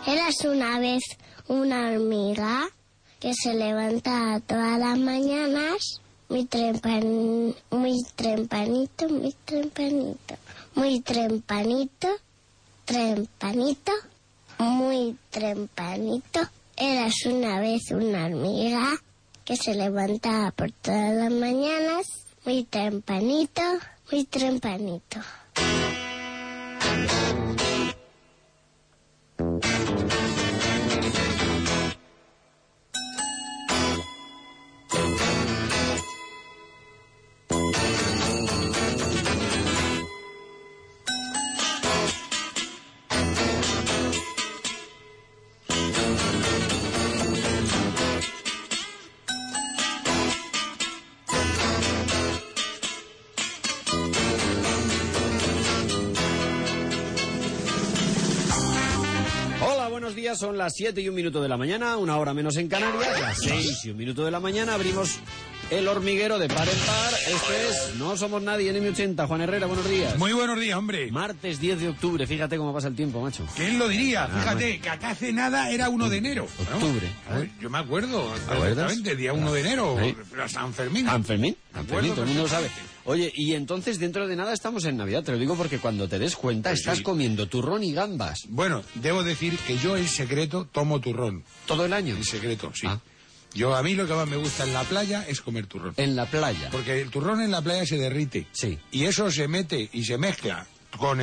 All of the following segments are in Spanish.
Eras una vez una hormiga que se levanta todas las mañanas muy tempranito, muy tempranito, muy tempranito. Eras una vez una hormiga que se levantaba por todas las mañanas muy tempranito, muy tempranito. Son las 7 y 1 minuto de la mañana, una hora menos en Canarias, las 6 y 1 minuto de la mañana, abrimos el hormiguero de par en par. Esto es No Somos Nadie en M80. Juan Herrera, buenos días. Muy buenos días, hombre. Martes 10 de octubre, fíjate cómo pasa el tiempo, macho. ¿Quién lo diría? Fíjate, que acá hace nada era 1 de enero. Octubre. ¿No? Yo me acuerdo, perfectamente, día 1 de enero, ¿Sí? San Fermín. San Fermín, todo el mundo lo sabe. Oye, y entonces dentro de nada estamos en Navidad, te lo digo porque cuando te des cuenta Pues estás sí. comiendo turrón y gambas. Bueno, debo decir que yo en secreto tomo turrón. ¿Todo el año? En secreto, sí. Ah. A mí lo que más me gusta en la playa es comer turrón. En la playa. Porque el turrón en la playa se derrite. Sí. Y eso se mete y se mezcla con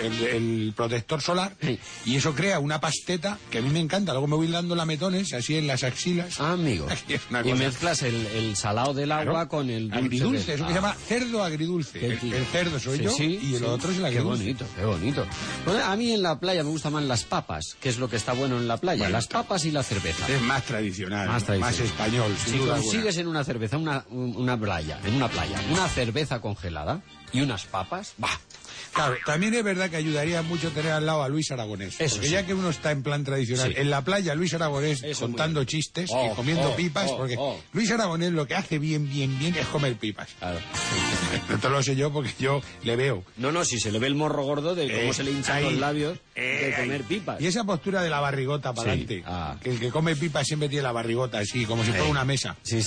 el protector solar. Sí. Y eso crea una pasteta que a mí me encanta. Luego me voy dando lametones así en las axilas. Ah, amigo. Es una Y cosa. mezclas el salado del agua Claro. con el dulce. Agridulce, eso que se llama cerdo agridulce. Qué tío. El cerdo soy Sí, yo sí, y el sí. otro es el agridulce. Qué bonito, qué bonito. Bueno, a mí en la playa me gustan más las papas, que es lo que está bueno en la playa. Bueno, las papas y la cerveza. Es más tradicional, Más tradicional. español. sin Si duda consigues en una cerveza, en una playa, una cerveza congelada y unas papas, ¡bah! Claro, también es verdad que ayudaría mucho tener al lado a Luis Aragonés. Eso porque sí. ya que uno está en plan tradicional, Sí. en la playa Luis Aragonés Eso contando chistes Oh, y comiendo oh, pipas, oh, porque oh. Luis Aragonés lo que hace bien es comer pipas. Claro. Esto lo sé yo porque yo le veo. No, si se le ve el morro gordo de cómo se le hinchan ahí, los labios de comer ahí. pipas. Y esa postura de la barrigota para Sí. adelante. Ah. Que el que come pipas siempre tiene la barrigota así, como si fuera una mesa. Sí.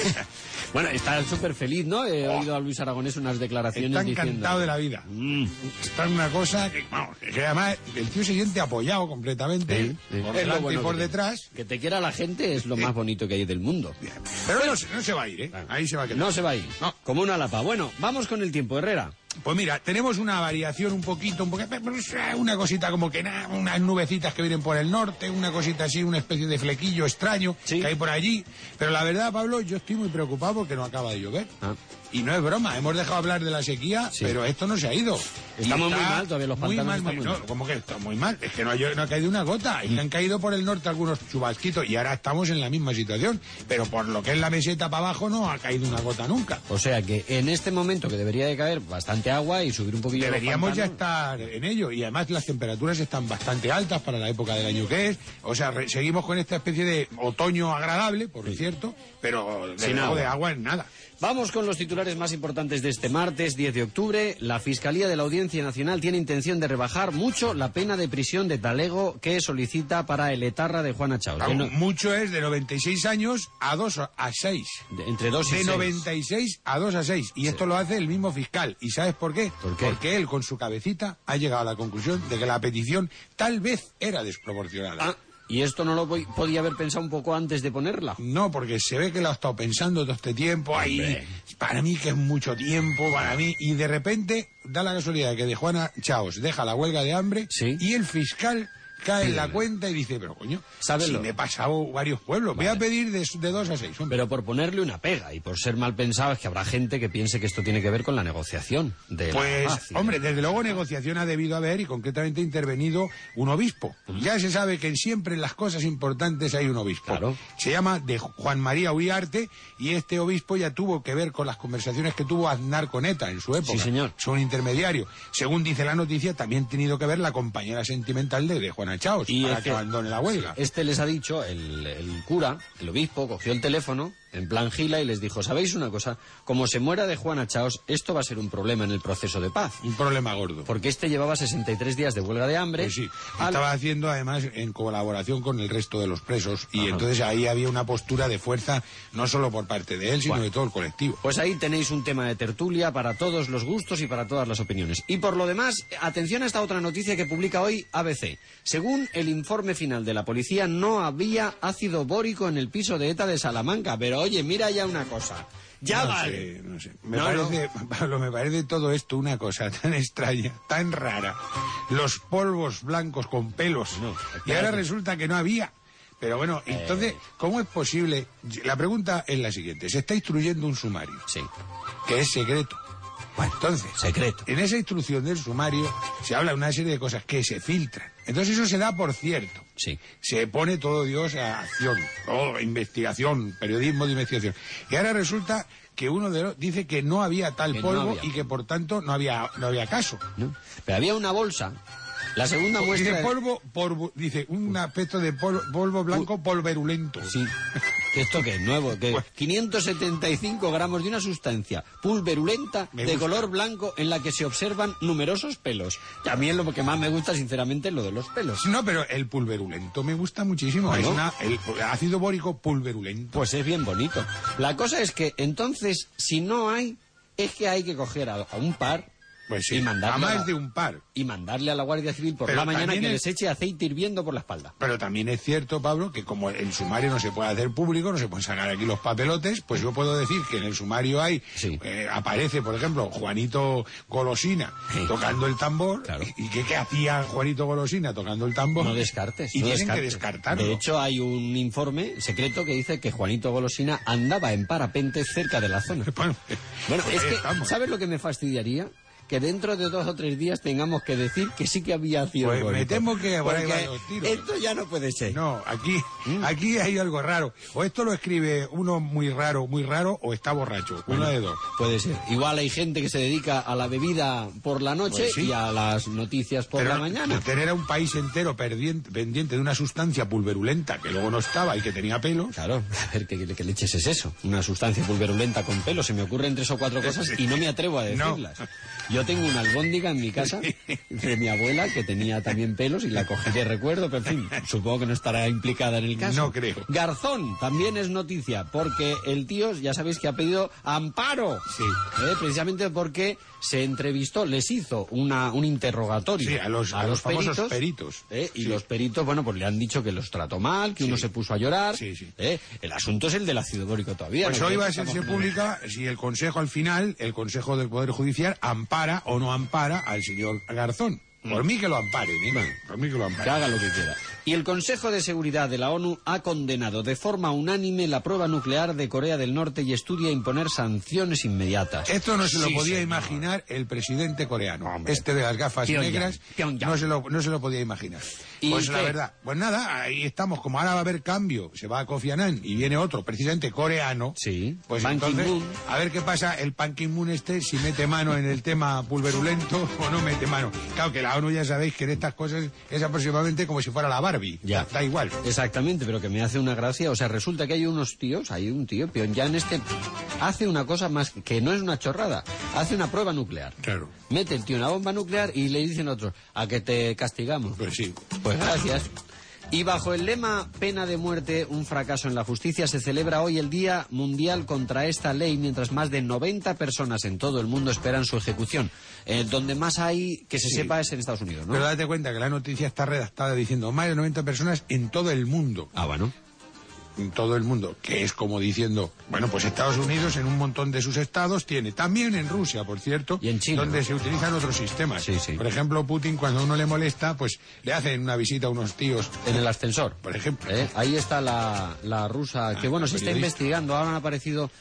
Bueno, está súper feliz, ¿no? He oído a Luis Aragonés unas declaraciones Está diciendo... encantado de la vida. Está en una cosa que, vamos, que además el tío se siente apoyado completamente, Sí. por Es lo delante bueno y por que tiene. detrás. Que te quiera la gente es lo más bonito que hay del mundo. Pero no se va a ir, ¿eh? Ahí se va a quedar. No se va a ir. No. Como una lapa. Bueno, vamos con el tiempo, Herrera. Pues mira, tenemos una variación un poquito, una cosita como que nada, unas nubecitas que vienen por el norte, una cosita así, una especie de flequillo extraño Sí. que hay por allí. Pero la verdad, Pablo, yo estoy muy preocupado porque no acaba de llover. Ah. Y no es broma, hemos dejado hablar de la sequía, Sí. pero esto no se ha ido. Y Estamos muy mal todavía, los muy pantanos mal, están muy mal. no, ¿cómo que está muy mal? Es que no ha caído una gota. Y han caído por el norte algunos chubasquitos y ahora estamos en la misma situación. Pero por lo que es la meseta para abajo no ha caído una gota nunca. O sea que en este momento que debería de caer bastante agua y subir un poquillo los Deberíamos ya pantanos, estar en ello. Y además las temperaturas están bastante altas para la época del año que es. O sea, seguimos con esta especie de otoño agradable, por cierto, pero Sin agua. de agua en nada. Vamos con los titulares más importantes de este martes 10 de octubre. La Fiscalía de la Audiencia Nacional tiene intención de rebajar mucho la pena de prisión de talego que solicita para el etarra de Juana Chaos. Mucho es de 96 años a 2 a 6. Entre 2 y De 6. 96 a 2 a 6. Y esto lo hace el mismo fiscal. ¿Y sabes por qué? ¿Por qué? Porque él, con su cabecita, ha llegado a la conclusión de que la petición tal vez era desproporcionada. Ah, ¿y esto no lo podía haber pensado un poco antes de ponerla? No, porque se ve que lo ha estado pensando todo este tiempo. Ahí, para mí que es mucho tiempo, para mí. Y de repente da la casualidad de que de Juana Chaos deja la huelga de hambre. Sí. Y el fiscal cae en la cuenta y dice, pero coño, Sábelo. si me he pasado varios pueblos, voy a pedir de 2 a 6. Hombre. Pero por ponerle una pega y por ser mal pensado es que habrá gente que piense que esto tiene que ver con la negociación de Pues, la paz. hombre, desde luego negociación ha debido haber y concretamente ha intervenido un obispo. Ya se sabe que siempre en las cosas importantes hay un obispo. Claro. Se llama de Juan María Uriarte y este obispo ya tuvo que ver con las conversaciones que tuvo Aznar con ETA en su época. Sí, señor. Son un intermediario. Según dice la noticia, también ha tenido que ver la compañera sentimental de Juan Juana Chaos para que abandone la huelga. Este les ha dicho, el cura, el obispo, cogió el teléfono en plan gila y les dijo, ¿sabéis una cosa? Como se muera de Juana Chaos, esto va a ser un problema en el proceso de paz. Un problema gordo. Porque este llevaba 63 días de huelga de hambre. Pues sí, estaba haciendo además en colaboración con el resto de los presos y entonces ahí había una postura de fuerza no solo por parte de él, sino de todo el colectivo. Pues ahí tenéis un tema de tertulia para todos los gustos y para todas las opiniones. Y por lo demás, atención a esta otra noticia que publica hoy ABC. Según el informe final de la policía, no había ácido bórico en el piso de ETA de Salamanca. Pero oye, mira ya una cosa. Ya no vale. Sé, no sé. Pablo, me parece todo esto una cosa tan extraña, tan rara. Los polvos blancos con pelos. Y ahora resulta que no había. Pero bueno, entonces, ¿cómo es posible? La pregunta es la siguiente. Se está instruyendo un sumario. Sí. Que es secreto. Bueno, entonces, secreto. En esa instrucción del sumario se habla de una serie de cosas que se filtran. Entonces eso se da por cierto. Sí. Se pone todo Dios a acción, investigación, periodismo de investigación. Y ahora resulta que uno de los dice que no había tal polvo y que por tanto no había caso. ¿No? Pero había una bolsa. La segunda muestra... Dice polvo, dice un aspecto de polvo blanco polverulento. Sí. ¿Esto qué es nuevo? Que 575 gramos de una sustancia pulverulenta de color blanco en la que se observan numerosos pelos. Y a mí lo que más me gusta, sinceramente, es lo de los pelos. No, pero el pulverulento me gusta muchísimo. ¿No? El ácido bórico pulverulento. Pues es bien bonito. La cosa es que, entonces, si no hay, es que hay que coger a un par... Pues sí, y mandarle a más de un par. Y mandarle a la Guardia Civil por la mañana que les eche aceite hirviendo por la espalda. Pero también es cierto, Pablo, que como el sumario no se puede hacer público, no se pueden sacar aquí los papelotes, pues yo puedo decir que en el sumario hay, aparece, por ejemplo, Juanito Golosina tocando el tambor. Claro. ¿Y qué hacía Juanito Golosina tocando el tambor? No descartes. Y tienen que descartarlo. De hecho, hay un informe secreto que dice que Juanito Golosina andaba en parapente cerca de la zona. Bueno, es que, ¿sabes lo que me fastidiaría? Que dentro de 2 o 3 días tengamos que decir que sí que había ácido bórico. Me temo que por ahí van los tiros. Esto ya no puede ser. No, aquí hay algo raro. O esto lo escribe uno muy raro, o está borracho. Bueno, una de dos. Puede ser. Igual hay gente que se dedica a la bebida por la noche pues sí, y a las noticias por la mañana. Tener a un país entero pendiente de una sustancia pulverulenta que luego no estaba y que tenía pelos. Claro, a ver, ¿qué leches es eso? Una sustancia pulverulenta con pelos. Se me ocurren 3 o 4 cosas y no me atrevo a decirlas. No. Yo tengo una albóndiga en mi casa de mi abuela que tenía también pelos y la cogí de recuerdo, pero en fin, supongo que no estará implicada en el caso. No creo. Garzón también es noticia, porque el tío, ya sabéis que ha pedido amparo. Sí. Precisamente porque se entrevistó, les hizo un interrogatorio. Sí, a los famosos peritos. Y los peritos, bueno, pues le han dicho que los trató mal, que uno se puso a llorar. Sí, sí. El asunto es el del ácido bórico todavía. Pues hoy va a ser pública si el Consejo al final, el Consejo del Poder Judicial, ampara o no ampara al señor Garzón. Por mí que lo amparen, por mí que lo amparen. Que haga lo que quiera. Y el Consejo de Seguridad de la ONU ha condenado de forma unánime la prueba nuclear de Corea del Norte y estudia imponer sanciones inmediatas. Esto no se lo podía imaginar el presidente coreano. Hombre. Este de las gafas negras no se lo podía imaginar. Pues la verdad, pues nada, ahí estamos. Como ahora va a haber cambio, se va a Kofi Annan y viene otro, precisamente coreano. Sí. Pues entonces, a ver qué pasa el Pan Ki-moon si mete mano en el tema pulverulento o no mete mano. Claro que la ONU ya sabéis que en estas cosas es aproximadamente como si fuera la Barbie. Ya. Da igual. Exactamente, pero que me hace una gracia. O sea, resulta que hay un tío, Pyongyang hace una cosa más que no es una chorrada. Hace una prueba nuclear. Claro. Mete el tío una bomba nuclear y le dicen otros, ¿a que te castigamos? Pues sí. Pues gracias. Y bajo el lema pena de muerte, un fracaso en la justicia, se celebra hoy el Día Mundial contra esta ley, mientras más de 90 personas en todo el mundo esperan su ejecución. Donde más hay, que se sepa, es en Estados Unidos, ¿no? Pero date cuenta que la noticia está redactada diciendo más de 90 personas en todo el mundo. Ah, bueno. En todo el mundo, que es como diciendo, bueno, pues Estados Unidos en un montón de sus estados tiene, también en Rusia, por cierto, y en China, donde se utilizan otros sistemas. Sí, sí. Por ejemplo, Putin, cuando a uno le molesta, pues le hacen una visita a unos tíos. En el ascensor. Por ejemplo. Ahí está la rusa, que bueno, se está investigando. Ahora han aparecido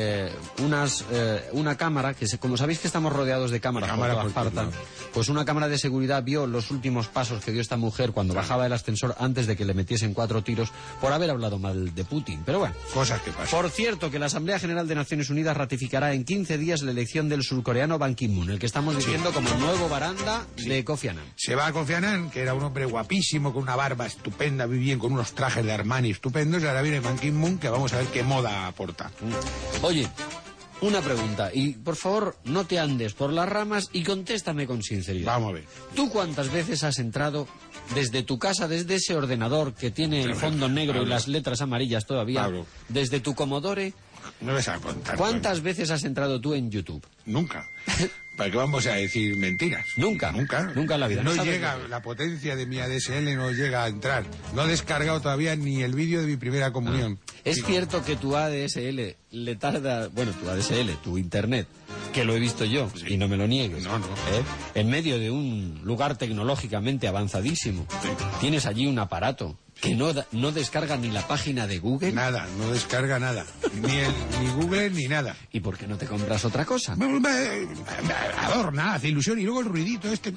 una cámara, que como sabéis que estamos rodeados de cámaras por todas partes, pues una cámara de seguridad vio los últimos pasos que dio esta mujer cuando bajaba el ascensor antes de que le metiesen 4 tiros por haber hablado mal de Putin. Pero bueno. Cosas que pasan. Por cierto, que la Asamblea General de Naciones Unidas ratificará en 15 días la elección del surcoreano Ban Ki-moon, el que estamos diciendo como nuevo baranda de Kofi Annan. Se va a Kofi Annan, que era un hombre guapísimo, con una barba estupenda, muy bien, con unos trajes de Armani estupendos, y ahora viene Ban Ki-moon, que vamos a ver qué moda aporta. Oye, una pregunta, y por favor no te andes por las ramas y contéstame con sinceridad. Vamos a ver. ¿Tú cuántas veces has entrado desde tu casa, desde ese ordenador que tiene el fondo negro Pablo, y las letras amarillas todavía, Pablo, desde tu Commodore? No les a contar. ¿Cuántas veces has entrado tú en YouTube? Nunca. ¿Para qué vamos a decir mentiras? Nunca. Nunca. Nunca en la vida. No ¿No llega, la potencia de mi ADSL no llega a entrar. No he descargado todavía ni el vídeo de mi primera comunión. Es cierto que tu ADSL le tarda, bueno, tu ADSL, tu internet, que lo he visto yo, y no me lo niegues. No. En medio de un lugar tecnológicamente avanzadísimo, tienes allí un aparato que no descarga ni la página de Google. Nada, no descarga nada. Ni Google ni nada. ¿Y por qué no te compras otra cosa? Me adorna, hace ilusión. Y luego el ruidito este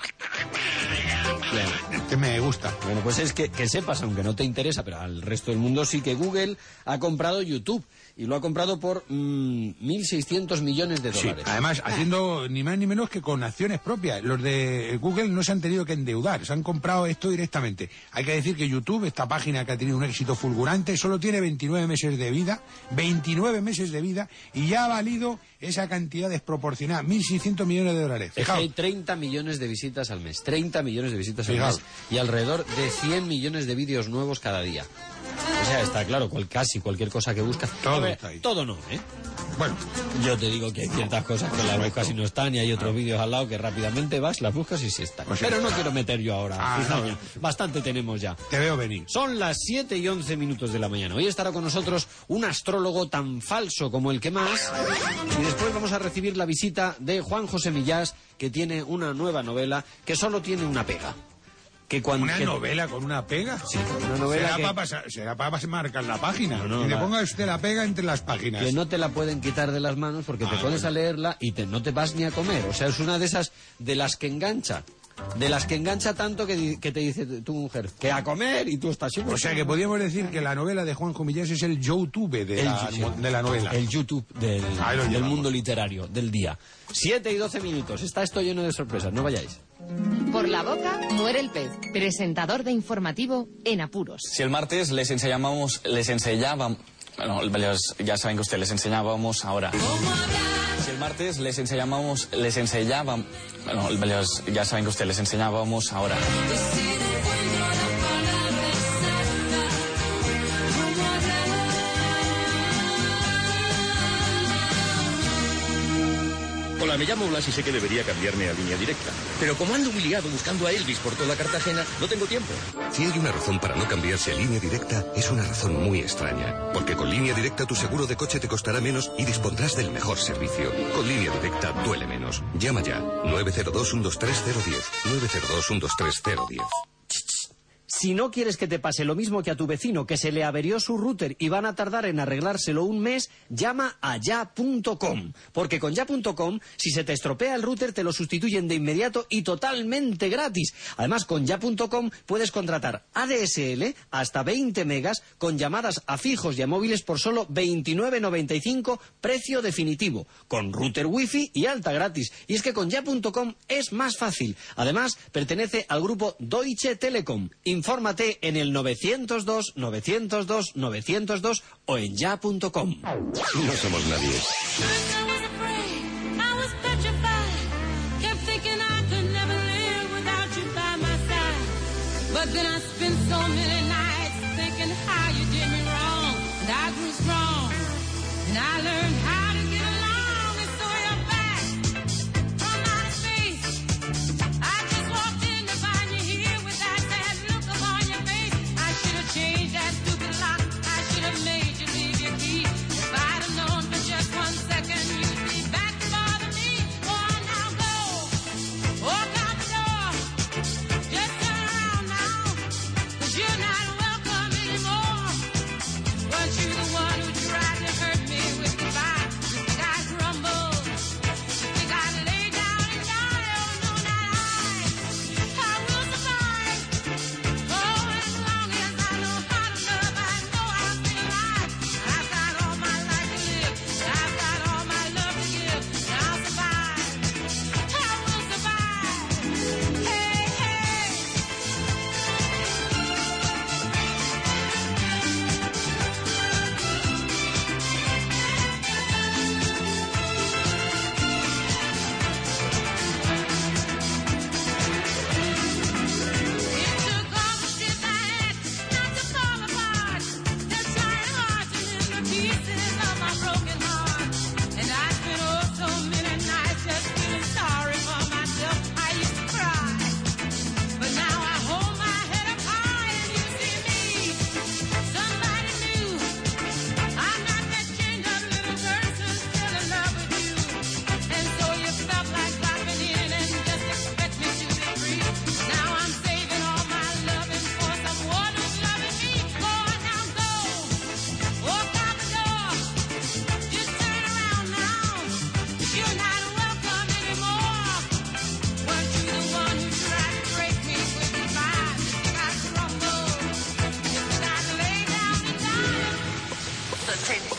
me gusta. Bueno, pues es que sepas, aunque no te interesa, pero al resto del mundo sí, que Google ha comprado YouTube. Y lo ha comprado por 1.600 millones de dólares. Sí, además, haciendo ni más ni menos que con acciones propias. Los de Google no se han tenido que endeudar, se han comprado esto directamente. Hay que decir que YouTube, esta página que ha tenido un éxito fulgurante, solo tiene 29 meses de vida, 29 meses de vida, y ya ha valido esa cantidad desproporcionada, 1.600 millones de dólares. Fijaos. Hay 30 millones de visitas al mes, 30 millones de visitas al Fijaos. mes, y alrededor de 100 millones de vídeos nuevos cada día. O sea, está claro, casi cualquier cosa que buscas. Todo está ahí. Todo no, ¿eh? Bueno, yo te digo que hay ciertas cosas que las buscas y no están, y hay otros vídeos al lado que rápidamente vas, las buscas y sí están. Pues pero no quiero meter yo ahora. No. Bastante tenemos ya. Te veo venir. Son las 7:11 de la mañana. Hoy estará con nosotros un astrólogo tan falso como el que más. Y después vamos a recibir la visita de Juan José Millás, que tiene una nueva novela que solo tiene una pega. ¿Una novela con una pega? Sí, una novela será para marcar la página. No, y le ponga usted la pega entre las páginas. Que no te la pueden quitar de las manos porque te pones a leerla y no te vas ni a comer. O sea, es una de esas de las que engancha. De las que engancha tanto que te dice tu mujer, que a comer, y tú estás siempre. O sea, que podríamos decir que la novela de Juanjo Millás es el YouTube de la novela. El YouTube del mundo literario, del día. 7:12. Está esto lleno de sorpresas, no vayáis. Por la boca muere el pez. Presentador de informativo en apuros. Si el martes les enseñábamos... Bueno, ya saben que ustedes les enseñábamos ahora. Si el martes les enseñábamos... Bueno, ya saben que ustedes les enseñábamos ahora. Hola, me llamo Blas y sé que debería cambiarme a Línea Directa. Pero como ando muy liado buscando a Elvis por toda Cartagena, no tengo tiempo. Si hay una razón para no cambiarse a Línea Directa, es una razón muy extraña. Porque con Línea Directa tu seguro de coche te costará menos y dispondrás del mejor servicio. Con Línea Directa duele menos. Llama ya. 902-123-010. 902-123-010. Si no quieres que te pase lo mismo que a tu vecino, que se le averió su router y van a tardar en arreglárselo un mes, llama a ya.com. Porque con ya.com, si se te estropea el router, te lo sustituyen de inmediato y totalmente gratis. Además, con ya.com puedes contratar ADSL hasta 20 megas con llamadas a fijos y a móviles por solo 29,95, precio definitivo, con router wifi y alta gratis. Y es que con ya.com es más fácil. Además, pertenece al grupo Deutsche Telekom. Infórmate en el 902-902-902 o en ya.com. No somos nadie. You're the one who tried to hurt me with goodbye.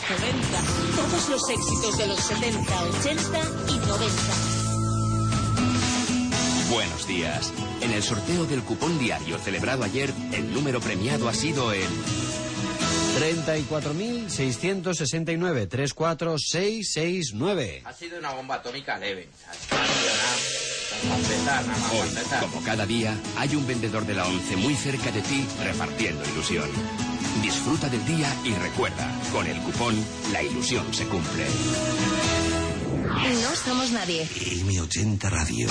90. Todos los éxitos de los 70, 80 y 90. Buenos días. En el sorteo del cupón diario celebrado ayer, el número premiado ha sido el 34.669, 34669. Ha sido una bomba atómica leve. Hoy, como cada día, hay un vendedor de la 11 muy cerca de ti repartiendo ilusión. Disfruta del día y recuerda, con el cupón, la ilusión se cumple. No somos nadie. M80 Radio.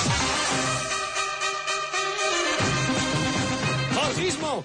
¡Jorgismo!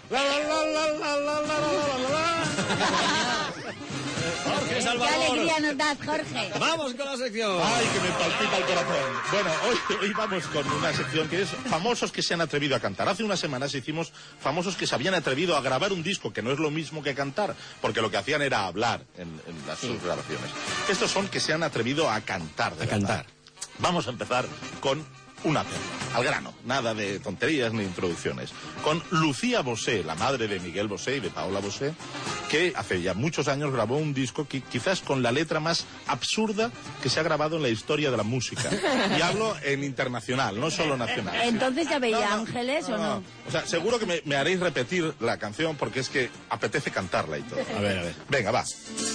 Jorge Salvador. ¡Qué alegría nos das, Jorge! ¡Vamos con la sección! ¡Ay, que me palpita el corazón! Bueno, hoy vamos con una sección que es famosos que se han atrevido a cantar. Hace unas semanas hicimos famosos que se habían atrevido a grabar un disco, que no es lo mismo que cantar, porque lo que hacían era hablar en sus grabaciones. Estos son que se han atrevido a cantar, de verdad. Vamos a empezar con una perla, al grano, nada de tonterías ni introducciones. Con Lucía Bosé, la madre de Miguel Bosé y de Paola Bosé, que hace ya muchos años grabó un disco que quizás con la letra más absurda que se ha grabado en la historia de la música. Y hablo en internacional, no solo nacional. ¿Entonces ya veía ángeles o no? O sea, seguro que me haréis repetir la canción porque es que apetece cantarla y todo. A ver. Venga, va.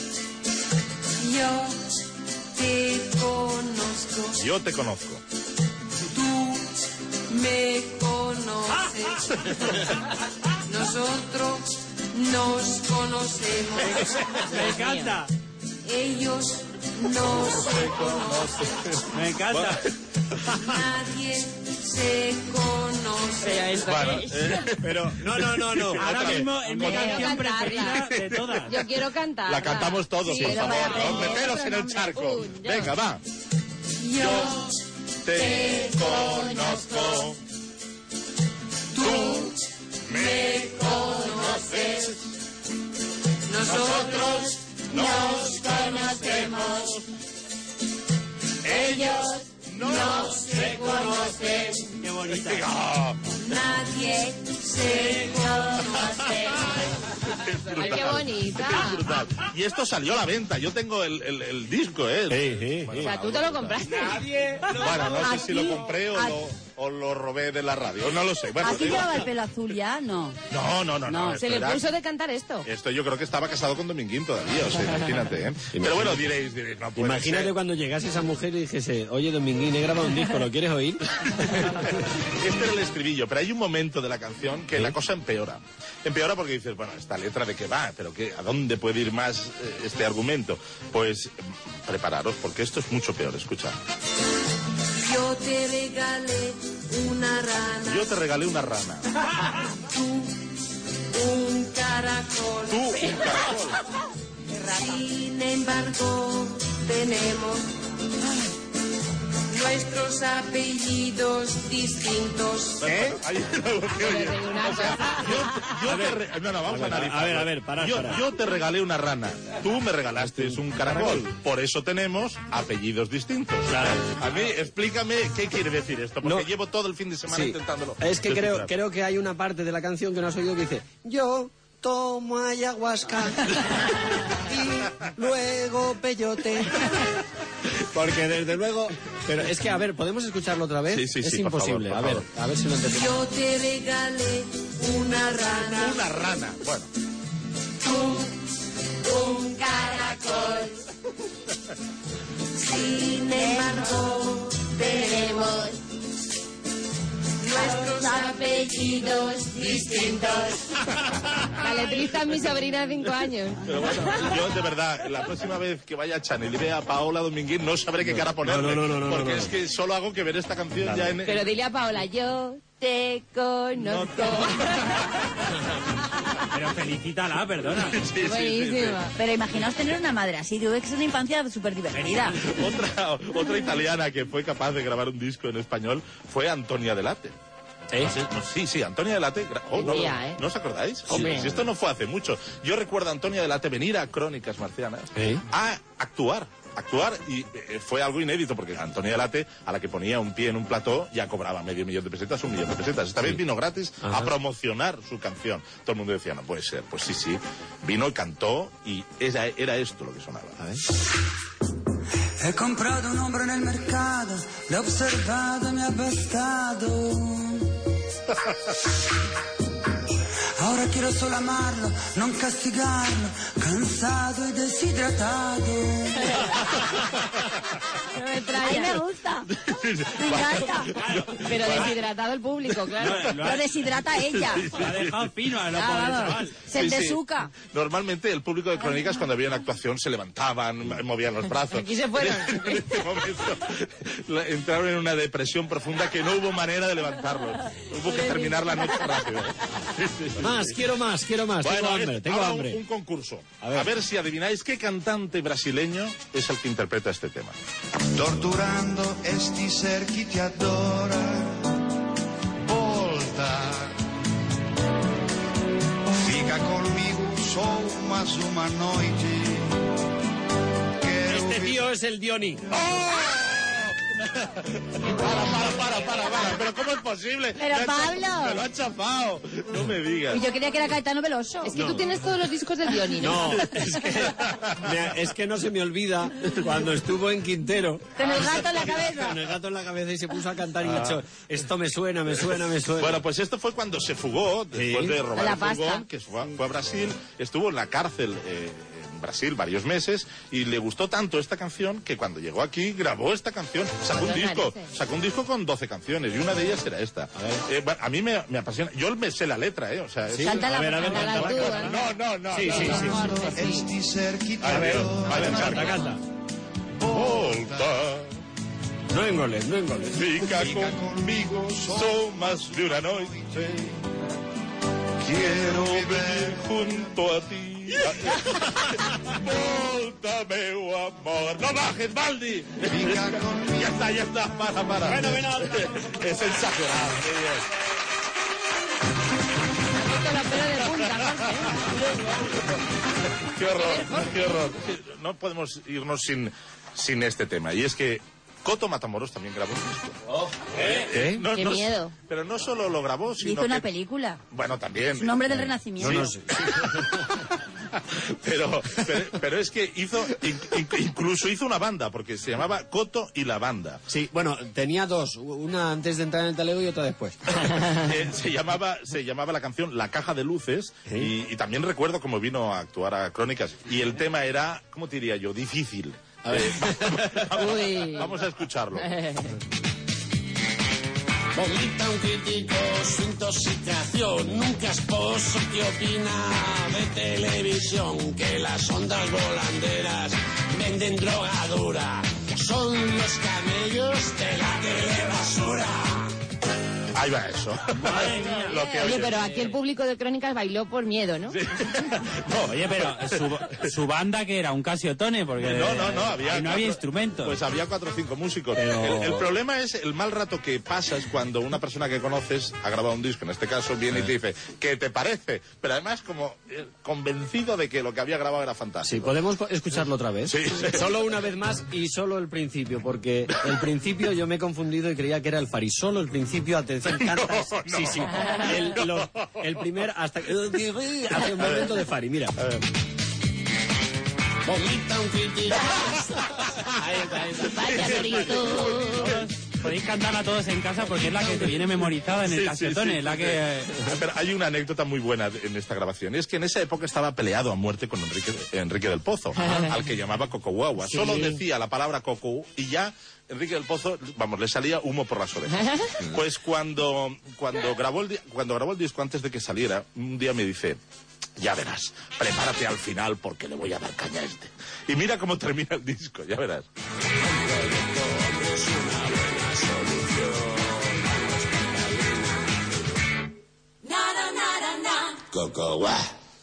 Yo te conozco. Yo te conozco. Tú me conoces. Nosotros nos conocemos. Me encanta. Ellos no se conocen. Me encanta. Nadie se conoce. Bueno, pero no. Ahora mismo es mi canción preferida de todas. Yo quiero cantar. La cantamos todos, por favor. No, meteros en el charco. Venga, va. Yo te conozco. Tú me conoces. Nosotros nos conocemos. Ellos no se conocen. Qué bonita. Nadie se conoce. Ay, qué bonita. Es brutal. Y esto salió a la venta. Yo tengo el disco, ¿eh? O sea, tú te lo compraste. Bueno, no sé si lo compré o lo robé de la radio. No lo sé. Bueno, ¿Aquí llevaba el pelo azul ya? No. No. Se le puso de cantar esto. Esto yo creo que estaba casado con Dominguín todavía, o sea, imagínate, ¿eh? Pero bueno, diréis, no puede Imagínate ser. cuando llegase esa mujer y dijese, oye, Dominguín, he grabado un disco, ¿lo quieres oír? Este era el estribillo, pero hay un momento de la canción que la cosa empeora. Empeora porque dices, bueno, esta letra de qué va, pero ¿a dónde puede ir más este argumento? Pues prepararos, porque esto es mucho peor, escucha. Yo te regalé una rana. Yo te regalé una rana. Tú un caracol. Tú un caracol. Sin embargo, tenemos nuestros apellidos distintos. ¿Eh? Vamos a analizar. A ver, para. Yo te regalé una rana. Tú me regalaste un caracol. Por eso tenemos apellidos distintos. Claro. A mí, explícame qué quiere decir esto, porque llevo todo el fin de semana intentándolo. Es que creo que hay una parte de la canción que no has oído que dice, yo tomo ayahuasca y luego peyote. Porque desde luego... Pero es que, a ver, ¿podemos escucharlo otra vez? Sí, es imposible. por favor. A ver si lo entendemos. Yo te regalé una rana. Una rana, bueno. Tú un caracol. Sin embargo, tenemos nuestros apellidos distintos. La letrista es mi sobrina de 5 años. Pero bueno, yo de verdad, la próxima vez que vaya a Chanel y vea a Paola Dominguín, no sabré qué cara ponerle. Porque es que solo hago que ver esta canción ya en... Pero dile a Paola, yo te conozco. Pero felicítala, perdona. Buenísima. Pero imaginaos tener una madre así, tuve que ser una infancia súper divertida. Otra italiana que fue capaz de grabar un disco en español fue Antonia Delate. Sí, Antonia Delate. ¿No os acordáis? Si esto no fue hace mucho. Yo recuerdo a Antonia Delate venir a Crónicas Marcianas a actuar actuar y fue algo inédito porque Antonio Delate, a la que ponía un pie en un plató, ya cobraba medio millón de pesetas, 1 millón de pesetas. Esta vez vino gratis a promocionar su canción. Todo el mundo decía, no puede ser. Pues sí, vino y cantó y era esto lo que sonaba. A ver. He comprado un hombre en el mercado, lo he observado y me ha bastado. Ahora quiero solo amarlo, no castigarlo, cansado y deshidratado. A mí me gusta. Me encanta. Pero deshidratado el público, claro. Lo deshidrata ella. Lo ha dejado fino a lo chaval. Se desuca. Normalmente el público de Crónicas cuando había una actuación se levantaban, movían los brazos. Aquí se fueron. En este momento entraron en una depresión profunda que no hubo manera de levantarlos. Hubo que terminar la noche rápido. Quiero más. Bueno, tengo hambre. Un concurso. A ver si adivináis qué cantante brasileño es el que interpreta este tema. Torturando este ser que te adora, volta, fica conmigo só más uma noite. Este tío es el Diony. Para. ¿Pero cómo es posible? Pero Pablo. Me lo ha chafado. No me digas. Y yo creía que era Caetano Veloso. Es que tú tienes todos los discos del Diony, ¿no? No, es que no se me olvida cuando estuvo en Quintero. Con el gato en la cabeza. Con el gato en la cabeza y se puso a cantar y ha dicho, esto me suena. Bueno, pues esto fue cuando se fugó, después de robar el furgón, que fue a Brasil, estuvo en la cárcel en Brasil varios meses y le gustó tanto esta canción que cuando llegó aquí grabó esta canción, sacó un disco con 12 canciones y una de ellas era esta. A mí me apasiona, yo me sé la letra, o sea, ¿sí? Cántala, a ver, no. Sí. A ver, canta. Volta. No engoles. Fica conmigo, son más de una noche. Quiero vivir junto a ti. Volta, meu amor. ¡No bajes, Baldi! Ya está, para. Bueno. Es exagerado. Qué horror. No podemos irnos sin este tema. Y es que Coto Matamoros también grabó un disco. Qué miedo. Pero no solo lo grabó, sino hizo una película. Bueno, también. Es un hombre del Renacimiento. No sé. pero es que incluso hizo una banda, porque se llamaba Coto y la Banda. Sí, bueno, tenía dos, una antes de entrar en el talego y otra después. Se llamaba la canción La Caja de Luces, y también recuerdo cómo vino a actuar a Crónicas. Y el tema era, ¿cómo te diría yo? Difícil. Vamos a escucharlo. Vomita un crítico su intoxicación, nunca esposo que opina de televisión, que las ondas volanderas venden drogadura, son los camellos de la telebasura. Ahí va eso. Oye, pero aquí el público de Crónicas bailó por miedo, ¿no? Sí. No, oye, pero su banda que era un Casiotone, porque no había instrumentos. Pues había 4 o 5 músicos. Pero... El problema es el mal rato que pasas cuando una persona que conoces ha grabado un disco, en este caso viene y te dice, ¿qué te parece? Pero además como convencido de que lo que había grabado era fantástico. Sí, ¿podemos escucharlo otra vez? Sí. Solo una vez más y solo el principio, porque el principio yo me he confundido y creía que era el Fari. Solo el principio, atención, cantas. No. Sí. El primer hasta hace un momento de Fari, mira. Vomita un crítico. Podéis cantarla todos en casa porque es la que te viene memorizada en el Casiotone. Pero hay una anécdota muy buena en esta grabación. Es que en esa época estaba peleado a muerte con Enrique del Pozo, al que llamaba Coco Guagua. Sí. Solo decía la palabra Coco y ya Enrique del Pozo, le salía humo por las orejas. Pues cuando grabó el disco, antes de que saliera, un día me dice, ya verás, prepárate al final porque le voy a dar caña a este. Y mira cómo termina el disco, ya verás. Coco Guá.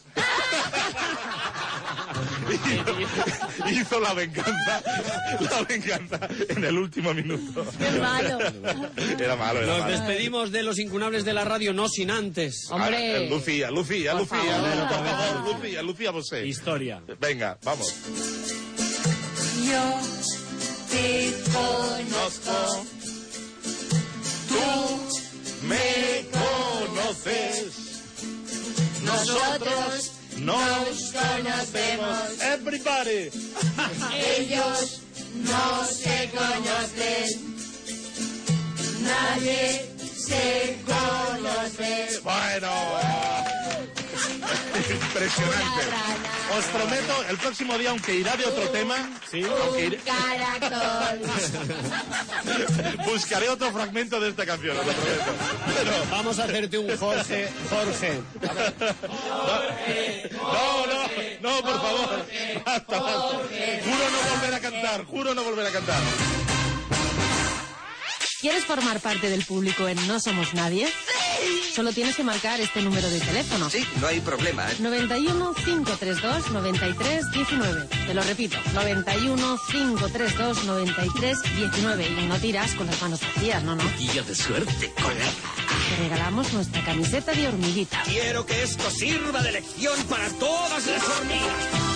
Hizo la venganza en el último minuto. ¡Qué malo! Era malo. Nos despedimos de los incunables de la radio, no sin antes. ¡Hombre! Lucía, Bosé. Historia. Venga, vamos. Yo te conozco. Tú me conoces. Nosotros nos conocemos. Everybody. Ellos no se conocen. Nadie se conoce. Bueno. Impresionante. Os prometo, el próximo día, aunque irá de otro tema, Caracol. buscaré otro fragmento de esta canción, os lo prometo. Pero... Vamos a hacerte un Jorge. No, por favor. Basta. Juro no volver a cantar. ¿Quieres formar parte del público en No Somos Nadie? ¡Sí! Solo tienes que marcar este número de teléfono. Sí, no hay problema. 91 532 93 19. Te lo repito, 91 532 93 19. Y no tiras con las manos vacías, no. Guía de suerte, colega. Te regalamos nuestra camiseta de hormiguita. Quiero que esto sirva de lección para todas las hormigas.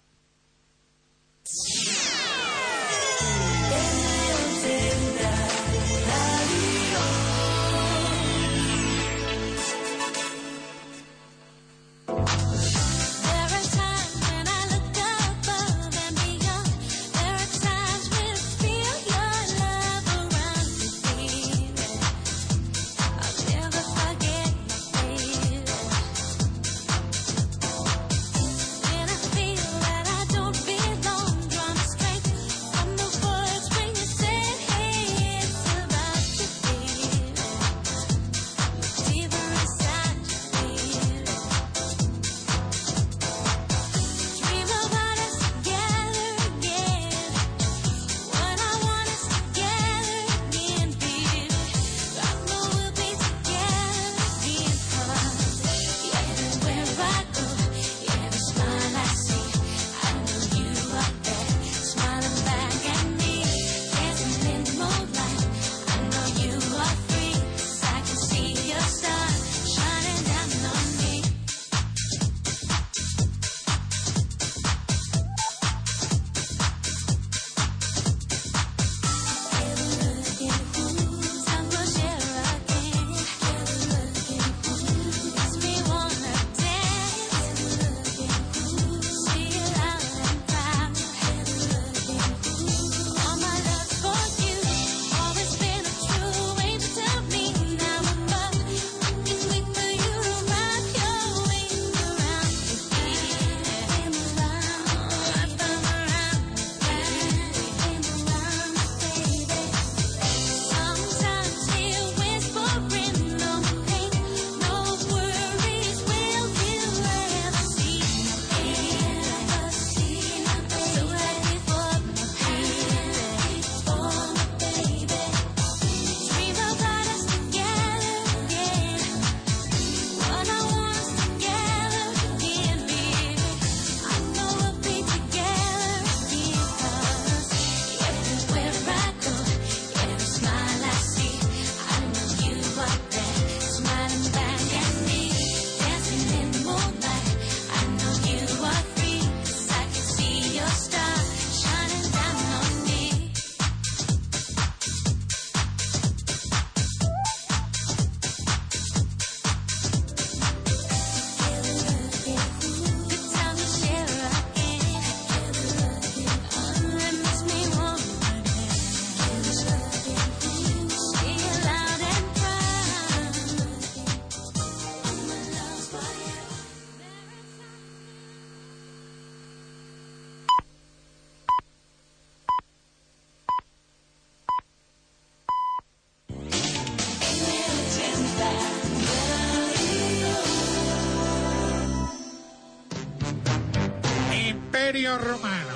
Imperio Romano.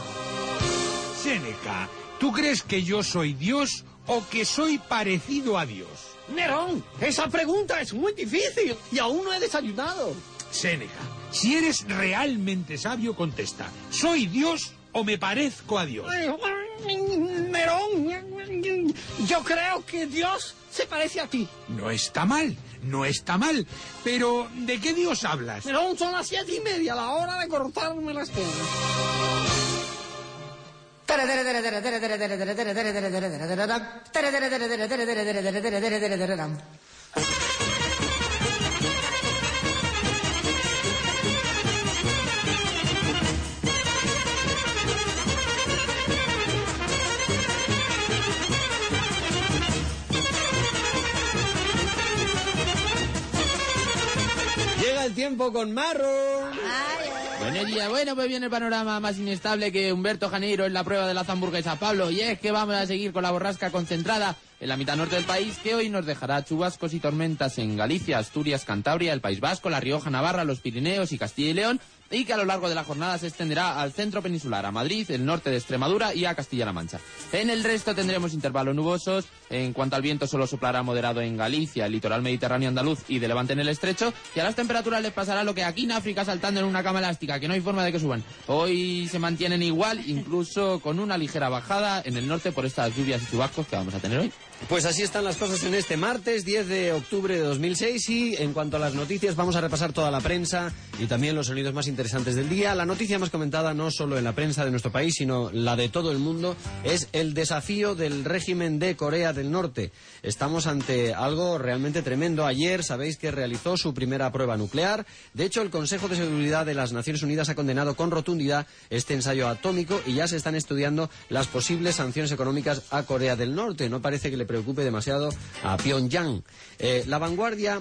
Séneca, ¿tú crees que yo soy Dios o que soy parecido a Dios? Nerón, esa pregunta es muy difícil y aún no he desayunado. Séneca, si eres realmente sabio, contesta, ¿soy Dios o me parezco a Dios? Nerón, yo creo que Dios se parece a ti. No está mal, pero ¿de qué Dios hablas? Nerón, son las 7:30, la hora de cortarme las piernas. Llega el tiempo con Marro. Buenos días. Bueno, pues viene el panorama más inestable que Humberto Janeiro en la prueba de las hamburguesas, Pablo. Y es que vamos a seguir con la borrasca concentrada en la mitad norte del país, que hoy nos dejará chubascos y tormentas en Galicia, Asturias, Cantabria, el País Vasco, La Rioja, Navarra, los Pirineos y Castilla y León, y que a lo largo de la jornada se extenderá al centro peninsular, a Madrid, el norte de Extremadura y a Castilla-La Mancha. En el resto tendremos intervalos nubosos. En cuanto al viento, solo soplará moderado en Galicia, el litoral mediterráneo andaluz y de Levante en el estrecho, y a las temperaturas les pasará lo que aquí en África saltando en una cama elástica, que no hay forma de que suban. Hoy se mantienen igual, incluso con una ligera bajada en el norte por estas lluvias y chubascos que vamos a tener hoy. Pues así están las cosas en este martes 10 de octubre de 2006 y en cuanto a las noticias vamos a repasar toda la prensa y también los sonidos más interesantes del día. La noticia más comentada no solo en la prensa de nuestro país sino la de todo el mundo es el desafío del régimen de Corea del Norte. Estamos ante algo realmente tremendo. Ayer sabéis que realizó su primera prueba nuclear. De hecho, el Consejo de Seguridad de las Naciones Unidas ha condenado con rotundidad este ensayo atómico y ya se están estudiando las posibles sanciones económicas a Corea del Norte. No parece que le preocupe demasiado a Pyongyang. La Vanguardia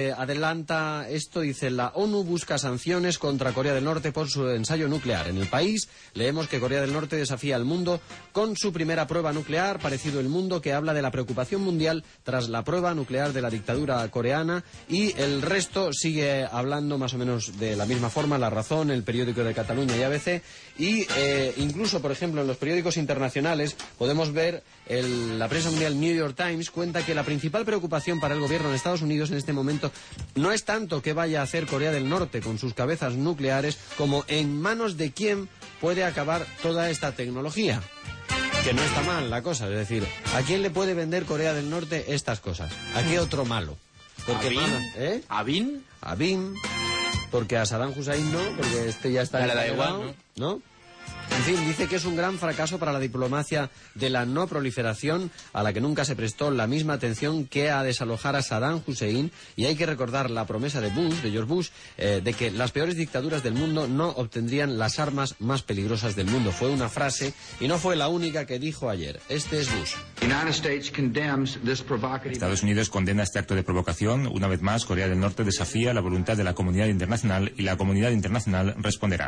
adelanta esto, dice: la ONU busca sanciones contra Corea del Norte por su ensayo nuclear. En El País leemos que Corea del Norte desafía al mundo con su primera prueba nuclear. Parecido El Mundo, que habla de la preocupación mundial tras la prueba nuclear de la dictadura coreana, y el resto sigue hablando más o menos de la misma forma. La Razón, El Periódico de Cataluña y ABC, y incluso, por ejemplo, en los periódicos internacionales podemos ver la prensa mundial. New York Times cuenta que la principal preocupación para el gobierno de Estados Unidos en este momento no es tanto qué vaya a hacer Corea del Norte con sus cabezas nucleares, como en manos de quién puede acabar toda esta tecnología. Que no está mal la cosa, es decir, ¿a quién le puede vender Corea del Norte estas cosas? ¿A qué otro malo? Porque ¿A Bin? A Bin, porque a Saddam Hussein no, porque este ya está... Le da igual, ¿no? En fin, dice que es un gran fracaso para la diplomacia de la no proliferación, a la que nunca se prestó la misma atención que a desalojar a Saddam Hussein, y hay que recordar la promesa de George Bush, de que las peores dictaduras del mundo no obtendrían las armas más peligrosas del mundo. Fue una frase y no fue la única que dijo ayer. Este es Bush. Estados Unidos condena este acto de provocación. Una vez más, Corea del Norte desafía la voluntad de la comunidad internacional y la comunidad internacional responderá.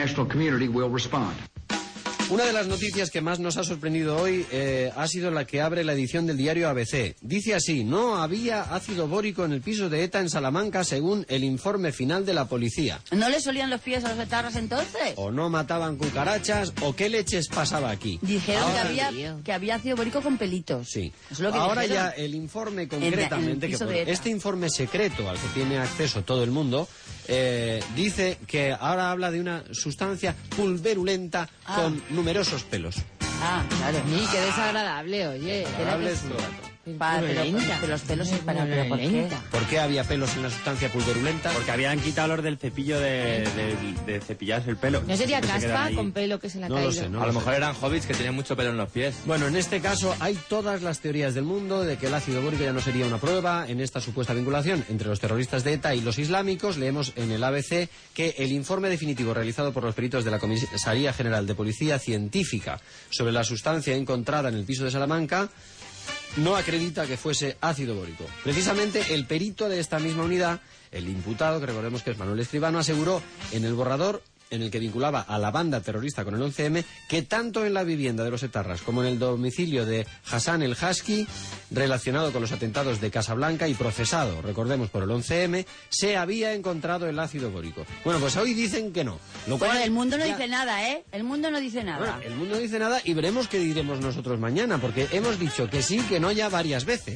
Una de las noticias que más nos ha sorprendido hoy ha sido la que abre la edición del diario ABC. Dice así: no había ácido bórico en el piso de ETA en Salamanca según el informe final de la policía. ¿No le solían los pies a los etarras entonces? O no mataban cucarachas, o qué leches pasaba aquí. Dijeron que había ácido bórico con pelitos. Sí. Es lo que ahora dijeron. Ya el informe concretamente, este informe secreto al que tiene acceso todo el mundo, dice que ahora habla de una sustancia pulverulenta con numerosos pelos. Ah, claro. Sí, qué desagradable, oye. Desagradable es un rato. Pero los pelos es para... ¿Por qué? ¿Por qué había pelos en la sustancia pulverulenta? Porque habían quitado los del cepillo de cepillarse el pelo. ¿No sería caspa con pelo que se le ha caído? Lo sé, a lo mejor eran hobbits que tenían mucho pelo en los pies. Bueno, en este caso hay todas las teorías del mundo de que el ácido bórico ya no sería una prueba en esta supuesta vinculación entre los terroristas de ETA y los islámicos. Leemos en el ABC que el informe definitivo realizado por los peritos de la Comisaría General de Policía Científica sobre la sustancia encontrada en el piso de Salamanca no acredita que fuese ácido bórico. Precisamente el perito de esta misma unidad, el imputado, que recordemos que es Manuel Escribano, aseguró en el borrador en el que vinculaba a la banda terrorista con el 11M, que tanto en la vivienda de los etarras como en el domicilio de Hassan el Hashki, relacionado con los atentados de Casablanca y procesado, recordemos, por el 11M, se había encontrado el ácido bórico. Bueno, pues hoy dicen que no. Bueno, el mundo no dice nada, ¿eh? El mundo no dice nada. Bueno, el mundo no dice nada y veremos qué diremos nosotros mañana, porque hemos dicho que sí, que no ya varias veces.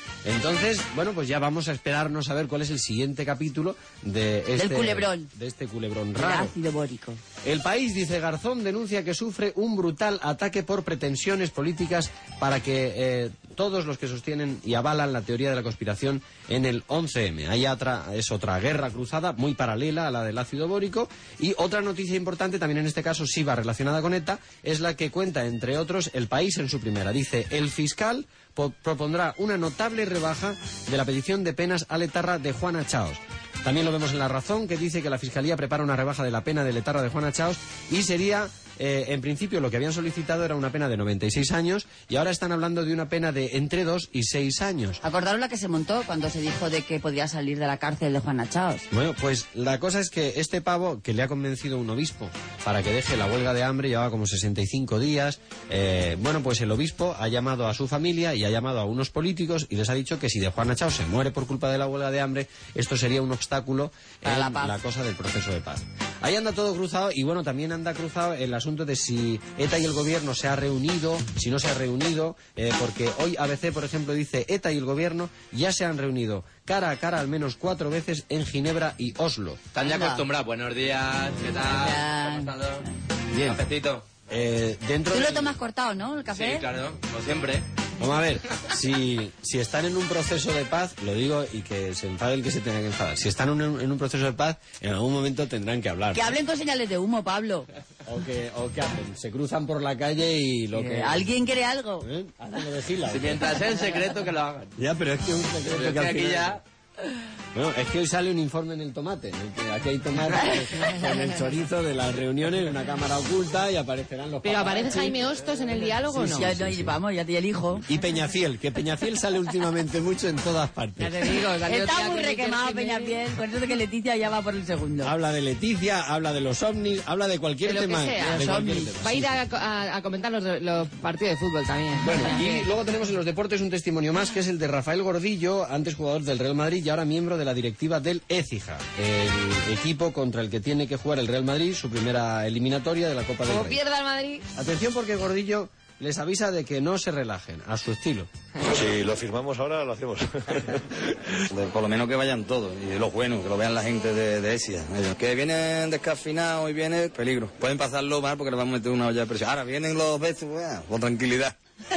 Entonces, bueno, pues ya vamos a esperarnos a ver cuál es el siguiente capítulo de Del culebrón. De este culebrón El raro. ácido bórico. El País dice: Garzón denuncia que sufre un brutal ataque por pretensiones políticas para que todos los que sostienen y avalan la teoría de la conspiración en el 11M. Es otra guerra cruzada muy paralela a la del ácido bórico. Y otra noticia importante, también en este caso sí va relacionada con ETA, es la que cuenta, entre otros, El País en su primera. Dice: el fiscal propondrá una notable rebaja de la petición de penas al etarra de Juana Chaos. También lo vemos en La Razón, que dice que la Fiscalía prepara una rebaja de la pena del etarra de Juana Chaos y sería, en principio, lo que habían solicitado era una pena de 96 años y ahora están hablando de una pena de entre 2 y 6 años. ¿Acordaron la que se montó cuando se dijo de que podría salir de la cárcel de Juana Chaos? Bueno, pues la cosa es que este pavo, que le ha convencido un obispo para que deje la huelga de hambre, llevaba como 65 días, bueno, pues el obispo ha llamado a su familia y ha llamado a unos políticos y les ha dicho que si de Juana Chaos se muere por culpa de la huelga de hambre, esto sería un obstáculo en la cosa del proceso de paz. Ahí anda todo cruzado y bueno, también anda cruzado el asunto de si ETA y el gobierno se ha reunido, si no se ha reunido, porque hoy ABC, por ejemplo, dice: ETA y el gobierno ya se han reunido cara a cara al menos 4 veces en Ginebra y Oslo. Están ya acostumbrados. Buenos días, ¿qué tal? ¿Cómo estás? Bien. Cafecito. Dentro Tú lo tomas cortado, ¿no? El café. Sí, claro, como siempre. Vamos a ver, si están en un proceso de paz, lo digo y que se enfade el que se tenga que enfadar. Si están en un proceso de paz, en algún momento tendrán que hablar. Que hablen con señales de humo, Pablo. O qué hacen, se cruzan por la calle y lo que... ¿Alguien quiere algo? Hacen lo de Gila. Si mientras sea en secreto, que lo hagan. Ya, pero es que un secreto pero que al aquí final... ya... Bueno, es que hoy sale un informe en el tomate, en el que aquí hay tomate con el chorizo de las reuniones, una cámara oculta y aparecerán los... ¿Pero aparece Jaime Hostos en el diálogo o no? Sí, vamos, ya te elijo. Y Peñafiel, que Peñafiel sale últimamente mucho en todas partes. Ya te digo, está muy requemado Peñafiel, con eso de que Leticia ya va por el segundo. Habla de Leticia, habla de los ovnis, habla de cualquier tema. Va a ir a comentar los partidos de fútbol también. Bueno, y luego tenemos en los deportes un testimonio más, que es el de Rafael Gordillo, antes jugador del Real Madrid y ahora miembro de la directiva del Écija, el equipo contra el que tiene que jugar el Real Madrid, su primera eliminatoria de la Copa del Rey. Como pierda el Madrid... Atención, porque Gordillo les avisa de que no se relajen, a su estilo. Si lo firmamos ahora, lo hacemos. Por lo menos que vayan todos, y los buenos, que lo vean la gente de Esia. Que vienen descafinados y viene peligro. Pueden pasarlo mal porque les vamos a meter una olla de presión. Ahora vienen los besos, con tranquilidad.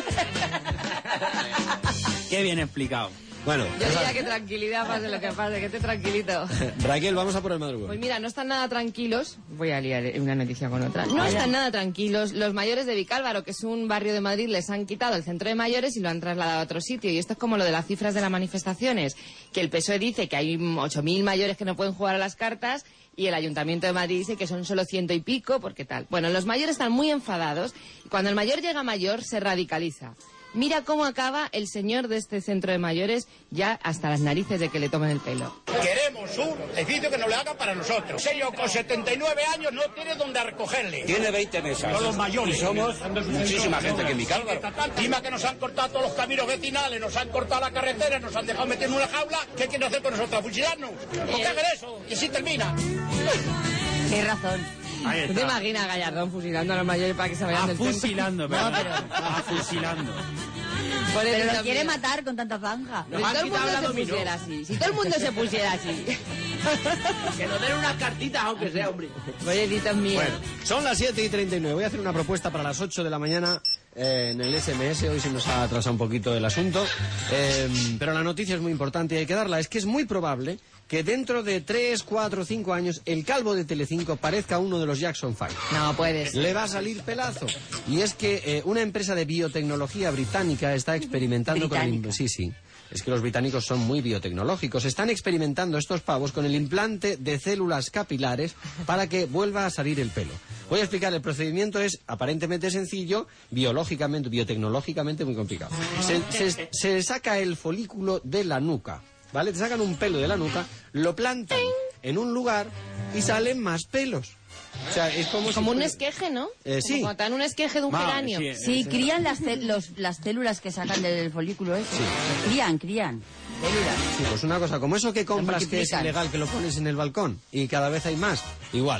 Qué bien explicado. Bueno, yo diría que tranquilidad, pase lo que pase, que esté tranquilito. Raquel, vamos a por el madrugón. Pues mira, no están nada tranquilos. Voy a liar una noticia con otra. No están nada tranquilos. Los mayores de Vicálvaro, que es un barrio de Madrid, les han quitado el centro de mayores y lo han trasladado a otro sitio. Y esto es como lo de las cifras de las manifestaciones, que el PSOE dice que hay 8.000 mayores que no pueden jugar a las cartas y el Ayuntamiento de Madrid dice que son solo 100 y pico, porque tal. Bueno, los mayores están muy enfadados y cuando el mayor llega mayor se radicaliza. Mira cómo acaba el señor de este centro de mayores ya hasta las narices de que le tomen el pelo. Queremos un edificio que nos lo hagan para nosotros. Señor, con 79 años no tiene donde recogerle. Tiene 20 mesas. Son los mayores. Y somos muchísima gente que en Vicálvaro. Encima que nos han cortado todos los caminos vecinales, nos han cortado la carretera, nos han dejado meter en una jaula. ¿Qué quieren hacer con nosotros? ¿Fusilarnos? ¿Por qué hacer eso? Y así termina. Tienes razón. ¿Tú te imaginas a Gallardón fusilando a los mayores para que se vayan del centro? Fusilando, pero... fusilando. Pero lo quiere matar con tanta zanja. Si todo el mundo se pusiera así. Si todo el mundo se pusiera así. Que nos den unas cartitas, aunque sea, hombre. Oye, Dios mío. Bueno, son las 7:39. Voy a hacer una propuesta para las 8 de la mañana en el SMS. Hoy se nos ha atrasado un poquito el asunto. Pero la noticia es muy importante y hay que darla. Es que es muy probable que dentro de 3, 4, 5 años el calvo de Telecinco parezca uno de los Jackson 5. No puedes. Le va a salir pelazo. Y es que una empresa de biotecnología británica está experimentando con el... Sí. Es que los británicos son muy biotecnológicos. Están experimentando estos pavos con el implante de células capilares para que vuelva a salir el pelo. Voy a explicar, el procedimiento es aparentemente sencillo, biológicamente, biotecnológicamente muy complicado. Se saca el folículo de la nuca, ¿vale? Te sacan un pelo de la nuca, lo plantan en un lugar y salen más pelos. O sea, es como un esqueje, ¿no? Sí. Como tan un esqueje de un geranio. Sí, crían las células que sacan del folículo ese. Sí. Crían células. Sí, pues una cosa, como eso que compras que es ilegal, que lo pones en el balcón y cada vez hay más, igual.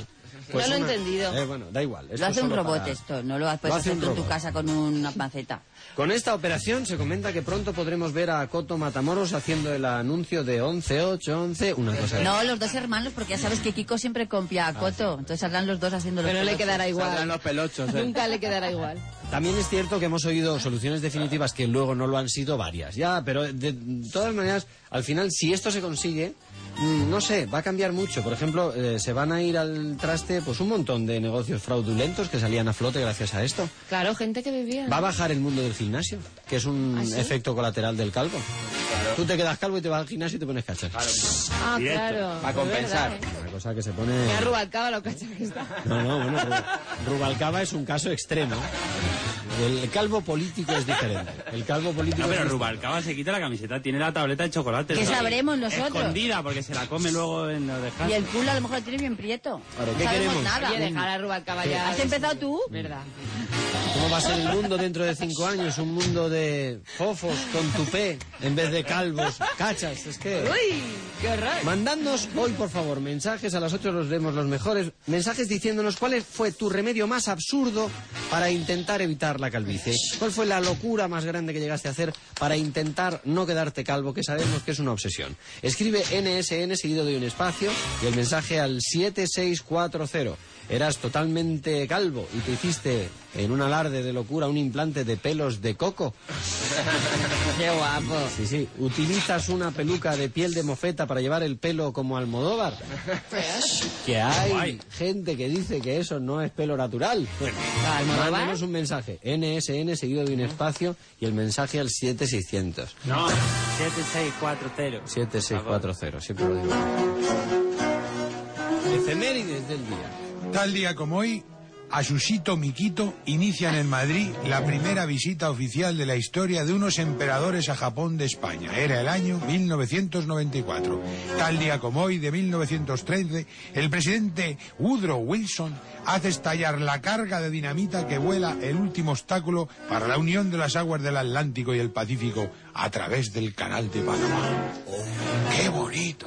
Pues no lo he entendido. Bueno, da igual. Lo hace un robot esto, no lo puedes hacer tú en tu casa con una panceta. Con esta operación se comenta que pronto podremos ver a Coto Matamoros haciendo el anuncio de 11-8-11, una cosa No, los dos hermanos, porque ya sabes que Kiko siempre copia a Coto, entonces saldrán los dos haciendo los Pero no le quedará igual. Saldrán los pelochos. Nunca le quedará igual. También es cierto que hemos oído soluciones definitivas que luego no lo han sido varias. Ya, pero de todas maneras, al final, si esto se consigue, no sé, va a cambiar mucho. Por ejemplo, se van a ir al traste pues un montón de negocios fraudulentos que salían a flote gracias a esto. Claro, gente que vivía. Va a bajar el mundo del gimnasio, que es un efecto colateral del calvo. Claro. Tú te quedas calvo y te vas al gimnasio y te pones cachas. Ah, claro. Para compensar. Una cosa que se pone... Me ha Rubalcaba lo cachas que está. No, bueno, Rubalcaba es un caso extremo. El calvo político es diferente. El calvo político. No, pero Rubalcaba se quita la camiseta, tiene la tableta de chocolate. ¿Qué sabremos nosotros? Escondida, porque se la come luego en los descansos. Y el culo a lo mejor lo tiene bien prieto. Claro, ¿qué no sabemos queremos? nada. Oye, dejar a Rubalcaba ya. ¿Has empezado tú? Verdad. ¿Cómo va a ser el mundo dentro de 5 años? Un mundo de fofos con tupé en vez de calvos. Cachas, es que... ¡Uy! ¡Qué horror! Mandadnos hoy, por favor, mensajes. A las 8 los leemos los mejores. Mensajes diciéndonos cuál fue tu remedio más absurdo para intentar evitar la calvicie. ¿Cuál fue la locura más grande que llegaste a hacer para intentar no quedarte calvo, que sabemos que es una obsesión? Escribe NSN seguido de un espacio y el mensaje al 7640. Eras totalmente calvo y te hiciste en un alarde de locura un implante de pelos de coco. ¡Qué guapo! Sí, sí. ¿Utilizas una peluca de piel de mofeta para llevar el pelo como Almodóvar? Que hay gente que dice que eso no es pelo natural. Bueno, mándanos un mensaje. NSN seguido de un espacio y el mensaje al 7600. No, 7640. 7640, siempre lo digo. Efemérides del día. Tal día como hoy, Asusito Miquito inician en Madrid la primera visita oficial de la historia de unos emperadores a Japón de España. Era el año 1994. Tal día como hoy, de 1913, el presidente Woodrow Wilson hace estallar la carga de dinamita que vuela el último obstáculo para la unión de las aguas del Atlántico y el Pacífico a través del Canal de Panamá. ¡Qué bonito!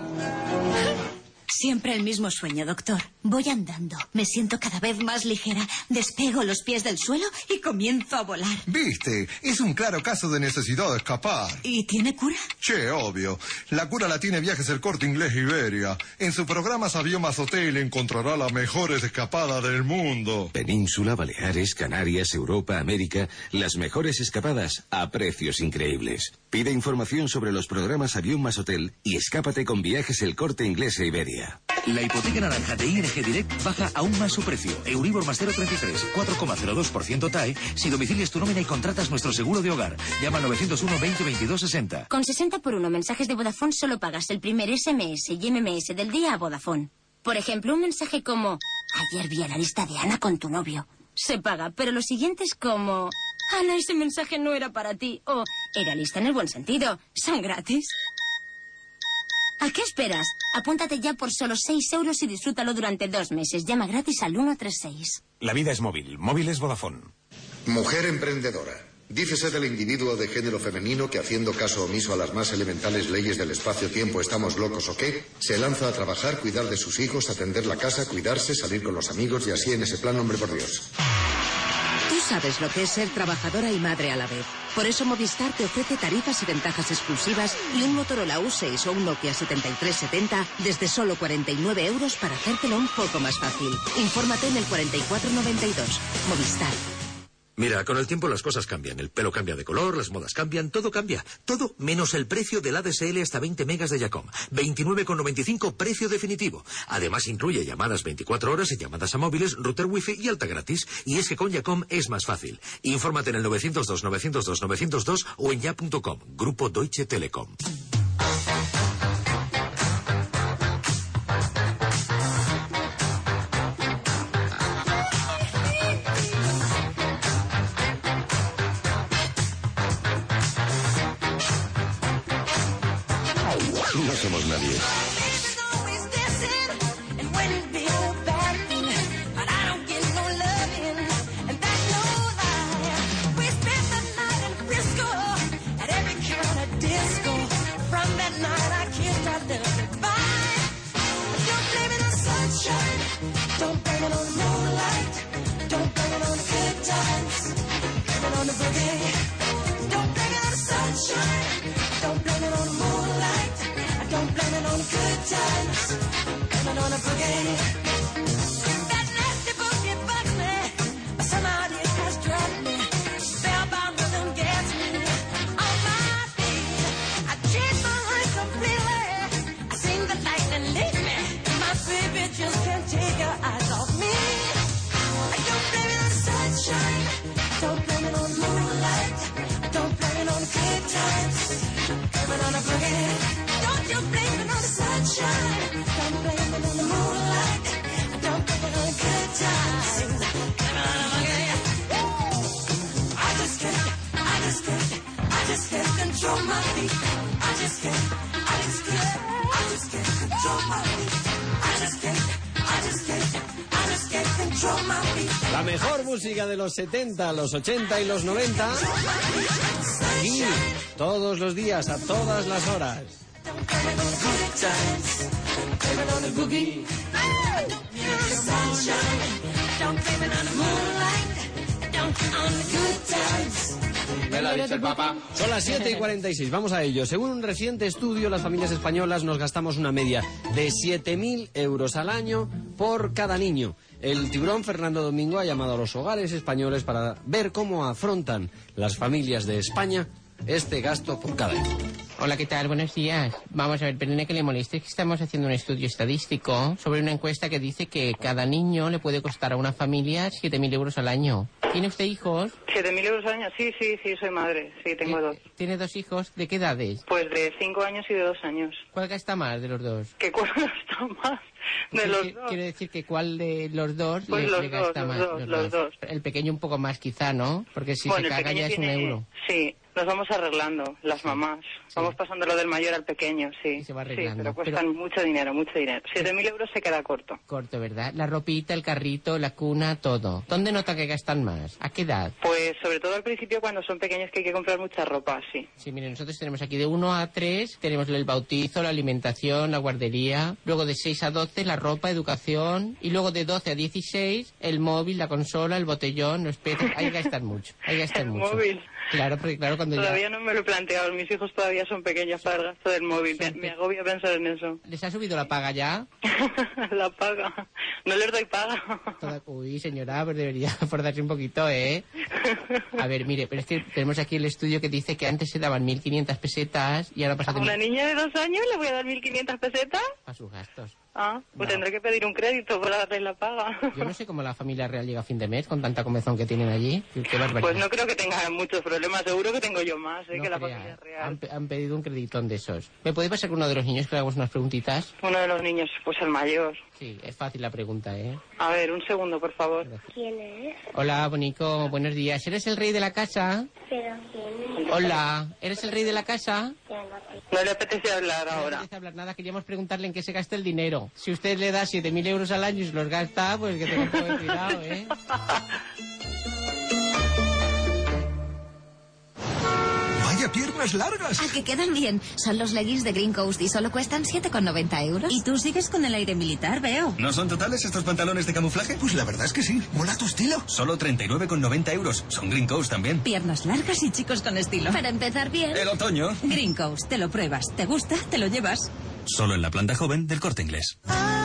Siempre el mismo sueño, doctor. Voy andando, me siento cada vez más ligera, despego los pies del suelo y comienzo a volar. ¿Viste? Es un claro caso de necesidad de escapar. ¿Y tiene cura? Che, obvio. La cura la tiene Viajes El Corte Inglés Iberia. En su programa Aviomas Hotel encontrará las mejores escapadas del mundo. Península, Baleares, Canarias, Europa, América. Las mejores escapadas a precios increíbles. Pide información sobre los programas Aviomas Hotel y escápate con Viajes El Corte Inglés Iberia. La hipoteca naranja de ING Direct baja aún más su precio. Euribor más 0,33, 4,02% TAE. Si domicilias tu nómina y contratas nuestro seguro de hogar. Llama al 901 20 22 60. Con 60 por 1 mensajes de Vodafone solo pagas el primer SMS y MMS del día a Vodafone. Por ejemplo, un mensaje como: ayer vi a la lista de Ana con tu novio. Se paga, pero los siguientes como: Ana, ese mensaje no era para ti. O era lista en el buen sentido. Son gratis. ¿A qué esperas? Apúntate ya por solo 6 euros y disfrútalo durante 2 meses. Llama gratis al 136. La vida es móvil. Móvil es Vodafone. Mujer emprendedora. Dícese del individuo de género femenino que, haciendo caso omiso a las más elementales leyes del espacio-tiempo, estamos locos o qué, se lanza a trabajar, cuidar de sus hijos, atender la casa, cuidarse, salir con los amigos y así en ese plan, hombre por Dios. Tú sabes lo que es ser trabajadora y madre a la vez. Por eso Movistar te ofrece tarifas y ventajas exclusivas y un Motorola U6 o un Nokia 7370 desde solo 49 euros para hacértelo un poco más fácil. Infórmate en el 4492. Movistar. Mira, con el tiempo las cosas cambian. El pelo cambia de color, las modas cambian, todo cambia. Todo menos el precio del ADSL hasta 20 megas de Yacom. 29,95 precio definitivo. Además incluye llamadas 24 horas y llamadas a móviles, router wifi y alta gratis. Y es que con Yacom es más fácil. Infórmate en el 902-902-902 o en ya.com. Grupo Deutsche Telekom. No somos nadie. Don't blame it on a boogie. That nasty boogie bugs me. Somebody has drugged me. Spellbound rhythm gets me on my feet. I change my mind completely. I sing the lightning lead me. My baby just can't take your eyes off me. Don't blame it on the sunshine. Don't blame it on the moonlight. Don't blame it on the good times. Blame it on a boogie. Don't you blame it on the sunshine. Don't blame it on the moonlight. Don't blame it on the good times. Blame it on a boogie. I just can't control my feet. I just can't control my feet. I just can't control my feet. La mejor música de los 70, los 80 y los 90. Aquí, todos los días, a todas las horas. Me lo ha dicho el Papa. Son las 7:46, vamos a ello. Según un reciente estudio, las familias españolas nos gastamos una media de 7.000 euros al año por cada niño. El tiburón Fernando Domingo ha llamado a los hogares españoles para ver cómo afrontan las familias de España este gasto por cada hijo. Hola, ¿qué tal? Buenos días. Vamos a ver, perdone que le moleste, es que estamos haciendo un estudio estadístico sobre una encuesta que dice que cada niño le puede costar a una familia 7.000 euros al año. ¿Tiene usted hijos? 7.000 euros al año, sí, soy madre, sí, tengo dos. ¿Tiene dos hijos? ¿De qué edades? Pues de 5 años y de 2 años. ¿Cuál gasta más de los dos? ¿Qué cuál gasta más de los dos? Quiero decir que cuál de los dos pues le gasta más. Los dos. El pequeño un poco más quizá, ¿no? Porque si se caga ya es un euro. Sí, nos vamos arreglando, las mamás. Sí. Vamos pasando lo del mayor al pequeño, sí. Y se va arreglando. Sí, pero cuestan mucho dinero. 7.000 euros se queda corto. Corto, ¿verdad? La ropita, el carrito, la cuna, todo. ¿Dónde nota que gastan más? ¿A qué edad? Pues sobre todo al principio cuando son pequeños que hay que comprar mucha ropa, sí. Sí, miren, nosotros tenemos aquí de 1 a 3, tenemos el bautizo, la alimentación, la guardería. Luego de 6 a 12, la ropa, educación. Y luego de 12 a 16, el móvil, la consola, el botellón, los peces. Hay que gastar mucho. El móvil. Claro, porque claro, cuando todavía no me lo he planteado. Mis hijos todavía son pequeños para el gasto del móvil. Me agobia pensar en eso. ¿Les ha subido la paga ya? La paga. No les doy paga. Uy, señora, pues debería aportarse un poquito, ¿eh? A ver, mire, pero es que tenemos aquí el estudio que dice que antes se daban 1.500 pesetas y ahora pasa de... ¿A una niña de 2 años le voy a dar 1.500 pesetas? A sus gastos. Ah, pues no. Tendré que pedir un crédito para darle la paga. Yo no sé cómo la familia real llega a fin de mes con tanta comezón que tienen allí. Pues no creo que tenga muchos problemas, seguro que tengo yo más, que la familia real. Han pedido un creditón de esos. ¿Me puede pasar con uno de los niños que le hagamos unas preguntitas? Uno de los niños, pues el mayor. Sí, es fácil la pregunta, ¿eh? A ver, un segundo, por favor. Gracias. ¿Quién es? Hola, Bonico, buenos días. ¿Eres el rey de la casa? ¿Pero quién es? Hola, ¿eres el rey de la casa? No le apetece hablar ahora. No le apetece hablar nada, queríamos preguntarle en qué se gasta el dinero. Si usted le da 7.000 euros al año y se los gasta, pues que tenga un poco de cuidado, ¿eh? ¡Vaya piernas largas! ¡Ah, que quedan bien! Son los leggings de Green Coast y solo cuestan 7,90 euros. ¿Y tú sigues con el aire militar, veo? ¿No son totales estos pantalones de camuflaje? Pues la verdad es que sí. Mola tu estilo. Solo 39,90 euros. Son Green Coast también. Piernas largas y chicos con estilo. Para empezar bien. El otoño. Green Coast, te lo pruebas. ¿Te gusta? Te lo llevas. Solo en la planta joven del Corte Inglés.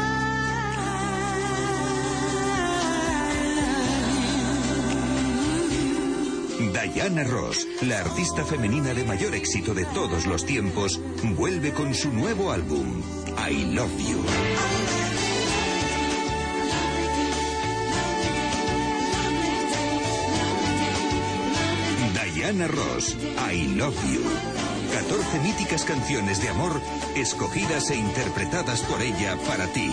Diana Ross, la artista femenina de mayor éxito de todos los tiempos, vuelve con su nuevo álbum, I Love You. Diana Ross, I Love You. 14 míticas canciones de amor escogidas e interpretadas por ella para ti.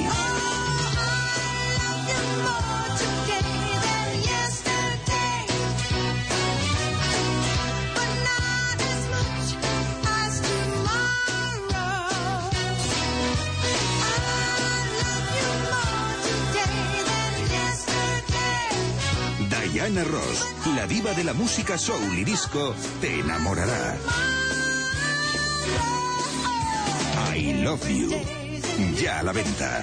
Diana Ross, la diva de la música soul y disco, te enamorará. I Love You, ya a la venta.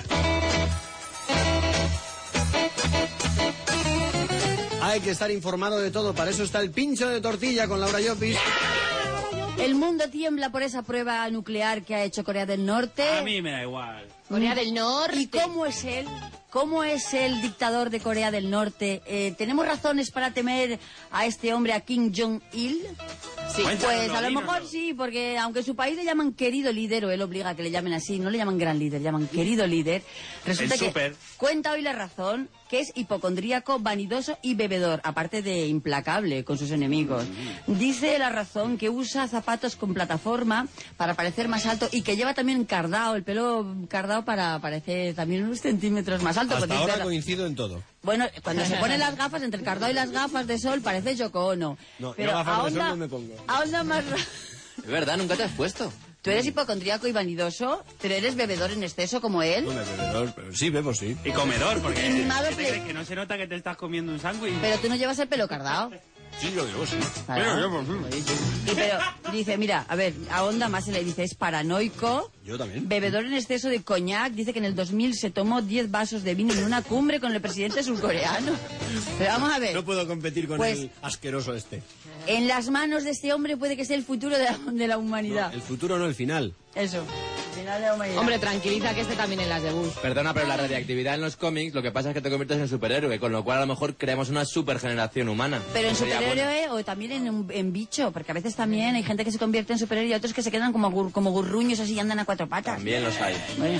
Hay que estar informado de todo, para eso está el pincho de tortilla con Laura Llopis. El mundo tiembla por esa prueba nuclear que ha hecho Corea del Norte. A mí me da igual. Corea del Norte. ¿Y cómo es él? ¿Cómo es el dictador de Corea del Norte? ¿Tenemos razones para temer a este hombre, a Kim Jong-il? Sí, pues a lo mejor sí, porque aunque su país le llaman querido líder, o él obliga a que le llamen así, no le llaman gran líder, le llaman querido líder, resulta que cuenta hoy la razón que es hipocondríaco, vanidoso y bebedor, aparte de implacable con sus enemigos. Dice la razón que usa zapatos con plataforma para parecer más alto y que lleva también cardao, el pelo cardao para parecer también unos centímetros más alto. Hasta ahora coincido en todo. Bueno, cuando se ponen las gafas, entre el cardao y las gafas de sol, parece Yoko Ono. No, pero yo gafas de sol no me pongo. Ahonda más... Es verdad, nunca te has puesto. Tú eres hipocondríaco y vanidoso, pero eres bebedor en exceso como él. No, bebedor, pero sí, bebo, sí. Y comedor, porque Y mimado que no se nota que te estás comiendo un sándwich. Pero tú no llevas el pelo cardao. Sí, lo llevo, sí. Claro. Y pero dice, mira, a ver, ahonda más y le dice, es paranoico. Yo también. Bebedor en exceso de coñac. Dice que en el 2000 se tomó 10 vasos de vino en una cumbre con el presidente surcoreano. Pero vamos a ver. No puedo competir con Pues, el asqueroso este. En las manos de este hombre puede que sea el futuro de la humanidad. No, el futuro no, el final. Eso. Final de la humanidad. Hombre, tranquiliza que este también en las de Bush. Perdona, pero la radiactividad en los cómics lo que pasa es que te conviertes en superhéroe, con lo cual a lo mejor creamos una supergeneración humana. Pero en Sería superhéroe bueno. o también en bicho, porque a veces también hay gente que se convierte en superhéroe y otros que se quedan como gurruños así y andan a cuatro patas. También los hay.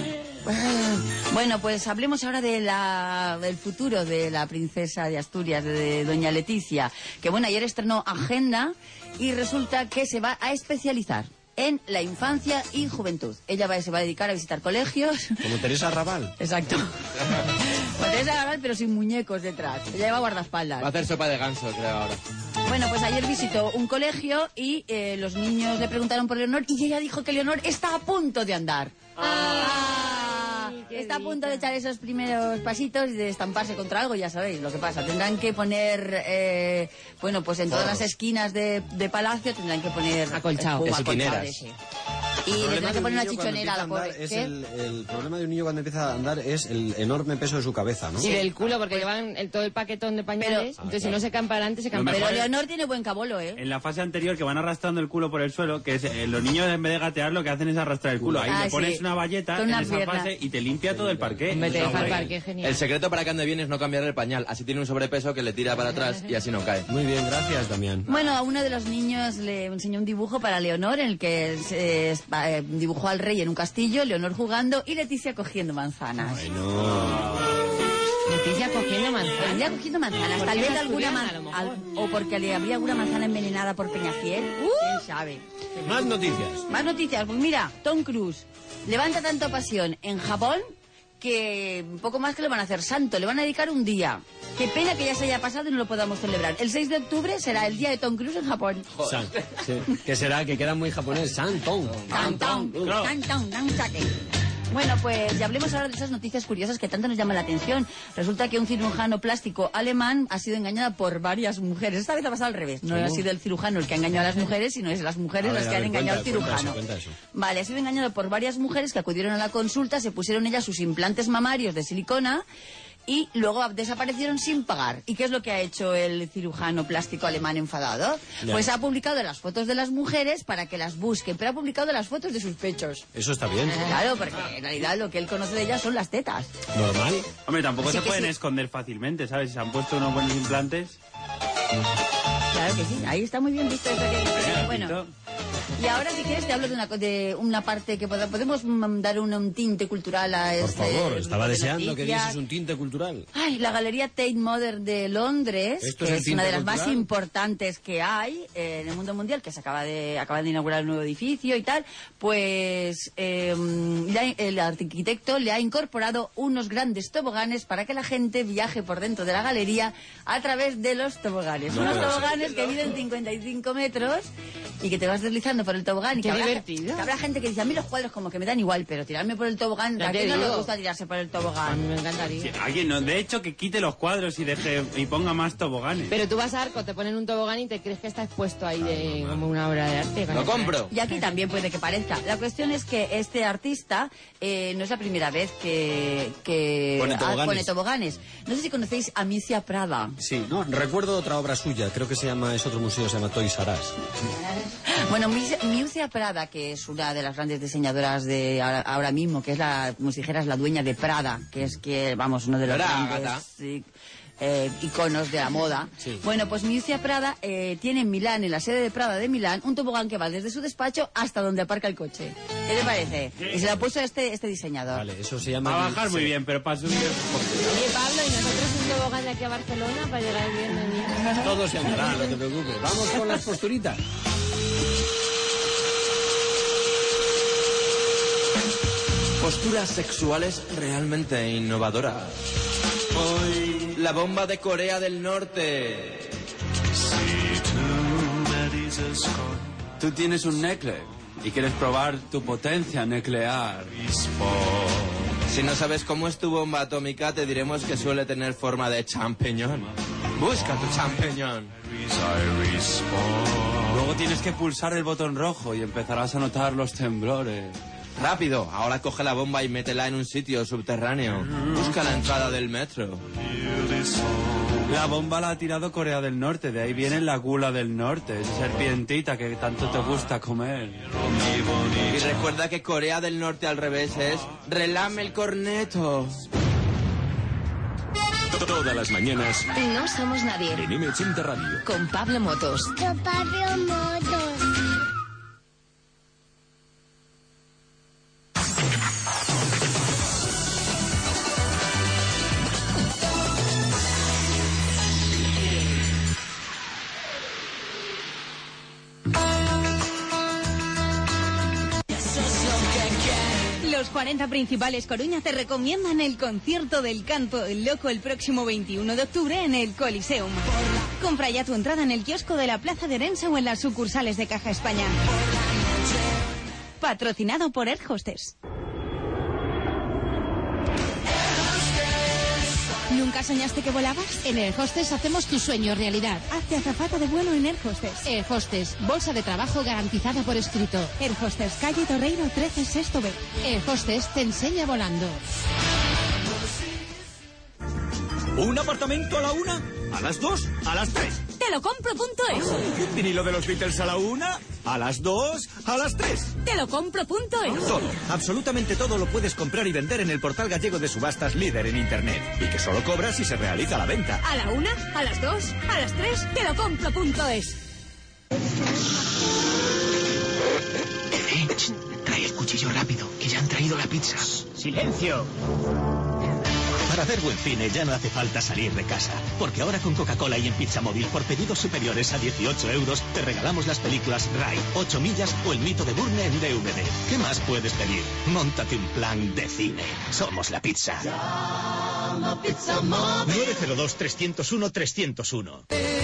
Bueno, pues hablemos ahora del futuro de la princesa de Asturias, de doña Leticia, que bueno, ayer estrenó Agenda y resulta que se va a especializar en la infancia y juventud. Ella se va a dedicar a visitar colegios. Como Teresa Raval. Exacto. Como Teresa Raval, pero sin muñecos detrás. Ella lleva guardaespaldas. Va a hacer sopa de ganso, creo, ahora. Bueno, pues ayer visitó un colegio y los niños le preguntaron por Leonor y ella dijo que Leonor está a punto de andar. Está a punto de echar esos primeros pasitos y de estamparse contra algo, ya sabéis lo que pasa. Tendrán que poner, bueno, pues en todas las esquinas de Palacio tendrán que poner... Acolchado. Esquineras. Sí. Y le tendrán que poner una chichonera a la pobre. El problema de un niño cuando empieza a andar es el enorme peso de su cabeza, ¿no? Y del culo, porque llevan todo el paquetón de pañales, entonces si no se caen para adelante, se caen para Pero atrás. Leonor tiene buen cabolo, ¿eh? En la fase anterior, que van arrastrando el culo por el suelo, que es, los niños en vez de gatear lo que hacen es arrastrar el culo. Ahí le pones una valleta Con una en esa pierna. fase y te limpia todo el parqué. Hombre, te deja el parqué genial. El secreto para que ande bien es no cambiar el pañal. Así tiene un sobrepeso que le tira para atrás y así no cae. Muy bien, gracias, Damián. Bueno, a uno de los niños le enseñó un dibujo para Leonor en el que dibujó al rey en un castillo, Leonor jugando y Leticia cogiendo manzanas. Leticia cogiendo manzanas. Leticia cogiendo manzanas. ¿Por Tal qué vez no alguna asturiana, a lo mejor? o porque le había alguna manzana envenenada por Peñafiel. ¿Quién sabe? Más noticias. Más noticias. Pues mira, Tom Cruise levanta tanta pasión en Japón que poco más que lo van a hacer santo. Le van a dedicar un día. Qué pena que ya se haya pasado y no lo podamos celebrar. El 6 de octubre será el día de Tom Cruise en Japón. San, sí. ¿Qué será? Que queda muy japonés. Santong. Bueno, pues ya hablemos ahora de esas noticias curiosas que tanto nos llaman la atención. Resulta que un cirujano plástico alemán ha sido engañado por varias mujeres. Esta vez ha pasado al revés. No ha sido el cirujano el que ha engañado a las mujeres, sino es las mujeres las que han engañado al cirujano. Cuenta eso. Vale, ha sido engañado por varias mujeres que acudieron a la consulta, se pusieron ellas sus implantes mamarios de silicona y luego desaparecieron sin pagar. ¿Y qué es lo que ha hecho el cirujano plástico alemán enfadado? Ya. Pues ha publicado las fotos de las mujeres para que las busquen, pero ha publicado las fotos de sus pechos. Eso está bien. Claro, porque en realidad lo que él conoce de ellas son las tetas. Normal. Hombre, tampoco Así se que pueden sí. esconder fácilmente, ¿sabes? Si se han puesto unos buenos implantes... Claro que sí, ahí está muy bien visto eso que... Bueno, y ahora si quieres te hablo de una parte que podemos dar un tinte cultural a Por este... favor, estaba de deseando que noticias. dieses un tinte cultural. Ay, la Galería Tate Modern de Londres, ¿Esto que es el es una de tinte las más cultural? importantes que hay en el mundo mundial, que se acaban de inaugurar un nuevo edificio y tal, pues el arquitecto le ha incorporado unos grandes toboganes para que la gente viaje por dentro de la galería a través de los toboganes. No Unos puede ser. toboganes que miden 55 metros y que te vas deslizando por el tobogán. Y Qué que divertido. que habrá gente que dice, a mí los cuadros como que me dan igual, pero tirarme por el tobogán, Ya ¿a te quién no le digo. gusta tirarse por el A tobogán? mí me encantaría. Sí, alguien no, de hecho, que quite los cuadros y ponga más toboganes. Pero tú vas a Arco, te ponen un tobogán y te crees que está expuesto ahí como una obra de arte. ¡Lo compro! Y aquí también puede que parezca. La cuestión es que este artista no es la primera vez que Pone toboganes. No sé si conocéis a Amicia Prada. Sí, no, recuerdo otra obra suya, creo que es otro museo, se llama Toys R Us. Bueno, Mircea Prada, que es una de las grandes diseñadoras de ahora mismo, que es como si dijeras la dueña de Prada, que es vamos, uno de los grandes iconos de la moda. Sí. Bueno, pues Mircea Prada tiene en Milán, en la sede de Prada de Milán, un tobogán que va desde su despacho hasta donde aparca el coche. ¿Qué te parece? Y se lo ha puesto este diseñador. Vale, eso se llama... Va a bajar muy bien, pero para subir... Oye, Pablo, ¿y nosotros un tobogán de aquí a Barcelona para llegar bien allí? Todo se andará, no te preocupes. Vamos con las posturitas. Posturas sexuales realmente innovadoras. Hoy, la bomba de Corea del Norte. Tú tienes un necklace y quieres probar tu potencia nuclear. Si no sabes cómo es tu bomba atómica, te diremos que suele tener forma de champiñón. Busca tu champiñón. Luego tienes que pulsar el botón rojo y empezarás a notar los temblores. Rápido, ahora coge la bomba y métela en un sitio subterráneo. Busca la entrada del metro. La bomba la ha tirado Corea del Norte, de ahí viene la gula del norte, esa serpientita que tanto te gusta comer. Y recuerda que Corea del Norte al revés es relame el corneto. Todas las mañanas No somos nadie. en M80 Radio. Con Pablo Motos. Pablo Motos. Los 40 principales Coruña te recomiendan el concierto del Canto el Loco el próximo 21 de octubre en el Coliseum. Compra ya tu entrada en el kiosco de la Plaza de Orense o en las sucursales de Caja España. Patrocinado por Air Hostess. ¿Nunca soñaste que volabas? En Air Hostess hacemos tu sueño realidad. Hazte azafata de vuelo en Air Hostess. Air Hostess, bolsa de trabajo garantizada por escrito. Air Hostess, calle Torreiro 13, sexto B. Air Hostess te enseña volando. ¿Un apartamento a la 1? ¿A las 2? ¿A las 3? Telocompro.es. ¿Un vinilo de los Beatles a la 1? ¿A las 2? ¿A las 3? Telocompro.es. Todo, absolutamente todo lo puedes comprar y vender en el portal gallego de subastas líder en Internet. Y que solo cobras si se realiza la venta. ¿A la 1? ¿A las 2? ¿A las 3? Telocompro.es. Trae el cuchillo rápido, que ya han traído la pizza. ¡Silencio! Para hacer buen cine ya no hace falta salir de casa, porque ahora con Coca-Cola y en Pizza Móvil por pedidos superiores a 18 euros te regalamos las películas Rai, 8 millas o El mito de Burne en DVD. ¿Qué más puedes pedir? Móntate un plan de cine. Somos la pizza. 902-301-301.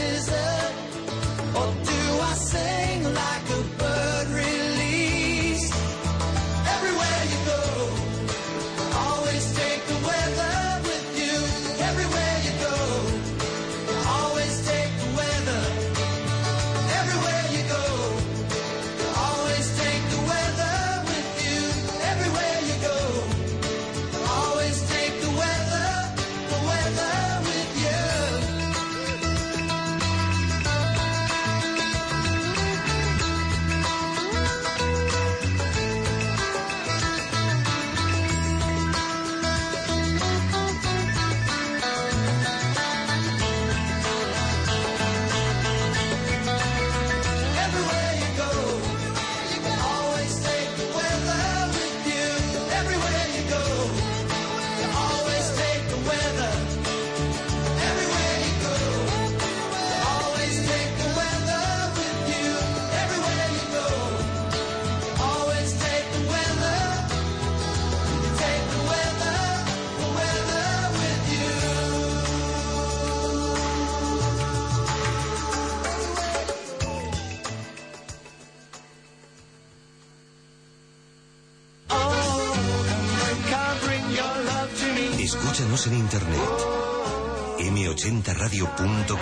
Escúchanos en internet. m80radio.com.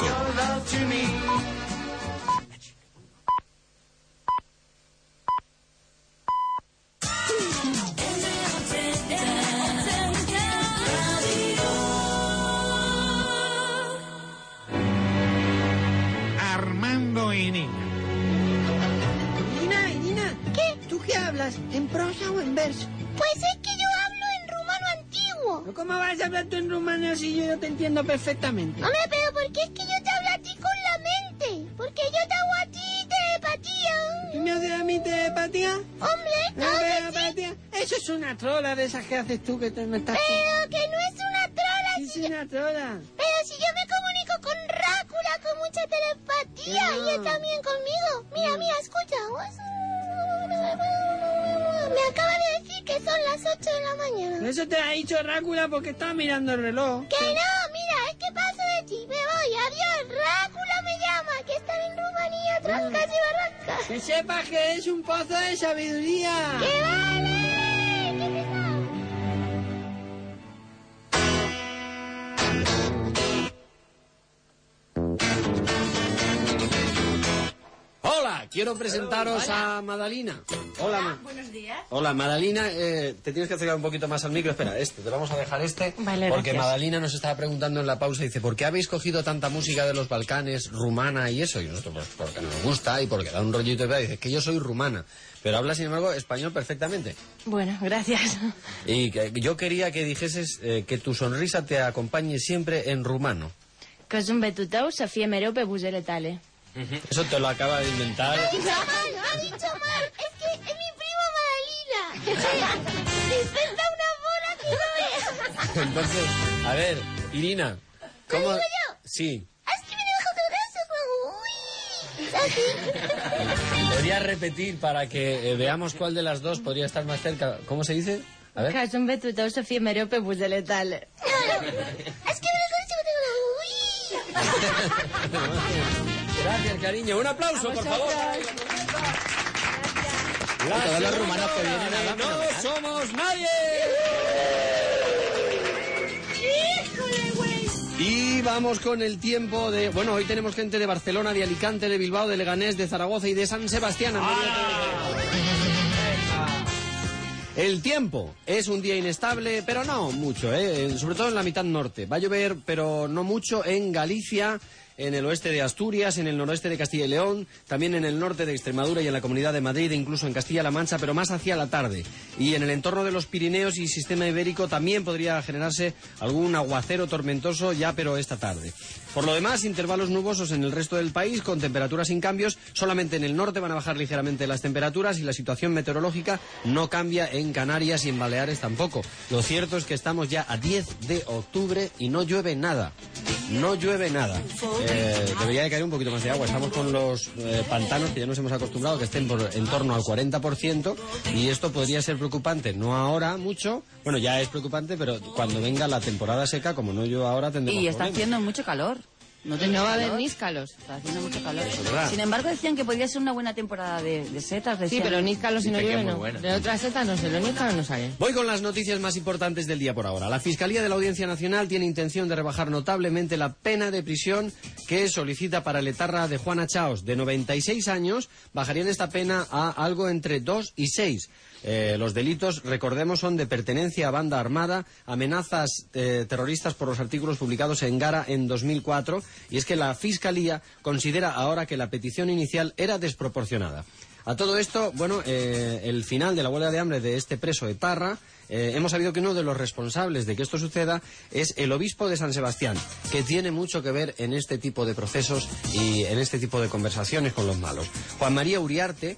Armando y Niña. hablas? ¿En prosa o en verso? Pues es que yo hablo en rumano antiguo. ¿Cómo vas a hablar tú en rumano si yo no te entiendo perfectamente? Hombre, pero ¿por qué es que yo te hablo a ti con la mente? Porque yo te hago a ti telepatía. ¿Y me haces a mí telepatía? Hombre, telepatía. Eso es una trola de esas que haces tú que te me estás... Pero que no es una trola. Sí, es una trola. Pero si yo me comunico con Drácula con mucha telepatía y él también conmigo. Mira, escucha. Me acaba de decir que son las 8 de la mañana. Eso te ha dicho Drácula porque estaba mirando el reloj. Que no, mira, es que paso de ti. Me voy, adiós. Drácula me llama, que están en Rumanía, trancas y barrancas. Que sepas que es un pozo de sabiduría. ¡Que vale! Hola, quiero presentaros a Madalina. Hola, buenos días. Hola, Madalina, te tienes que acercar un poquito más al micro. Espera, te vamos a dejar Vale, porque gracias. Madalina nos estaba preguntando en la pausa, dice, ¿por qué habéis cogido tanta música de los Balcanes, rumana y eso? Y nosotros, pues porque nos gusta y porque da un rollito de verdad. Dice, que yo soy rumana, pero habla, sin embargo, español perfectamente. Bueno, gracias. Y yo quería que dijeses que tu sonrisa te acompañe siempre en rumano. Que un betuteu se fie mereu pe buzele tale. Eso te lo acaba de inventar. Ha dicho mal. Es que es mi prima Madalina. Se inventa una bola que no es. Entonces, a ver, Irina, ¿cómo...? ¿Lo digo yo? Sí. Es que me dejo todo eso. Así. Podría repetir para que veamos cuál de las dos podría estar más cerca. ¿Cómo se dice? A ver. Que un betuteu se fie mereu pe buzele tale. Es que me dejo dicho que tengo una... Gracias, cariño. Un aplauso, por favor. Todas las rumanas que vienen a la ¡No somos nadie! ¡Híjole, güey! Y vamos con el tiempo de... Bueno, hoy tenemos gente de Barcelona, de Alicante, de Bilbao, de Leganés, de Zaragoza y de San Sebastián. El tiempo es un día inestable, pero no mucho, sobre todo en la mitad norte. Va a llover, pero no mucho en Galicia, en el oeste de Asturias, en el noroeste de Castilla y León, también en el norte de Extremadura y en la Comunidad de Madrid, incluso en Castilla-La Mancha, pero más hacia la tarde. Y en el entorno de los Pirineos y sistema ibérico también podría generarse algún aguacero tormentoso ya, pero esta tarde. Por lo demás, intervalos nubosos en el resto del país, con temperaturas sin cambios. Solamente en el norte van a bajar ligeramente las temperaturas y la situación meteorológica no cambia en Canarias y en Baleares tampoco. Lo cierto es que estamos ya a 10 de octubre y no llueve nada. No llueve nada. Debería de caer un poquito más de agua. Estamos con los pantanos que ya nos hemos acostumbrado que estén en torno al 40% y esto podría ser preocupante. No ahora mucho, bueno, ya es preocupante, pero cuando venga la temporada seca, como no llueve ahora, tendremos Y está problemas. haciendo mucho calor. No va a haber níscalos. Está haciendo mucho calor. Eso es verdad. Sin embargo, decían que podría ser una buena temporada de setas. Sí, decían. pero níscalos si no Dice que llueve es muy no. buena. De otras setas no sé, los níscalos no salen. Voy con las noticias más importantes del día por ahora. La Fiscalía de la Audiencia Nacional tiene intención de rebajar notablemente la pena de prisión que solicita para el etarra de Juana Chaos. De 96 años, bajarían esta pena a algo entre 2 y 6. Los delitos, recordemos, son de pertenencia a banda armada, amenazas terroristas por los artículos publicados en Gara en 2004, y es que la Fiscalía considera ahora que la petición inicial era desproporcionada. A todo esto, bueno, el final de la huelga de hambre de este preso etarra, hemos sabido que uno de los responsables de que esto suceda es el obispo de San Sebastián, que tiene mucho que ver en este tipo de procesos y en este tipo de conversaciones con los malos. Juan María Uriarte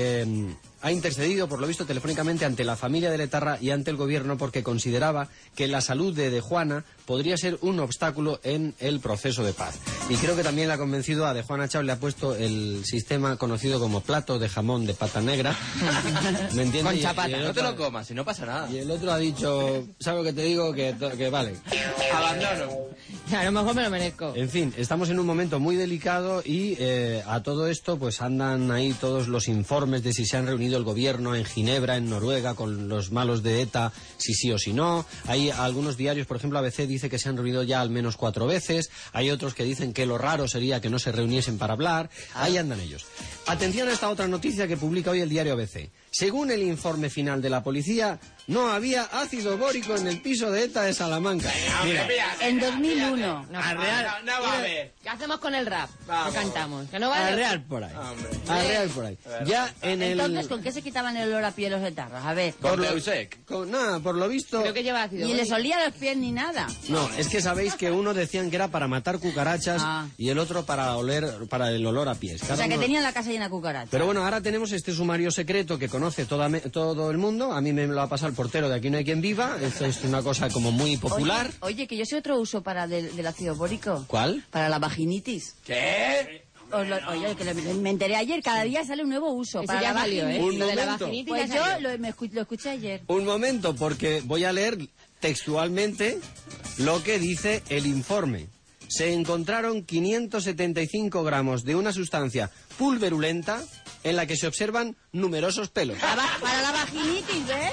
ha intercedido, por lo visto, telefónicamente ante la familia de etarra y ante el gobierno porque consideraba que la salud de Juana podría ser un obstáculo en el proceso de paz. Y creo que también le ha convencido a de Juana Chao, le ha puesto el sistema conocido como plato de jamón de pata negra. ¿Me entiendes? Con Y chapata. el No te otro- lo comas, si no pasa nada. Y el otro ha dicho, ¿sabes lo que te digo? Que vale. Abandono. A lo mejor me lo merezco. En fin, estamos en un momento muy delicado y a todo esto pues andan ahí todos los informes de si se han reunido el gobierno en Ginebra, en Noruega, con los malos de ETA, si sí o si no. Hay algunos diarios, por ejemplo ABC dice que se han reunido ya al menos 4 veces. Hay otros que dicen que lo raro sería que no se reuniesen para hablar. Ahí andan ellos. Atención a esta otra noticia que publica hoy el diario ABC. Según el informe final de la policía, no había ácido bórico en el piso de ETA de Salamanca. Mira, En 2001. No va a haber. ¿Qué hacemos con el rap? Vamos. ¿Qué cantamos? Que no vale. Arreal por ahí. Arreal por ahí. Ya en el... Entonces, ¿con qué se quitaban el olor a piel los etarras? A ver. Por lo visto... Creo que lleva ácido. Ni les olía los pies ni nada. No, es que sabéis que uno decían que era para matar cucarachas y el otro para el olor a pies. O sea, que tenían la casa llena de cucarachas. Pero bueno, ahora tenemos este sumario secreto que conoce todo el mundo. A mí me lo ha pasado el portero de Aquí no hay quien viva. Esto es una cosa como muy popular. Oye, que yo sé otro uso para del ácido bórico. ¿Cuál? Para la vaginitis. ¿Qué? Oye, que me enteré ayer, cada día sale un nuevo uso. Ese para ya la valió, vaginitis. Un Lo de la momento. vaginitis Pues ya yo salió. lo escuché ayer. Un momento, porque voy a leer textualmente lo que dice el informe. Se encontraron 575 gramos de una sustancia pulverulenta en la que se observan numerosos pelos. Para la vaginitis, ¿ves?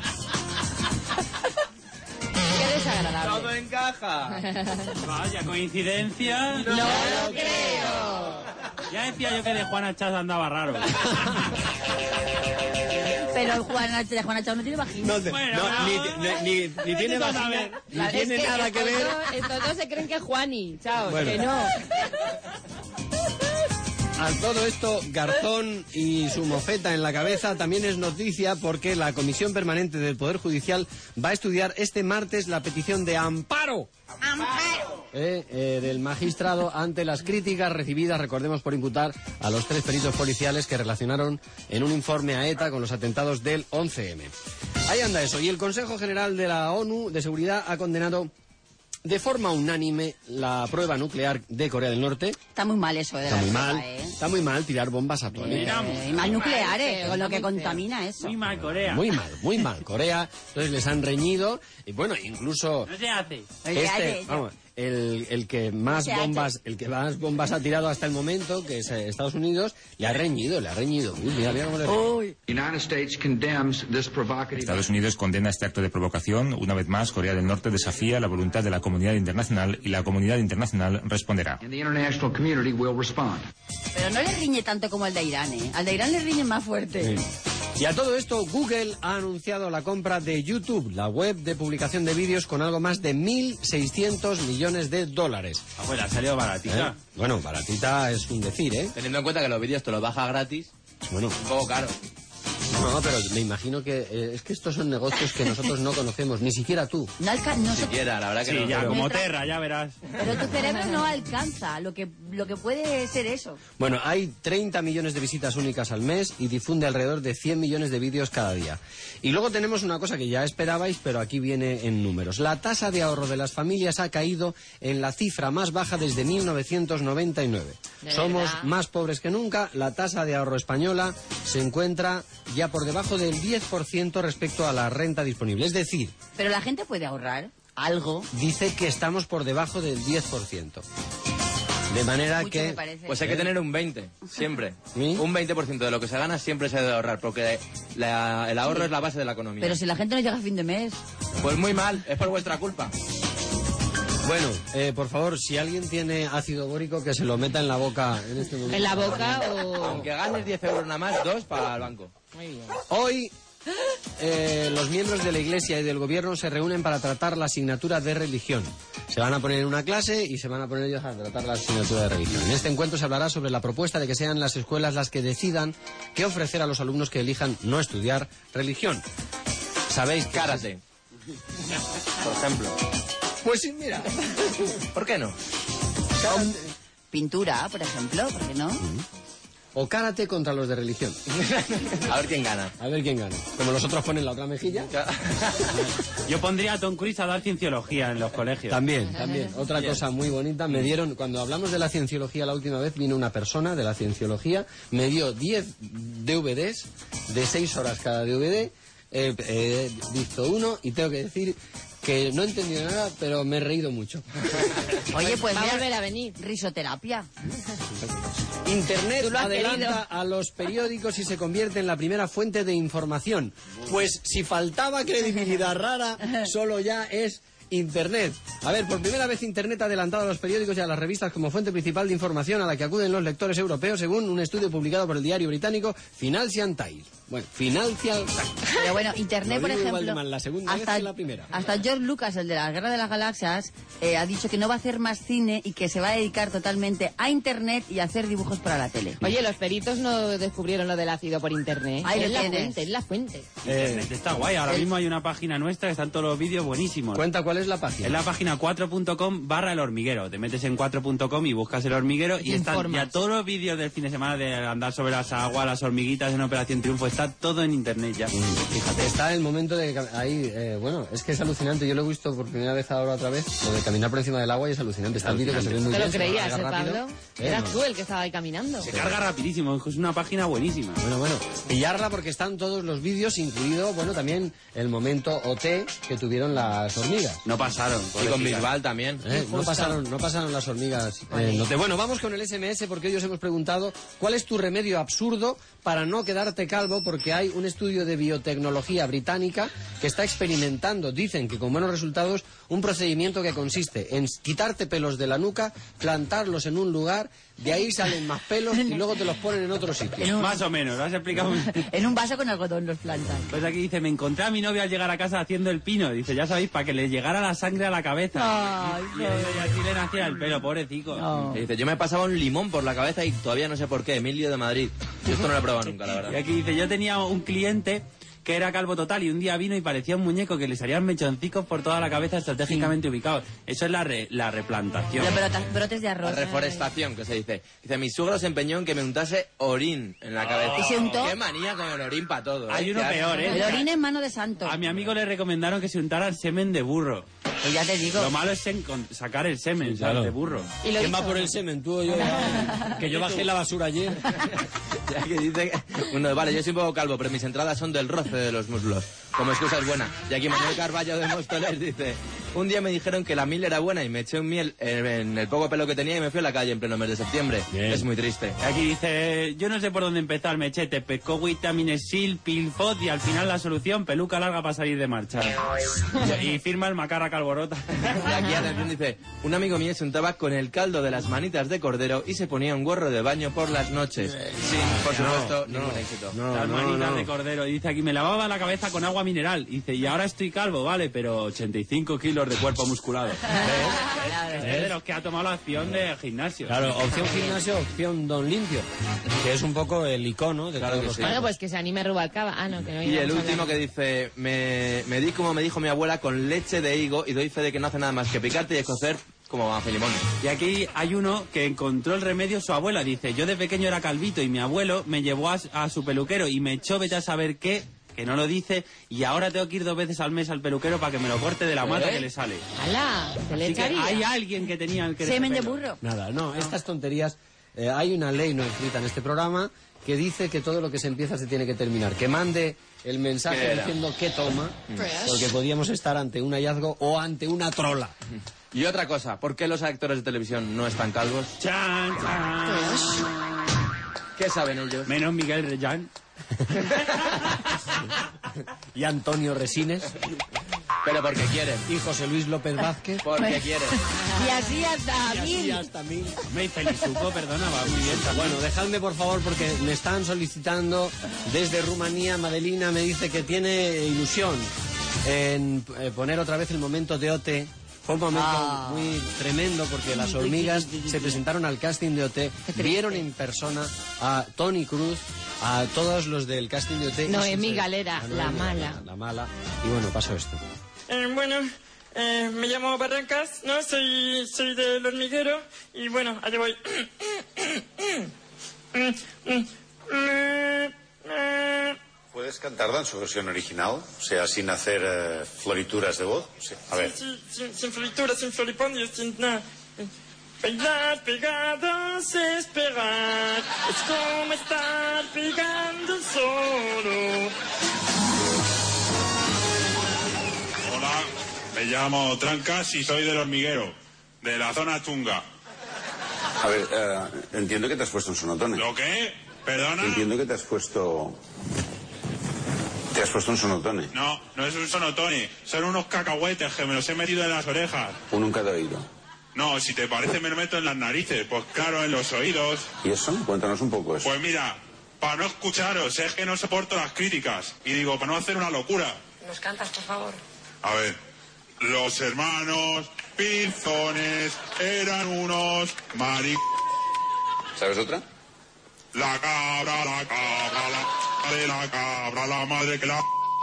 Qué desagradable. Todo encaja. Vaya, coincidencia. No lo creo. Ya decía yo que de Juana Chas andaba raro. Pero Juana Chao no tiene vagina. Ni tiene vagina, ni tiene nada que ver. Estos dos se creen que es Juani. Chao, Bueno. que no. A todo esto, Garzón y su mofeta en la cabeza también es noticia porque la Comisión Permanente del Poder Judicial va a estudiar este martes la petición de amparo. Del magistrado ante las críticas recibidas, recordemos, por imputar a los 3 peritos policiales que relacionaron en un informe a ETA con los atentados del 11M. Ahí anda eso. Y el Consejo General de la ONU de Seguridad ha condenado de forma unánime la prueba nuclear de Corea del Norte. Está muy mal eso, de Está la muy prueba, mal, está muy mal tirar bombas atómicas. Y más nucleares, con lo que contamina eso. Muy mal, Corea. Muy mal, Corea. Entonces les han reñido y bueno, incluso No se hace. el que más bombas ha tirado hasta el momento, que es Estados Unidos, le ha reñido. Uy, mira cómo le Estados Unidos condena este acto de provocación. Una vez más, Corea del Norte desafía la voluntad de la comunidad internacional y la comunidad internacional responderá. Pero no le riñe tanto como el de Irán, ¿eh? Al de Irán le riñe más fuerte. Y a todo esto, Google ha anunciado la compra de YouTube, la web de publicación de vídeos, con algo más de 1.600 millones de dólares. Pues ha salido baratita. Bueno, baratita es un decir, ¿eh? Teniendo en cuenta que los vídeos te los baja gratis, Bueno, un poco caro. no, pero me imagino que es que estos son negocios que nosotros no conocemos, ni siquiera tú. Ni siquiera, la verdad que Sí, no. ya, pero- como Terra, ya verás. Pero tu cerebro no alcanza lo que puede ser eso. Bueno, hay 30 millones de visitas únicas al mes y difunde alrededor de 100 millones de vídeos cada día. Y luego tenemos una cosa que ya esperabais, pero aquí viene en números. La tasa de ahorro de las familias ha caído en la cifra más baja desde 1999. ¿De Somos verdad? más pobres que nunca. La tasa de ahorro española se encuentra ya por debajo del 10% respecto a la renta disponible. Es decir, Pero la gente puede ahorrar algo. dice que estamos por debajo del 10%. De manera Mucho que... me parece. Pues hay que tener un 20, siempre. ¿Sí? Un 20% de lo que se gana siempre se debe ahorrar, porque el ahorro es la base de la economía. Pero si la gente no llega a fin de mes. Pues muy mal, es por vuestra culpa. Bueno, por favor, si alguien tiene ácido bórico, que se lo meta en la boca en este momento. ¿En la boca o...? Aunque ganes 10 euros nada más, 2 para el banco. Muy bien. Hoy los miembros de la Iglesia y del Gobierno se reúnen para tratar la asignatura de religión. Se van a poner en una clase y se van a poner ellos a tratar la asignatura de religión. En este encuentro se hablará sobre la propuesta de que sean las escuelas las que decidan qué ofrecer a los alumnos que elijan no estudiar religión. ¿Sabéis? Karate. Por ejemplo. Pues sí, mira. ¿Por qué no? Pintura, por ejemplo, ¿por qué no? O karate contra los de religión. A ver quién gana. A ver quién gana. Como los otros ponen la otra mejilla. Yo pondría a Tom Cruise a dar cienciología en los colegios. También. Otra Bien. cosa muy bonita, me dieron, cuando hablamos de la cienciología la última vez, vino una persona de la cienciología, me dio 10 DVDs de 6 horas cada DVD, he visto uno y tengo que decir que no he entendido nada, pero me he reído mucho. Oye, pues Va a mira, volver a venir. risoterapia. Internet Tú lo has adelanta querido. a los periódicos y se convierte en la primera fuente de información. Pues si faltaba credibilidad rara, solo ya es Internet. A ver, por primera vez Internet ha adelantado a los periódicos y a las revistas como fuente principal de información a la que acuden los lectores europeos, según un estudio publicado por el diario británico Financial Times. Bueno, Financial Times. Pero bueno, Internet, por ejemplo, la segunda vez que la primera. Hasta George Lucas, el de la Guerra de las Galaxias, ha dicho que no va a hacer más cine y que se va a dedicar totalmente a Internet y a hacer dibujos para la tele. Oye, los peritos no descubrieron lo del ácido por Internet. Ahí es lo la tienes. fuente, es la fuente. Internet está guay. Ahora mismo hay una página nuestra que están todos los vídeos buenísimos. Cuenta cuál es la página. Es la página 4.com/el hormiguero. Te metes en 4.com y buscas el hormiguero y están ya todos los vídeos del fin de semana de andar sobre las aguas, las hormiguitas en Operación Triunfo. Está todo en Internet ya. Fíjate, está el momento de... Ahí, bueno, es que es alucinante. Yo lo he visto por primera vez ahora otra vez. Lo de caminar por encima del agua y es alucinante. Está el vídeo que se ve muy ¿Te bien. lo creías, Pablo? Eras no. tú el que estaba ahí caminando. Se carga rapidísimo. Es una página buenísima. Bueno, pillarla porque están todos los vídeos, incluido, bueno, también el momento OT que tuvieron las hormigas. No pasaron. Y con Bisbal también. No pasaron las hormigas. Bueno, vamos con el SMS porque hoy os hemos preguntado cuál es tu remedio absurdo para no quedarte calvo, porque hay un estudio de biotecnología británica que está experimentando, dicen que con buenos resultados, un procedimiento que consiste en quitarte pelos de la nuca, plantarlos en un lugar, de ahí salen más pelos y luego te los ponen en otro sitio. Más o menos, lo has explicado. En un vaso con algodón los plantan. Pues aquí dice, me encontré a mi novia al llegar a casa haciendo el pino. Dice, ya sabéis, para que le llegara la sangre a la cabeza. Ay, y así le nacía el pelo, pobrecito. Y dice, yo me pasaba un limón por la cabeza y todavía no sé por qué. Emilio de Madrid. Yo esto no lo he probado nunca, la verdad. Y aquí dice, yo tenía un cliente que era calvo total y un día vino y parecía un muñeco que le salían mechoncicos por toda la cabeza estratégicamente ubicados. Eso es la replantación. Brotes de arroz. La reforestación, que se dice. Dice, mi suegro se empeñó en que me untase orín en la cabeza. ¿Y se untó? Qué manía con el orín para todo. Hay uno peor, ¿eh? El orín es mano de santo. A mi amigo le recomendaron que se untara el semen de burro. Pues ya te digo. Lo malo es sacar el semen, ¿sabes? De burro. ¿Quién va por el semen? ¿Tú o yo? Que yo bajé la basura ayer. Ya que dice bueno, vale, yo soy un poco calvo, pero mis entradas son del roce de los muslos. Como excusa es buena. Y aquí Manuel Carballo de Móstoles dice, un día me dijeron que la miel era buena y me eché un miel en el poco pelo que tenía y me fui a la calle en pleno mes de septiembre. Bien. Es muy triste. Aquí dice, yo no sé por dónde empezar, me eché Tepesco, Vitaminesil, Pilfot y al final la solución, peluca larga para salir de marcha. Y firma el Macarra Calborota. Y aquí atención dice, un amigo mío se untaba con el caldo de las manitas de cordero y se ponía un gorro de baño por las noches. Sí, por supuesto, ningún éxito. Las manitas de cordero. Y dice aquí, me lavaba la cabeza con agua mineral. Y dice, y ahora estoy calvo, vale, pero 85 kilos de cuerpo musculado. Es de los que ha tomado la opción de gimnasio. Claro, opción gimnasio, opción don limpio. Que es un poco el icono de todos los Bueno, pues que se anime Rubalcaba. Ah, no, que no. Y el último que dice, me di como me dijo mi abuela con leche de higo y doy fe de que no hace nada más que picarte y escocer como limón. Y aquí hay uno que encontró el remedio su abuela. Dice, yo de pequeño era calvito y mi abuelo me llevó a su peluquero y me echó vete a saber qué, que no lo dice, y ahora tengo que ir 2 veces al mes al peluquero para que me lo corte de la mata que le sale. ¡Hala! ¿Se le Así que echaría? hay alguien que tenía el que Semen de burro. Nada, no, estas tonterías. Hay una ley no escrita en este programa que dice que todo lo que se empieza se tiene que terminar. Que mande el mensaje diciendo qué toma, porque podríamos estar ante un hallazgo o ante una trola. Y otra cosa, ¿por qué los actores de televisión no están calvos? ¡Chan, chan! ¿Qué saben ellos? Menos Miguel Reyán. Y Antonio Resines. Pero porque quieren. Y José Luis López Vázquez. Porque quieren. Y así hasta mil. Me Felizuco, perdona, va muy bien. Bueno, dejadme por favor porque me están solicitando desde Rumanía. Madelina me dice que tiene ilusión en poner otra vez el momento de OT. Fue un momento muy tremendo porque las hormigas se presentaron al casting de OT, vieron en persona a Toni Cruz, a todos los del casting de OT. Noemí Galera, la mala. La mala. Y bueno, pasó esto. Me llamo Barrancas, ¿no? Soy del hormiguero y bueno, allá voy. ¿Puedes cantar en su versión original? O sea, sin hacer florituras de voz. Sí. A ver. Sí, sin florituras, sin floripondios, sin nada. Bailar pegados, esperar, es como estar pegando solo. Hola, me llamo Trancas y soy del hormiguero, de la zona chunga. A ver, entiendo que te has puesto un sonotone. ¿Lo qué? ¿Perdona? Entiendo que te has puesto has puesto un sonotone? No, no es un sonotone. Son unos cacahuetes que me los he metido en las orejas. Uno en cada oído. No, si te parece me lo meto en las narices. Pues claro, en los oídos. ¿Y eso? Cuéntanos un poco eso. Pues mira, para no escucharos, es que no soporto las críticas. Y digo, para no hacer una locura. ¿Nos cantas, por favor? A ver. Los hermanos Pinzones eran unos ¿Sabes otra? La cabra, la cabra, la madre que la...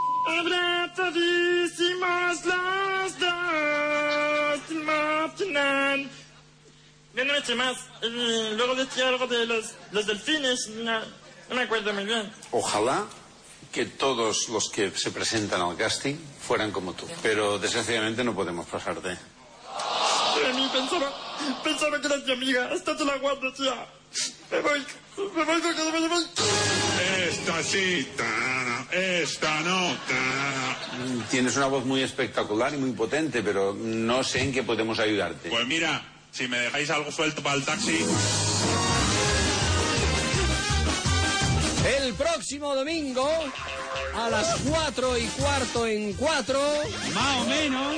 Abrazadísimas las dos, matinan. Yo no me eché más. Luego decía algo de los delfines. No me acuerdo muy bien. Ojalá que todos los que se presentan al casting fueran como tú. Pero desgraciadamente no podemos pasarte. De mí pensaba que eras mi amiga. Hasta te la guardo, tía. Me voy porque me voy. Esta sí, esta no. Tienes una voz muy espectacular y muy potente, pero no sé en qué podemos ayudarte. Pues mira, si me dejáis algo suelto para el taxi... El próximo domingo, a las 4:15 en 4... Más o menos.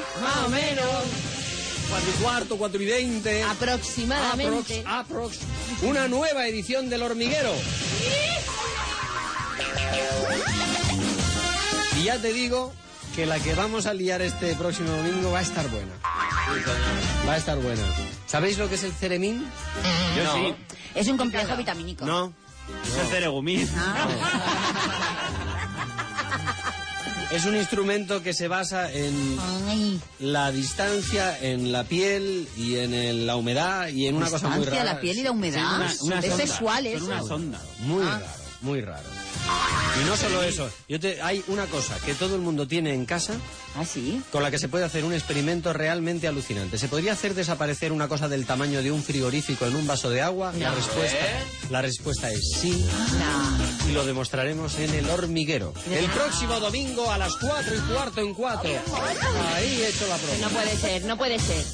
4:15, 4:20... Aproximadamente. Una nueva edición del Hormiguero. Y ya te digo que la que vamos a liar este próximo domingo va a estar buena. Va a estar buena. ¿Sabéis lo que es el ceremín? Yo sí. Es un complejo vitamínico. No. Es el ceregumín. Es un instrumento que se basa en la distancia, en la piel y en la humedad y en una cosa muy rara. La piel y la humedad. Sí, una es sonda. sexual eso. Una sonda. Muy raro. Y no solo eso, hay una cosa que todo el mundo tiene en casa. ¿Ah, sí? Con la que se puede hacer un experimento realmente alucinante. ¿Se podría hacer desaparecer una cosa del tamaño de un frigorífico en un vaso de agua? No. La respuesta es sí. No. Y lo demostraremos en el Hormiguero. No. El próximo domingo a las 4:15 en 4. Ahí he hecho la prueba. No puede ser.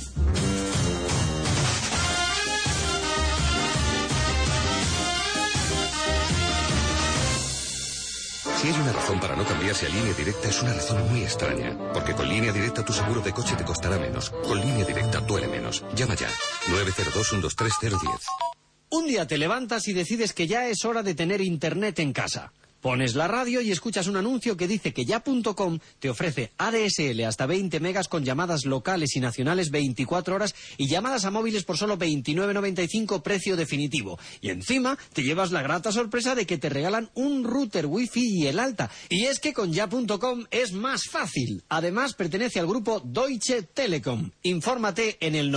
Si hay una razón para no cambiarse a Línea Directa, es una razón muy extraña. Porque con Línea Directa tu seguro de coche te costará menos. Con Línea Directa duele menos. Llama ya. 902-123-010. Un día te levantas y decides que ya es hora de tener internet en casa. Pones la radio y escuchas un anuncio que dice que ya.com te ofrece ADSL hasta 20 megas con llamadas locales y nacionales 24 horas y llamadas a móviles por solo 29,95 precio definitivo. Y encima te llevas la grata sorpresa de que te regalan un router wifi y el alta. Y es que con ya.com es más fácil. Además pertenece al grupo Deutsche Telekom. Infórmate en el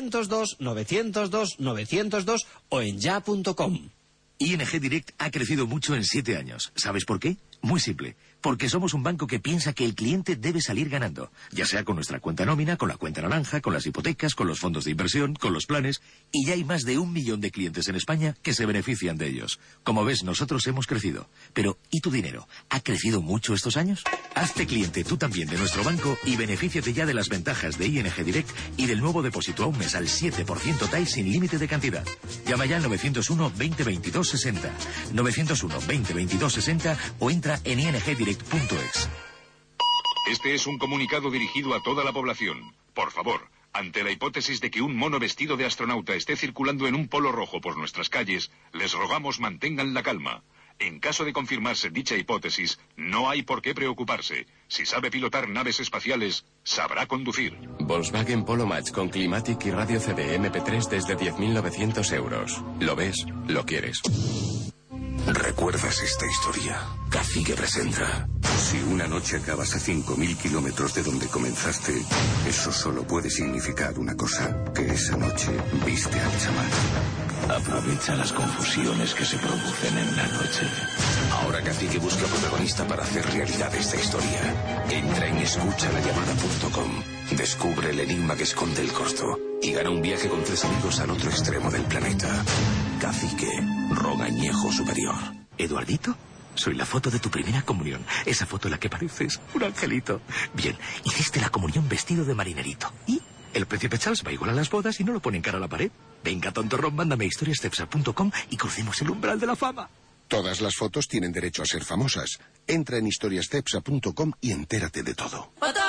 902-902-902 o en ya.com. ING Direct ha crecido mucho en 7 años. ¿Sabes por qué? Muy simple. Porque somos un banco que piensa que el cliente debe salir ganando. Ya sea con nuestra cuenta nómina, con la cuenta naranja, con las hipotecas, con los fondos de inversión, con los planes. Y ya hay más de 1 millón de clientes en España que se benefician de ellos. Como ves, nosotros hemos crecido. Pero, ¿y tu dinero? ¿Ha crecido mucho estos años? Hazte cliente tú también de nuestro banco y benefíciate ya de las ventajas de ING Direct y del nuevo depósito a un mes al 7% TAI sin límite de cantidad. Llama ya al 901-2022-60. 901-2022-60 o entra en ingdirect.es. Este es un comunicado dirigido a toda la población. Por favor, ante la hipótesis de que un mono vestido de astronauta esté circulando en un polo rojo por nuestras calles, les rogamos mantengan la calma. En caso de confirmarse dicha hipótesis, no hay por qué preocuparse. Si sabe pilotar naves espaciales, sabrá conducir. Volkswagen Polo Match con Climatic y radio CD MP3 desde 10.900 euros. ¿Lo ves? ¿Lo quieres? ¿Recuerdas esta historia? Cacique presenta. Si una noche acabas a 5.000 kilómetros de donde comenzaste, eso solo puede significar una cosa, que esa noche viste al chamán. Aprovecha las confusiones que se producen en la noche. Ahora Cacique busca protagonista para hacer realidad esta historia. Entra en escuchalayamada.com, descubre el enigma que esconde el corto y gana un viaje con 3 amigos al otro extremo del planeta. Cacique, ron añejo superior. ¿Eduardito? Soy la foto de tu primera comunión. Esa foto en la que pareces un angelito. Bien, hiciste la comunión vestido de marinerito. ¿Y? El príncipe Charles va igual a las bodas y no lo pone en cara a la pared. Venga, tontorrón, mándame historiascepsa.com y crucemos el umbral de la fama. Todas las fotos tienen derecho a ser famosas. Entra en historiascepsa.com y entérate de todo.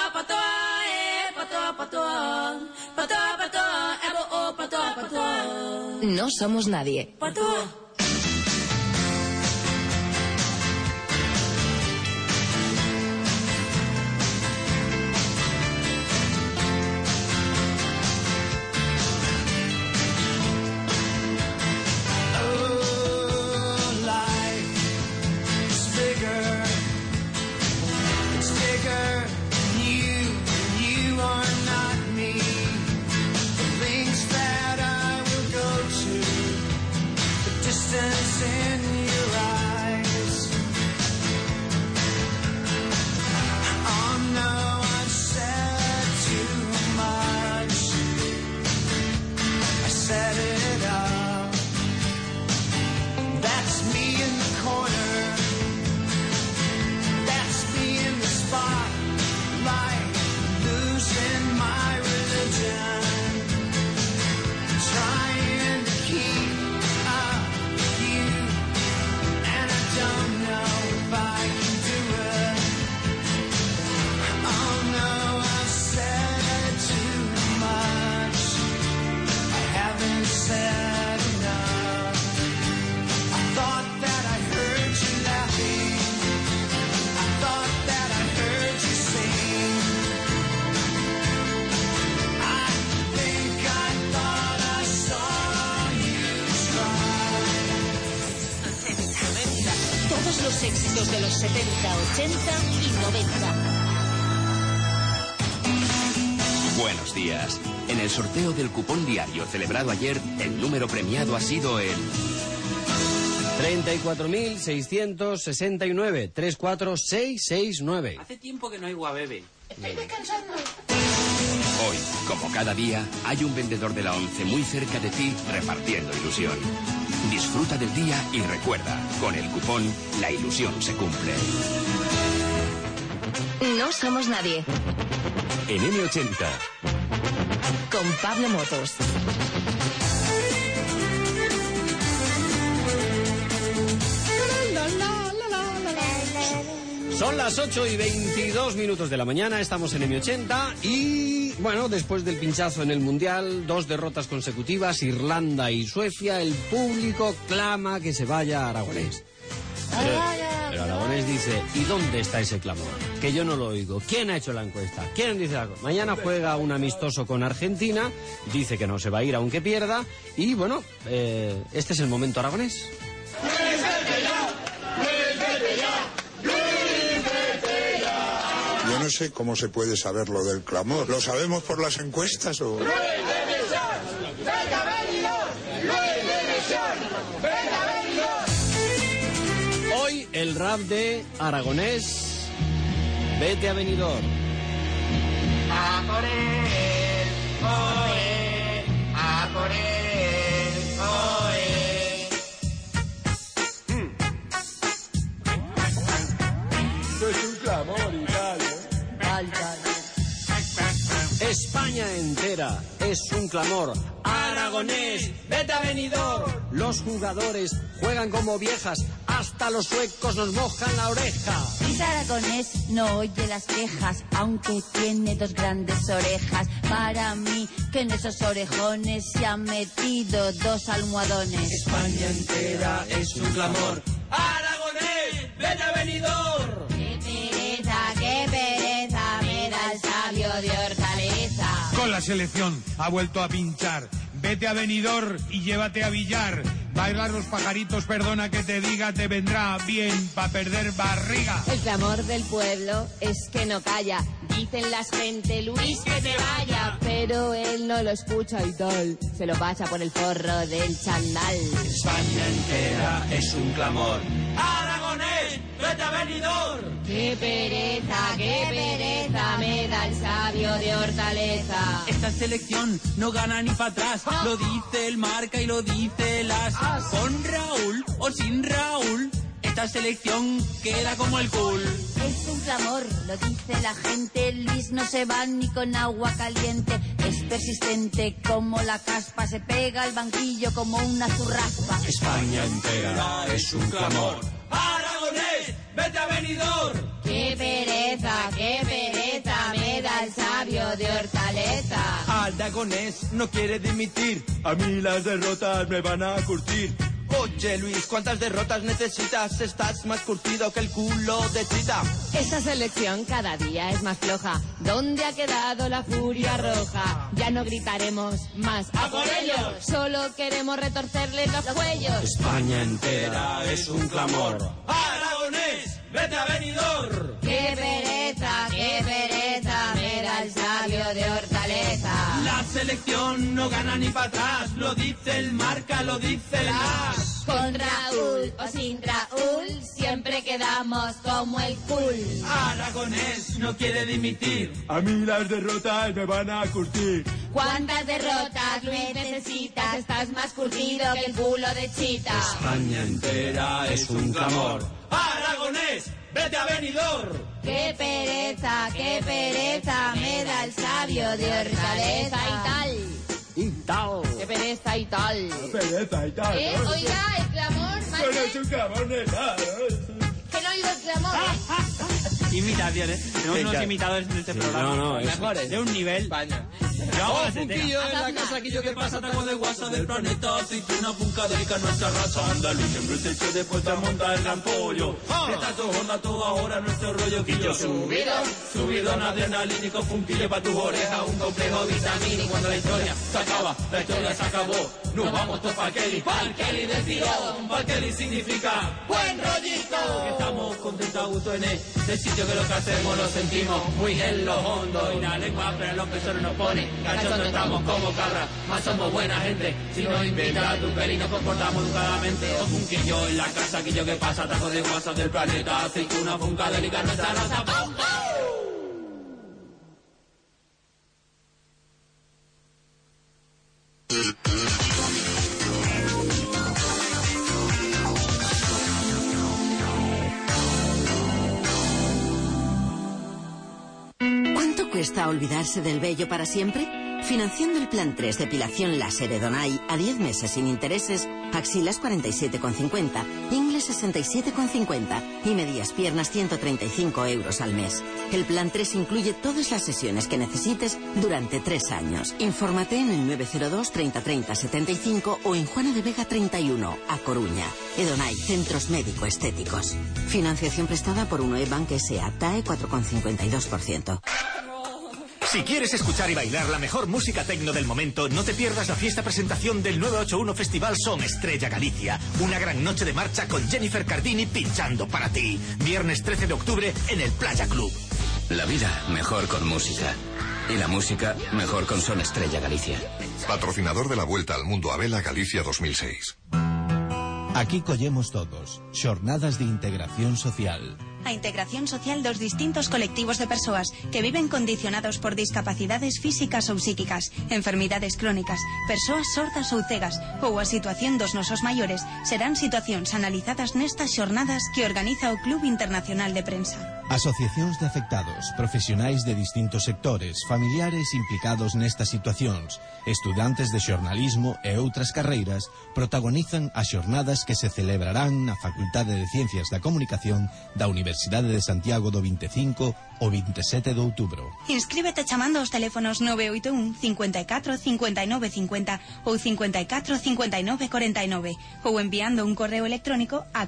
No somos nadie. Los éxitos de los 70, 80 y 90. Buenos días. En el sorteo del cupón diario celebrado ayer, el número premiado ha sido el 34.669, 34669. Hace tiempo que no hay guabebe. Estoy descansando. Hoy, como cada día, hay un vendedor de la 11 muy cerca de ti repartiendo ilusión. Disfruta del día y recuerda, con el cupón, la ilusión se cumple. No somos nadie. En M80. Con Pablo Motos. Son las 8:22 de la mañana, estamos en M80 y, bueno, después del pinchazo en el Mundial, 2 derrotas consecutivas, Irlanda y Suecia, el público clama que se vaya Aragonés. Pero Aragonés dice, ¿y dónde está ese clamor? Que yo no lo oigo. ¿Quién ha hecho la encuesta? ¿Quién dice algo? Mañana juega un amistoso con Argentina, dice que no se va a ir aunque pierda, y bueno, este es el momento Aragonés. Yo no sé cómo se puede saber lo del clamor. ¿Lo sabemos por las encuestas o...? Hoy el rap de Aragonés, vete a Benidorm. A por él, oe, a por él, oe. Esto es un clamor y tal, ¿eh? España entera es un clamor. Aragonés, vete a Benidorm. Los jugadores juegan como viejas, hasta los suecos nos mojan la oreja. Luis Aragonés no oye las quejas, aunque tiene 2 grandes orejas. Para mí, que en esos orejones se han metido 2 almohadones. España entera es un clamor. Aragonés, vete a Benidorm. Qué pereza, me da el sabio de Hortaleza. Con la selección ha vuelto a pinchar. Vete a Benidorm y llévate a Villar. Bailar los pajaritos, perdona que te diga, te vendrá bien pa' perder barriga. El clamor del pueblo es que no calla. Dicen las gente, Luis, que te vaya. Pero él no lo escucha y tal. Se lo pasa por el forro del chandal. España entera es un clamor. Aragonés, vete a Benidorm. Qué pereza, me da el sabio de Hortaleza. Esta selección no gana ni para atrás. Lo dice el Marca y lo dice el As. Con Raúl o sin Raúl, esta selección queda como el cool. Es un clamor, lo dice la gente. Luis no se va ni con agua caliente. Es persistente como la caspa, se pega al banquillo como una zurraspa. España entera es un clamor. ¡Aragonés, vete a Benidorm! ¡Qué pereza me da el sabio de Hortaleza! Aragonés no quiere dimitir, a mí las derrotas me van a curtir. Oye Luis, ¿cuántas derrotas necesitas? Estás más curtido que el culo de Chita. Esta selección cada día es más floja. ¿Dónde ha quedado la furia roja? Ya no gritaremos más ¡a por ellos! Solo queremos retorcerles los cuellos. España entera es un clamor. ¡Aragonés, vete a Benidorm! ¡Qué pereza me da el sabio de Hortaleza! La selección no gana ni para atrás, lo dice el Marca, lo dice el AS. Con Raúl o sin Raúl, siempre quedamos como el cool. Aragonés no quiere dimitir, a mí las derrotas me van a curtir. ¿Cuántas derrotas, Luis, necesitas? Estás más curtido que el culo de Chita. España entera es un clamor. ¡Aragonés, vete a Benidorm! ¡Qué pereza me da el sabio de Hortaleza! Y tal. ¡Qué pereza y tal! Pereza y tal. Oiga, el clamor, Pero es un clamor de tal. que no oigo el clamor, Imitaciones. Tenemos unos imitadores en este programa. No, es mejores. De un nivel. España. Yo hago la Funquillo en la casa, Quillo, ¿qué pasa? Taco de guasa del planeta, aceituna funkadélica, nuestra raza andaluz. Siempre se eche después de montar el gran pollo. Esta jornada todo ahora nuestro rollo. Quillo subido en adrenalínico, funquillo pa' tus orejas, un complejo vitamínico. Cuando la historia se acaba, la historia se acabó. Nos vamos todos pa'l Kelly del tirón. Pa'l Kelly significa buen rollito. Que estamos contentos a gusto en este sitio, que lo que hacemos lo sentimos muy en lo hondo. Y la lengua pero los pesos nos pone cachondos, estamos como cabras, más somos buena gente. Si nos invita a tu peli nos comportamos educadamente. O funquillo en la casa, Quillo, ¿qué pasa? Taco de guasa del planeta, aceituna funkadélica, nuestra raza. ¡Pum, pum! ¿Cuánto cuesta olvidarse del vello para siempre? Financiando el plan 3 depilación láser Edonai a 10 meses sin intereses, axilas 47,50, ingles 67,50 y medias piernas 135 euros al mes. El plan 3 incluye todas las sesiones que necesites durante 3 años. Infórmate en el 902 30 30 75 o en Juana de Vega 31, A Coruña. Edonai, centros médico-estéticos. Financiación prestada por Unoe Bank S.A. TAE 4,52%. Si quieres escuchar y bailar la mejor música tecno del momento, no te pierdas la fiesta presentación del 981 Festival Son Estrella Galicia. Una gran noche de marcha con Jennifer Cardini pinchando para ti. Viernes 13 de octubre en el Playa Club. La vida mejor con música. Y la música mejor con Son Estrella Galicia. Patrocinador de la Vuelta al Mundo a Vela Galicia 2006. Aquí collemos todos. Xornadas de integración social. A integración social dos distintos colectivos de persoas que viven condicionados por discapacidades físicas ou psíquicas, enfermidades crónicas, persoas sordas ou cegas ou a situación dos nosos maiores serán situacións analizadas nestas xornadas que organiza o Club Internacional de Prensa. Asociacións de afectados, profesionais de distintos sectores, familiares implicados nestas situacións, estudantes de xornalismo e outras carreiras protagonizan as xornadas que se celebrarán na Facultade de Ciencias da Comunicación da Universidade de Santiago do 25 ao 27 de outubro. Inscríbete chamando aos teléfonos 981 54 59 50 ou 54 59 49 ou enviando un correo electrónico a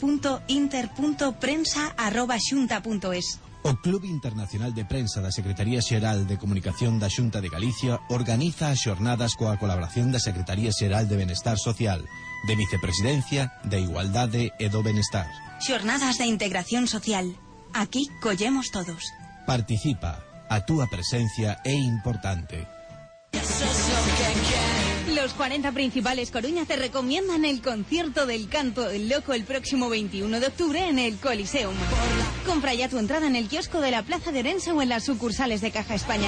club.inter.prensa@xunta.es. O Club Internacional de Prensa da Secretaría Xeral de Comunicación da Xunta de Galicia organiza as xornadas coa colaboración da Secretaría Xeral de Benestar Social, de Vicepresidencia, de Igualdade e do Benestar. Xornadas de integración social. Aquí collemos todos. Participa. A túa presencia é importante. Los 40 principales Coruña te recomiendan el concierto del Canto del Loco el próximo 21 de octubre en el Coliseum. Compra ya tu entrada en el kiosco de la Plaza de Orense o en las sucursales de Caja España.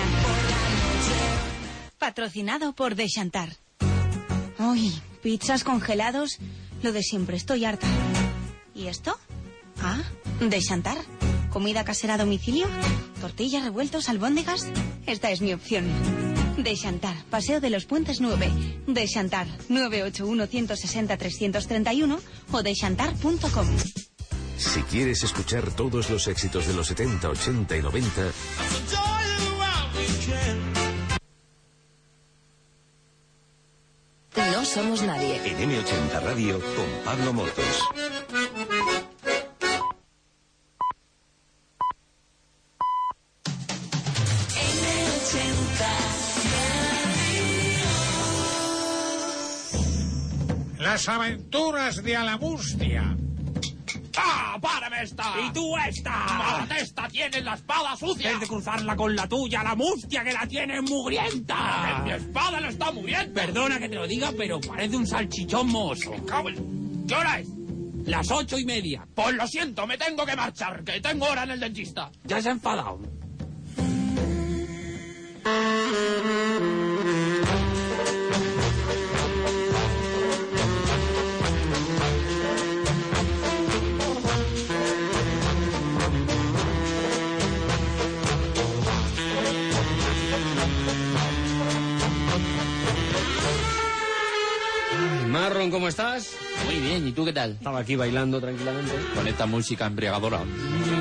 Patrocinado por Deschantar. Uy, pizzas congelados, lo de siempre, estoy harta. ¿Y esto? Ah, de Chantar. ¿Comida casera a domicilio? ¿Tortillas, revueltos, albóndigas? Esta es mi opción. De Chantar, Paseo de los Puentes 9. De Chantar, 981-160-331 o dechantar.com. Si quieres escuchar todos los éxitos de los 70, 80 y 90... No somos nadie. En M80 Radio con Pablo Motos. Las aventuras de Alamustia. ¡Ah! ¡Párame esta! ¡Y tú esta! ¡Párate esta! ¡Tienes la espada sucia! Es de cruzarla con la tuya, la mustia que la tiene mugrienta. ¡Mi espada no está mugrienta! Perdona que te lo diga, pero parece un salchichón mozo. ¿Qué hora es? Las 8:30. Pues lo siento, me tengo que marchar, que tengo hora en el dentista. Ya se ha enfadado. Marron, ¿cómo estás? Muy bien, ¿y tú qué tal? Estaba aquí bailando tranquilamente. Con esta música embriagadora. Es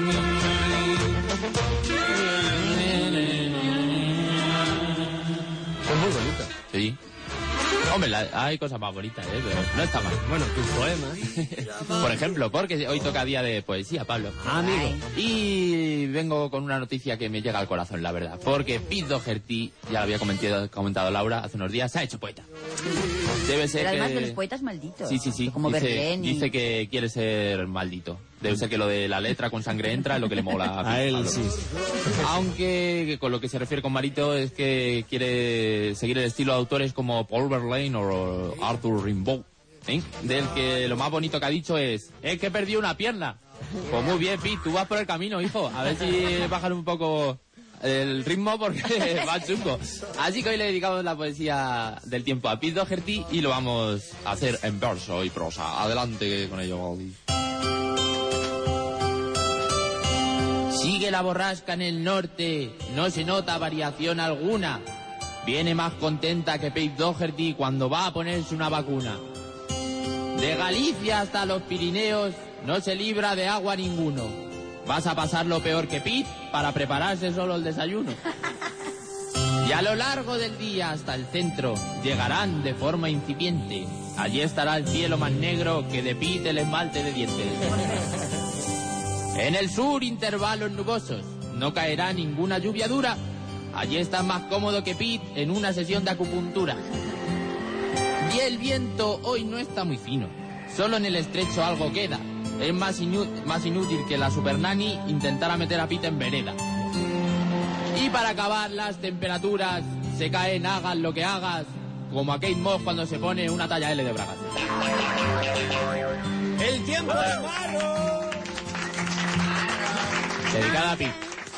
muy bonita. Sí. Hombre, hay cosas más bonitas, pero no está mal. Bueno, tus poemas. Por ejemplo, porque hoy toca día de poesía, Pablo. Ah, amigo. Y vengo con una noticia que me llega al corazón, la verdad. Porque Pete Doherty, ya lo había comentado Laura hace unos días, se ha hecho poeta. Debe ser pero además que... de los poetas malditos. Sí. Como Verlaine. Dice que quiere ser maldito. Debe ser que lo de la letra con sangre entra es lo que le mola a él, Pablo. sí. Aunque con lo que se refiere con malito es que quiere seguir el estilo de autores como Paul Verlaine o Arthur Rimbaud, ¿eh? Del que lo más bonito que ha dicho es que perdió una pierna. Pues muy bien, Pete, tú vas por el camino, hijo. A ver si bajan un poco el ritmo porque va chungo. Así que hoy le dedicamos la poesía del tiempo a Pete Doherty y lo vamos a hacer en verso y prosa. Adelante con ello, Gaudí. Sigue la borrasca en el norte, no se nota variación alguna. Viene más contenta que Pete Doherty cuando va a ponerse una vacuna. De Galicia hasta los Pirineos no se libra de agua ninguno. Vas a pasar lo peor que Pete para prepararse solo el desayuno. Y a lo largo del día hasta el centro llegarán de forma incipiente. Allí estará el cielo más negro que de Pete el esmalte de dientes. En el sur, intervalos nubosos. No caerá ninguna lluvia dura. Allí está más cómodo que Pete en una sesión de acupuntura. Y el viento hoy no está muy fino. Solo en el estrecho algo queda. Es más inútil que la supernani intentara meter a Pete en vereda. Y para acabar, las temperaturas se caen, hagas lo que hagas, como a Kate Moss cuando se pone una talla L de bragas. ¡El tiempo de Marro! Dedicada a Pete.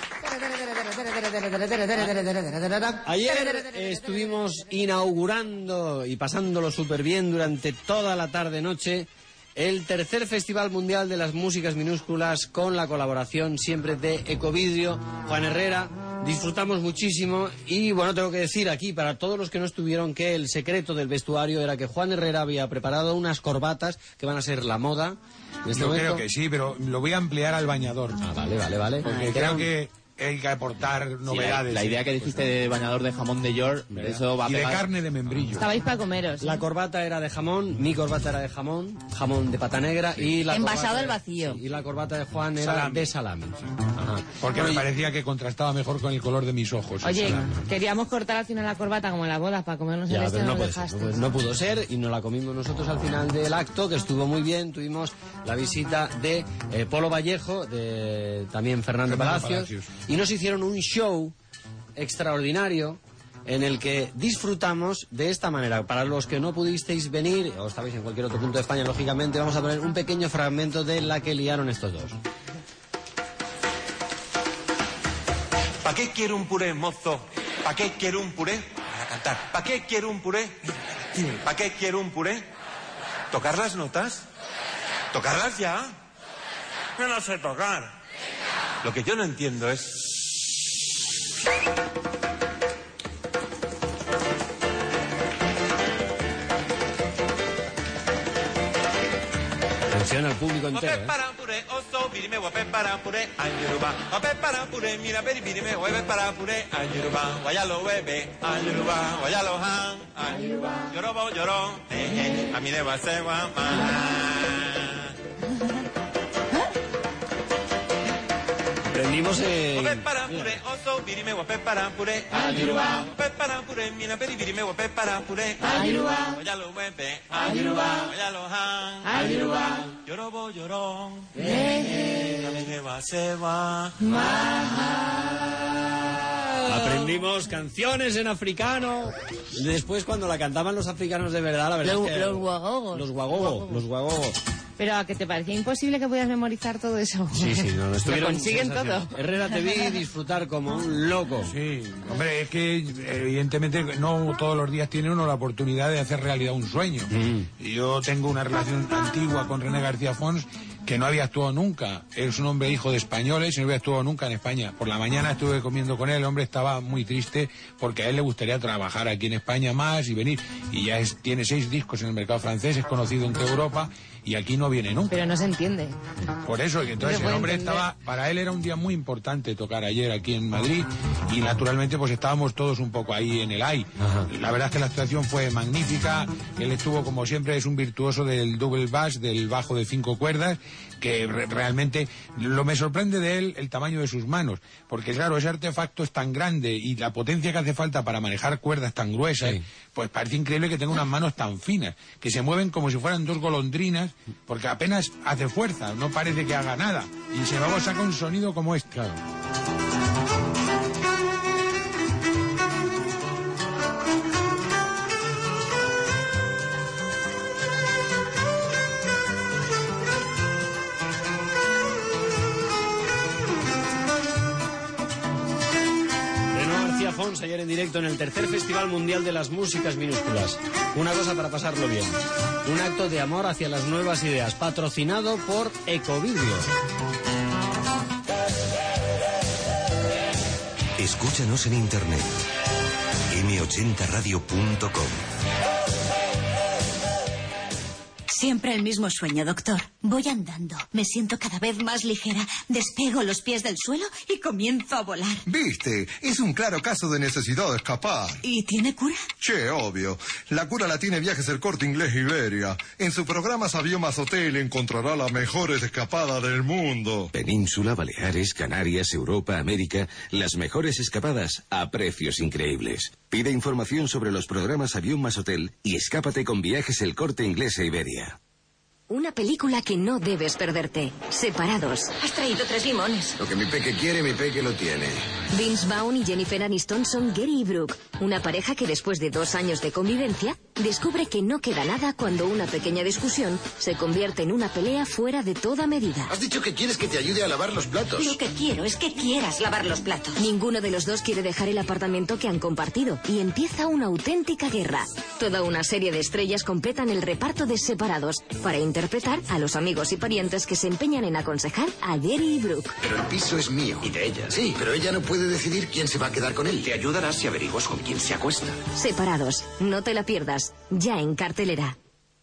Ayer estuvimos inaugurando y pasándolo súper bien durante toda la tarde-noche el tercer Festival Mundial de las Músicas Minúsculas con la colaboración siempre de Ecovidrio, Juan Herrera. Disfrutamos muchísimo y bueno, tengo que decir aquí para todos los que no estuvieron que el secreto del vestuario era que Juan Herrera había preparado unas corbatas que van a ser la moda. En este Yo momento. creo que sí, pero lo voy a ampliar al bañador. Ah, vale. Porque creo que hay que aportar novedades. Sí, la idea que dijiste de bañador de jamón de York, eso va a y de pegar. carne de membrillo. Estabais para comeros. La corbata era de jamón, mi corbata era de jamón de pata negra y la envasado corbata al vacío. y la corbata de Juan era Salami. de salami. Ajá. Porque me parecía que contrastaba mejor con el color de mis ojos. el Oye, salami. queríamos cortar al final la corbata como en las bodas para comernos el Ya, este, pero no no, lo puede ser, dejaste. no pudo ser y nos la comimos nosotros al final del acto, que estuvo muy bien. Tuvimos la visita de Polo Vallejo, de también Fernando Palacios, y nos hicieron un show extraordinario en el que disfrutamos de esta manera. Para los que no pudisteis venir, o estabais en cualquier otro punto de España, lógicamente, vamos a poner un pequeño fragmento de la que liaron estos dos. ¿Para qué quiero un puré, mozo? ¿Para qué quiero un puré? Para cantar. ¿Para qué quiero un puré? ¿Para qué quiero un puré? ¿Tocar las notas? ¿Tocarlas ya? Yo no sé tocar. Lo que yo no entiendo es... Atención al público entero, ¿eh? Aprendimos Aprendimos canciones en africano. Después, cuando la cantaban los africanos de verdad, la verdad es que... Los guagogos. Los guagogos. Pero ¿a que te parecía imposible que pudieras memorizar todo eso? Sí, no, lo consiguen todo. Herrera, te vi disfrutar como un loco. Sí, hombre, es que evidentemente no todos los días tiene uno la oportunidad de hacer realidad un sueño. Y yo tengo una relación antigua con René García Fons, que no había actuado nunca. Es un hombre hijo de españoles y no había actuado nunca en España. Por la mañana estuve comiendo con él, el hombre estaba muy triste porque a él le gustaría trabajar aquí en España más y venir. Y ya tiene 6 discos en el mercado francés, es conocido en toda Europa y aquí no viene nunca. Pero no se entiende. Por eso, y entonces el hombre estaba, para él era un día muy importante tocar ayer aquí en Madrid y naturalmente pues estábamos todos un poco ahí en el aire. La verdad es que la actuación fue magnífica, él estuvo como siempre, es un virtuoso del double bass, del bajo de 5 cuerdas, que realmente lo me sorprende de él el tamaño de sus manos, porque claro, ese artefacto es tan grande y la potencia que hace falta para manejar cuerdas tan gruesas, pues parece increíble que tenga unas manos tan finas, que se mueven como si fueran 2 golondrinas, porque apenas hace fuerza, no parece que haga nada, y se luego saca un sonido como este. Claro. Fons ayer en directo en el tercer Festival Mundial de las Músicas Minúsculas. Una cosa para pasarlo bien. Un acto de amor hacia las nuevas ideas, patrocinado por Ecovidrio. Escúchanos en internet. m80radio.com. Siempre el mismo sueño, doctor. Voy andando, me siento cada vez más ligera, despego los pies del suelo y comienzo a volar. ¿Viste? Es un claro caso de necesidad de escapar. ¿Y tiene cura? Che, obvio. La cura la tiene Viajes El Corte Inglés Iberia. En su programa Aviomas Hotel encontrará las mejores escapadas del mundo. Península, Baleares, Canarias, Europa, América. Las mejores escapadas a precios increíbles. Pide información sobre los programas Aviomas Hotel y escápate con Viajes El Corte Inglés e Iberia. Una película que no debes perderte. Separados. Has traído 3 limones. Lo que mi peque quiere, mi peque lo tiene. Vince Vaughn y Jennifer Aniston son Gary y Brooke, una pareja que después de 2 años de convivencia descubre que no queda nada cuando una pequeña discusión se convierte en una pelea fuera de toda medida. Has dicho que quieres que te ayude a lavar los platos. Lo que quiero es que quieras lavar los platos. Ninguno de los dos quiere dejar el apartamento que han compartido y empieza una auténtica guerra. Toda una serie de estrellas completan el reparto de Separados para interpretar a los amigos y parientes que se empeñan en aconsejar a Gary y Brooke. Pero el piso es mío. Y de ella. Sí, pero ella no puede decidir quién se va a quedar con él. Te ayudará si averiguas con quién se acuesta. Separados. No te la pierdas. Ya en cartelera.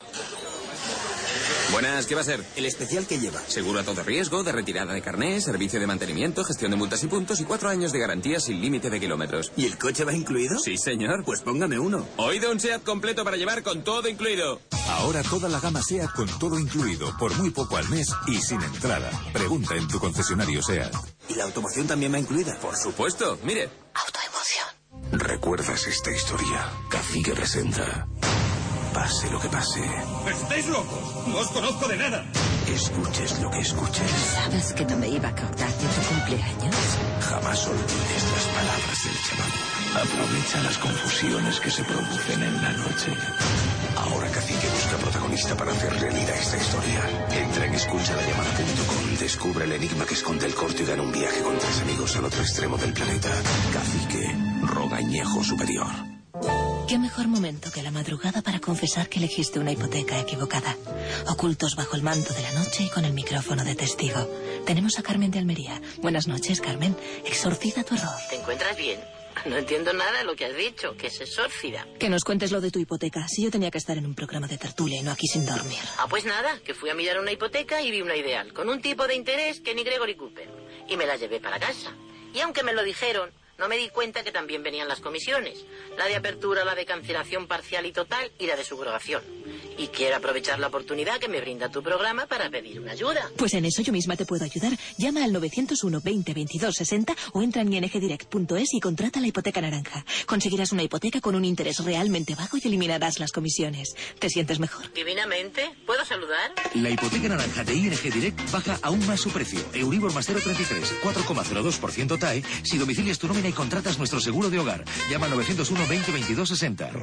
Buenas, ¿qué va a ser? El especial que lleva. Seguro a todo riesgo, de retirada de carné, servicio de mantenimiento, gestión de multas y puntos y 4 años de garantía sin límite de kilómetros. ¿Y el coche va incluido? Sí, señor. Pues póngame uno. Oído, un SEAT completo para llevar con todo incluido. Ahora toda la gama SEAT con todo incluido, por muy poco al mes y sin entrada. Pregunta en tu concesionario SEAT. ¿Y la automoción también va incluida? Por supuesto. Mire. Autoemoción. ¿Recuerdas esta historia? Cacique presenta. Pase lo que pase. ¡Estáis locos! ¡No os conozco de nada! Escuches lo que escuches. ¿Sabes que no me iba a acordar de tu cumpleaños? Jamás olvides las palabras del chamán. Aprovecha las confusiones que se producen en la noche. Ahora Cacique busca protagonista para hacer realidad esta historia. Entra en escuchalallamada.com, descubre el enigma que esconde el corte y gana un viaje con 3 amigos al otro extremo del planeta. Cacique, Rogañejo Superior. ¿Qué mejor momento que la madrugada para confesar que elegiste una hipoteca equivocada? Ocultos bajo el manto de la noche y con el micrófono de testigo. Tenemos a Carmen de Almería. Buenas noches, Carmen. Exorciza tu error. ¿Te encuentras bien? No entiendo nada de lo que has dicho, que es exorcida. Que nos cuentes lo de tu hipoteca. Si yo tenía que estar en un programa de tertulia y no aquí sin dormir. Ah, pues nada, que fui a mirar una hipoteca y vi una ideal, con un tipo de interés que ni Gregory Cooper. Y me la llevé para casa. Y aunque me lo dijeron, no me di cuenta que también venían las comisiones. La de apertura, la de cancelación parcial y total y la de subrogación. Y quiero aprovechar la oportunidad que me brinda tu programa para pedir una ayuda. Pues en eso yo misma te puedo ayudar. Llama al 901 20 22 60 o entra en ingdirect.es y contrata la hipoteca naranja. Conseguirás una hipoteca con un interés realmente bajo y eliminarás las comisiones. ¿Te sientes mejor? Divinamente. ¿Puedo saludar? La hipoteca naranja de ING Direct baja aún más su precio. Euribor más 0,33, 4,02% TAE. Si domicilias tu nómina y contratas nuestro seguro de hogar. Llama al 901 20 22 60.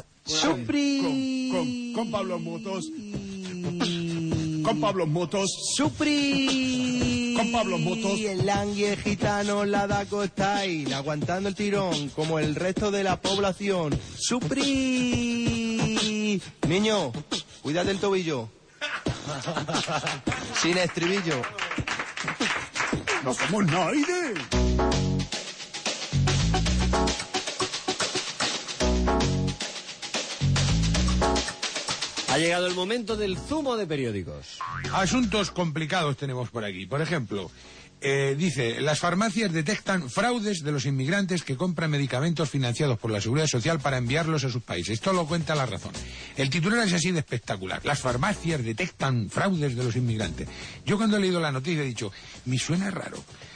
Supri. Con Pablo Motos. Con Pablo Motos. Supri. Con Pablo Motos. Y el langue gitano la da Costail, aguantando el tirón como el resto de la población. Supri. Niño, cuida del tobillo. Sin estribillo. No somos nadie. Ha llegado el momento del zumo de periódicos. Asuntos complicados tenemos por aquí. Por ejemplo, dice, las farmacias detectan fraudes de los inmigrantes que compran medicamentos financiados por la Seguridad Social para enviarlos a sus países. Esto lo cuenta La Razón. El titular es así de espectacular. Las farmacias detectan fraudes de los inmigrantes. Yo cuando he leído la noticia he dicho, me suena raro.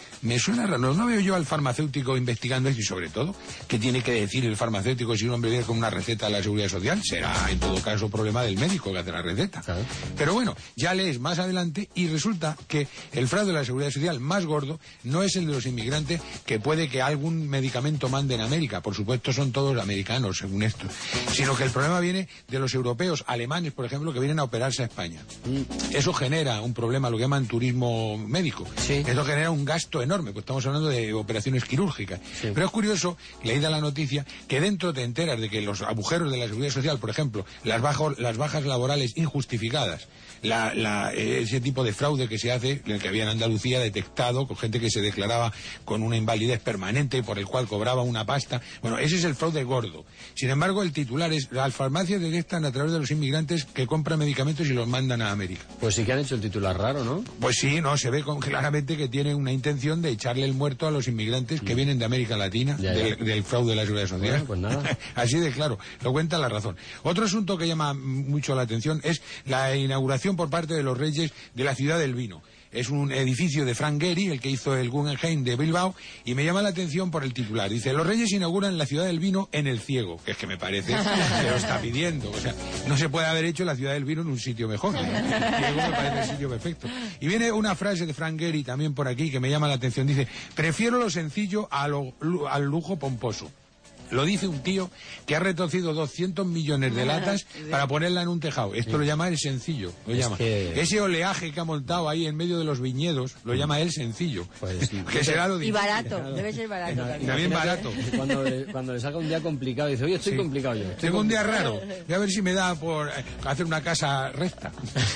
No veo yo al farmacéutico investigando esto y sobre todo, ¿qué tiene que decir el farmacéutico si un hombre viene con una receta de la Seguridad Social? Será en todo caso problema del médico que hace la receta. Claro. Pero bueno, ya lees más adelante y resulta que el fraude de la Seguridad Social más gordo no es el de los inmigrantes, que puede que algún medicamento mande en América, por supuesto son todos americanos según esto, sino que el problema viene de los europeos, alemanes por ejemplo, que vienen a operarse a España. Eso genera un problema, lo que llaman turismo médico. Sí. Eso genera un gasto enorme. Pues estamos hablando de operaciones quirúrgicas. Sí. Pero es curioso, leída la noticia, que dentro te enteras de que los agujeros de la Seguridad Social, por ejemplo, las bajas laborales injustificadas, ese tipo de fraude que se hace, el que había en Andalucía detectado con gente que se declaraba con una invalidez permanente por el cual cobraba una pasta. Bueno, ese es el fraude gordo. Sin embargo, el titular es, las farmacias detectan a través de los inmigrantes que compran medicamentos y los mandan a América. Pues sí que han hecho el titular raro, ¿no? Pues sí, no, se ve claramente que tiene una intención de echarle el muerto a los inmigrantes que vienen de América Latina, del fraude de la Seguridad Social. Bueno, pues nada. Así de claro, lo cuenta La Razón. Otro asunto que llama mucho la atención es la inauguración por parte de los Reyes de la Ciudad del Vino. Es un edificio de Frank Gehry, el que hizo el Guggenheim de Bilbao, y me llama la atención por el titular. Dice, los Reyes inauguran la Ciudad del Vino en El Ciego, que es que me parece, se lo está pidiendo. O sea, no se puede haber hecho la Ciudad del Vino en un sitio mejor. ¿No? El Ciego me parece el sitio perfecto. Y viene una frase de Frank Gehry también por aquí que me llama la atención. Dice, prefiero lo sencillo al lujo pomposo. Lo dice un tío que ha retorcido 200 millones de latas para ponerla en un tejado. Esto lo llama el sencillo. Lo llama. Ese oleaje que ha montado ahí en medio de los viñedos, lo llama el sencillo. Pues, que será lo difícil. Y barato, debe ser barato también. También barato. Cuando le salga un día complicado, dice, oye, estoy complicado yo. Tengo un día raro. Voy a ver si me da por hacer una casa recta.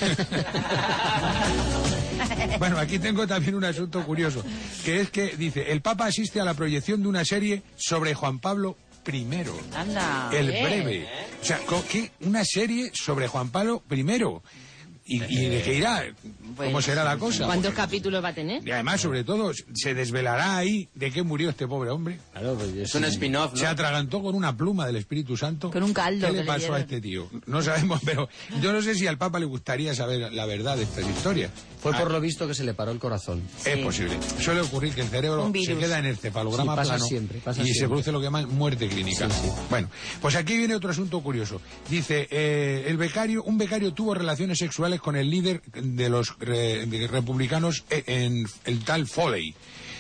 Bueno, aquí tengo también un asunto curioso, que es que, dice, el Papa asiste a la proyección de una serie sobre Juan Pablo I. Anda. El breve. O sea, ¿qué? Una serie sobre Juan Pablo I. ¿Y de qué irá? ¿Cómo será la cosa? ¿Cuántos capítulos va a tener? Y además, sobre todo, se desvelará ahí de qué murió este pobre hombre. Claro, pues es un spin-off, ¿no? Se atragantó con una pluma del Espíritu Santo. Con un caldo. ¿Qué le pasó a este tío? No sabemos, pero yo no sé si al Papa le gustaría saber la verdad de estas historias. Fue por lo visto que se le paró el corazón. Es posible. Suele ocurrir que el cerebro se queda en el cefalograma plano y se produce lo que llaman muerte clínica. Sí. Bueno, pues aquí viene otro asunto curioso. Dice, un becario tuvo relaciones sexuales con el líder de los republicanos, el tal Foley.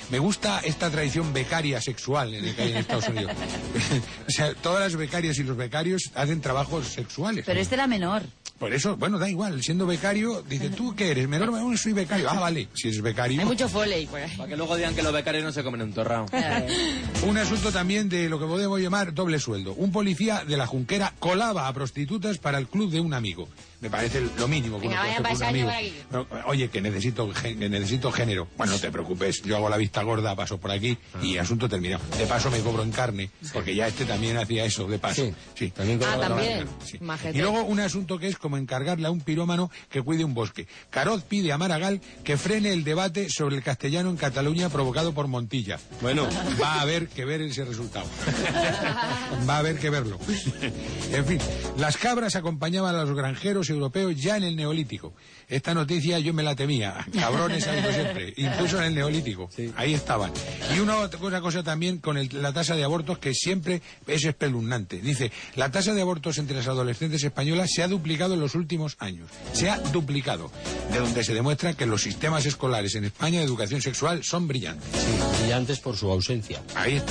Me gusta esta tradición becaria sexual que hay en Estados Unidos. O sea, todas las becarias y los becarios hacen trabajos sexuales. Pero este era menor. Por eso, bueno, da igual, siendo becario, dice, ¿tú qué eres? Menor, bueno, soy becario. Ah, vale, si eres becario. Hay mucho foley por ahí. Para que luego digan que los becarios no se comen un torrao. Un asunto también de lo que podemos llamar doble sueldo. Un policía de la Junquera colaba a prostitutas para el club de un amigo. Me parece lo mínimo que uno puede hacer por un amigo. No, oye, que necesito género. Bueno, no te preocupes, yo hago la vista gorda, paso por aquí y asunto terminado. De paso me cobro en carne, porque ya también hacía eso, de paso. Sí. También. Sí. Y luego un asunto que es como encargarle a un pirómano que cuide un bosque. Carod pide a Maragall que frene el debate sobre el castellano en Cataluña provocado por Montilla. Bueno, va a haber que ver ese resultado. Va a haber que verlo. En fin, las cabras acompañaban a los granjeros europeos ya en el Neolítico. Esta noticia yo me la temía. Cabrones ha habido siempre, incluso en el Neolítico. Sí. Ahí estaban. Y una cosa también con la tasa de abortos que siempre es espeluznante. Dice, la tasa de abortos entre las adolescentes españolas se ha duplicado en los últimos años. Se ha duplicado. De donde se demuestra que los sistemas escolares en España de educación sexual son brillantes. Sí, brillantes por su ausencia. Ahí está.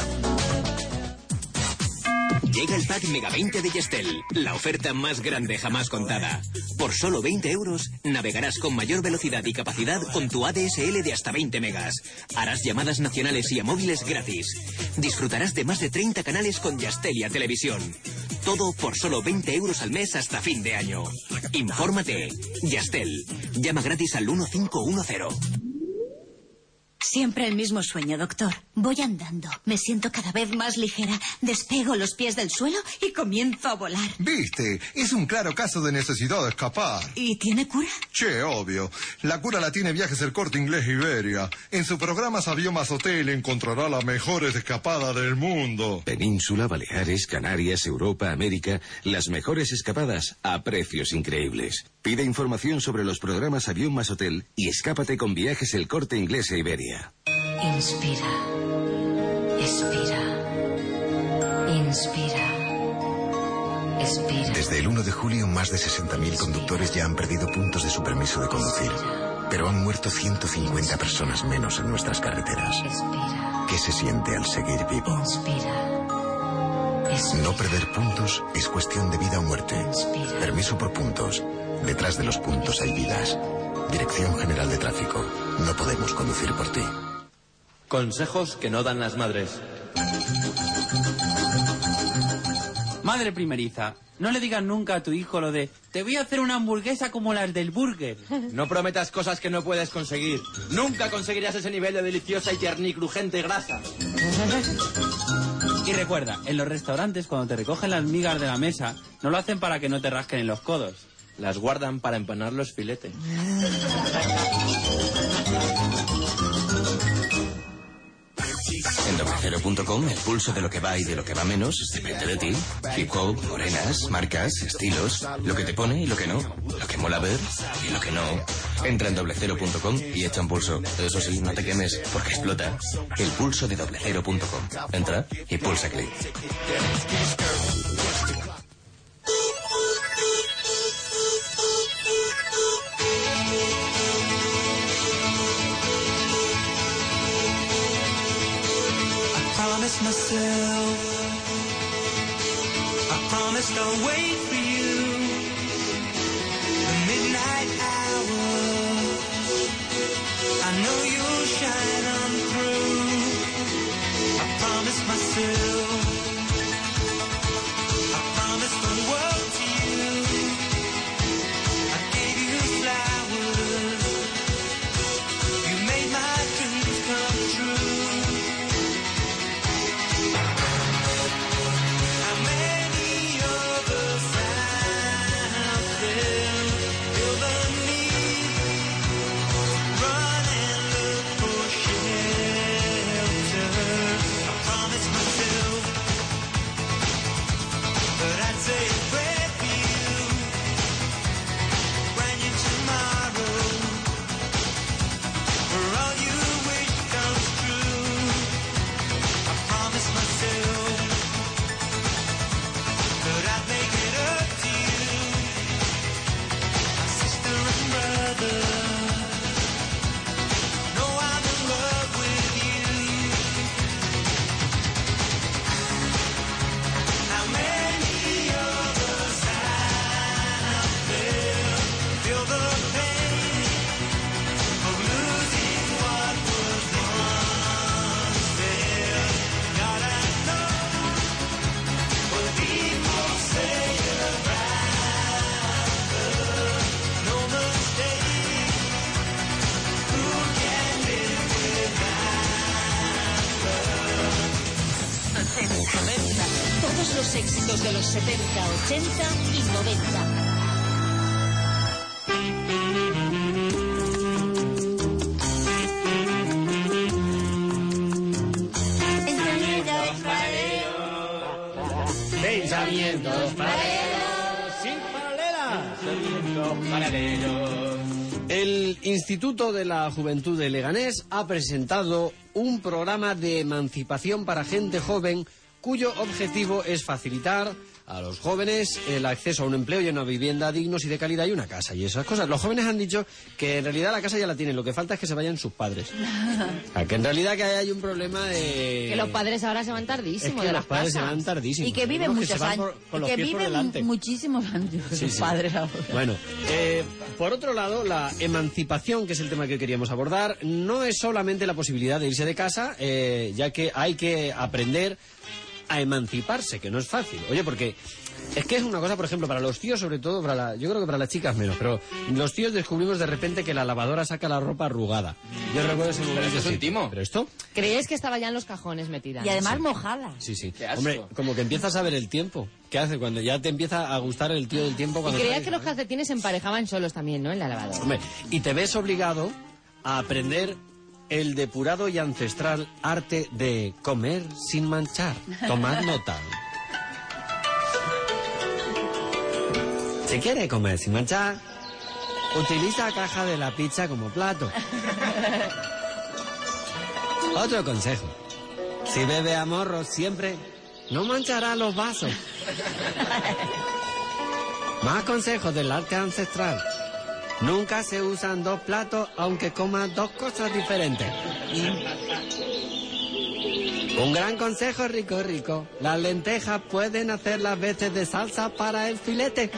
Llega el pack Mega 20 de Yestel, la oferta más grande jamás contada. Por solo 20 euros, navegarás con mayor velocidad y capacidad con tu ADSL de hasta 20 megas. Harás llamadas nacionales y a móviles gratis. Disfrutarás de más de 30 canales con Yastelia Televisión. Todo por solo 20 euros al mes hasta fin de año. Infórmate. Yastel. Llama gratis al 1510. Siempre el mismo sueño, doctor. Voy andando, me siento cada vez más ligera, despego los pies del suelo y comienzo a volar. ¿Viste? Es un claro caso de necesidad de escapar. ¿Y tiene cura? Che, obvio. La cura la tiene Viajes El Corte Inglés Iberia. En su programa Avión más Hotel encontrará las mejores escapadas del mundo. Península, Baleares, Canarias, Europa, América, las mejores escapadas a precios increíbles. Pide información sobre los programas Avión más Hotel y escápate con Viajes El Corte Inglés e Iberia. Inspira. Expira. Inspira. Expira. Desde el 1 de julio, más de 60.000 conductores ya han perdido puntos de su permiso de conducir. Pero han muerto 150 personas menos en nuestras carreteras. Expira. ¿Qué se siente al seguir vivo? Inspira. Expira. No perder puntos es cuestión de vida o muerte. Inspira. Permiso por puntos. Detrás de los puntos hay vidas. Dirección General de Tráfico. No podemos conducir por ti. Consejos que no dan las madres. Madre primeriza, no le digas nunca a tu hijo lo de te voy a hacer una hamburguesa como las del burger. No prometas cosas que no puedes conseguir. Nunca conseguirás ese nivel de deliciosa y tiernicrujente grasa. Y recuerda, en los restaurantes cuando te recogen las migas de la mesa, no lo hacen para que no te rasquen en los codos. Las guardan para empanar los filetes. En doblacero.com, el pulso de lo que va y de lo que va menos depende de ti. Hip hop, morenas, marcas, estilos, lo que te pone y lo que no, lo que mola ver y lo que no. Entra en doblacero.com y echa un pulso. Eso sí, no te quemes, porque explota. El pulso de doblacero.com. Entra y pulsa clic. Myself, I promised I'll wait for you. The midnight hour, I know you'll shine on through. I promised myself, I promised the world to you. I gave you flowers, you made my dreams come true. How many others de los 70, 80 y 90. Pensamientos paralelos, sin paralelas. El Instituto de la Juventud de Leganés ha presentado un programa de emancipación para gente joven cuyo objetivo es facilitar a los jóvenes el acceso a un empleo y a una vivienda dignos y de calidad y una casa y esas cosas. Los jóvenes han dicho que en realidad la casa ya la tienen, lo que falta es que se vayan sus padres. O sea, que en realidad que hay un problema de... Que los padres ahora se van tardísimo es que de los las padres casas. se van tardísimo. Y que viven muchos años. Con los que pies por viven delante. muchísimos años Sí, sus sí. padres ahora. Bueno, por otro lado, la emancipación, que es el tema que queríamos abordar, no es solamente la posibilidad de irse de casa, ya que hay que aprender a emanciparse, que no es fácil. Oye, porque es que es una cosa, por ejemplo, para los tíos, sobre todo, yo creo que para las chicas menos, pero los tíos descubrimos de repente que la lavadora saca la ropa arrugada. Yo recuerdo ese momento. Pero esto es un timo. ¿Pero esto? Crees que estaba ya en los cajones metida. Y además mojada. Sí, sí. Qué asco. Hombre, como que empiezas a ver el tiempo. ¿Qué hace cuando ya te empieza a gustar el tío del tiempo? Y Cuando creías sales, que los ¿no? calcetines se emparejaban solos también, ¿no? En la lavadora. Hombre, y te ves obligado a aprender el depurado y ancestral arte de comer sin manchar. Tomad nota. Si quiere comer sin manchar, utiliza caja de la pizza como plato. Otro consejo. Si bebe a morro siempre, no manchará los vasos. Más consejos del arte ancestral. Nunca se usan dos platos aunque coman dos cosas diferentes. Un gran consejo rico, rico. Las lentejas pueden hacer las veces de salsa para el filete.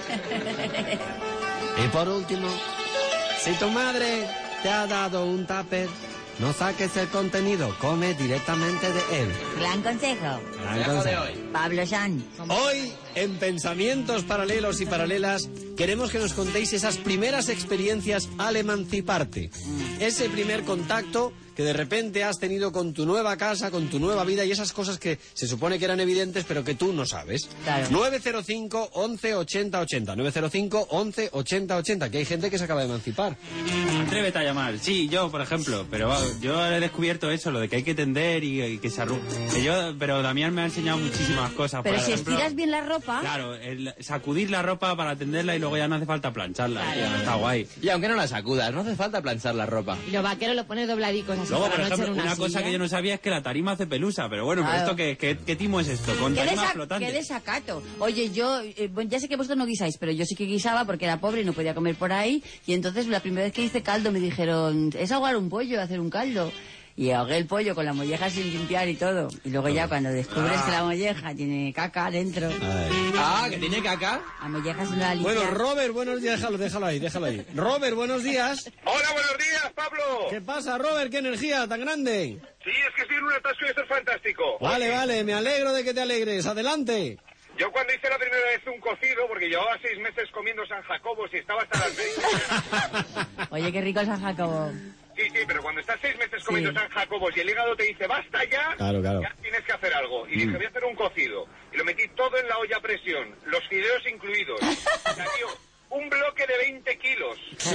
Y por último, si tu madre te ha dado un tupper, no saques el contenido, come directamente de él. Gran consejo. Gran consejo. Pablo Sanz. Hoy, en Pensamientos Paralelos y Paralelas, queremos que nos contéis esas primeras experiencias al emanciparte. Ese primer contacto que de repente has tenido con tu nueva casa, con tu nueva vida y esas cosas que se supone que eran evidentes pero que tú no sabes. Claro. 905 11 80 80. 905 11 80 80, que hay gente que se acaba de emancipar. Atrévete a llamar. Sí, yo, por ejemplo. Pero yo he descubierto eso, lo de que hay que tender y que se arruga. Pero Damián me ha enseñado muchísimas cosas. Pero por si ejemplo, estiras bien la ropa... Claro, sacudir la ropa para tenderla y luego ya no hace falta plancharla. Claro. Está guay. Y aunque no la sacudas, no hace falta planchar la ropa. Y los vaqueros los pones dobladicos así Luego, para por no echar ejemplo, una cosa silla. que yo no sabía es que la tarima hace pelusa. Pero bueno, Claro. ¿pero esto qué timo es esto? Con tarima flotante. Qué desacato. Oye, yo, bueno, ya sé que vosotros no guisáis, pero yo sí que guisaba porque era pobre y no podía comer por ahí. Y entonces la primera vez que hice caldo me dijeron, es ahogar un pollo, hacer un caldo. Y ahogué el pollo con la molleja sin limpiar y todo. Y luego ya cuando descubres que la molleja tiene caca dentro, Que tiene caca. la molleja se la limpia. Bueno, Robert, buenos días. Déjalo ahí. Robert, buenos días. Hola, buenos días, Pablo. ¿Qué pasa, Robert? ¿Qué energía tan grande? Sí, es que estoy en un atasco y esto es fantástico. Vale, me alegro de que te alegres. Adelante. Yo cuando hice la primera vez un cocido, porque llevaba 6 meses comiendo San Jacobos y estaba hasta las 6. Oye, qué rico el San Jacobo. Sí, pero cuando estás 6 meses comiendo San Jacobos y el hígado te dice, basta ya, Claro. ya tienes que hacer algo. Y dije, voy a hacer un cocido. Y lo metí todo en la olla a presión, los fideos incluidos. Salió un bloque de 20 kilos.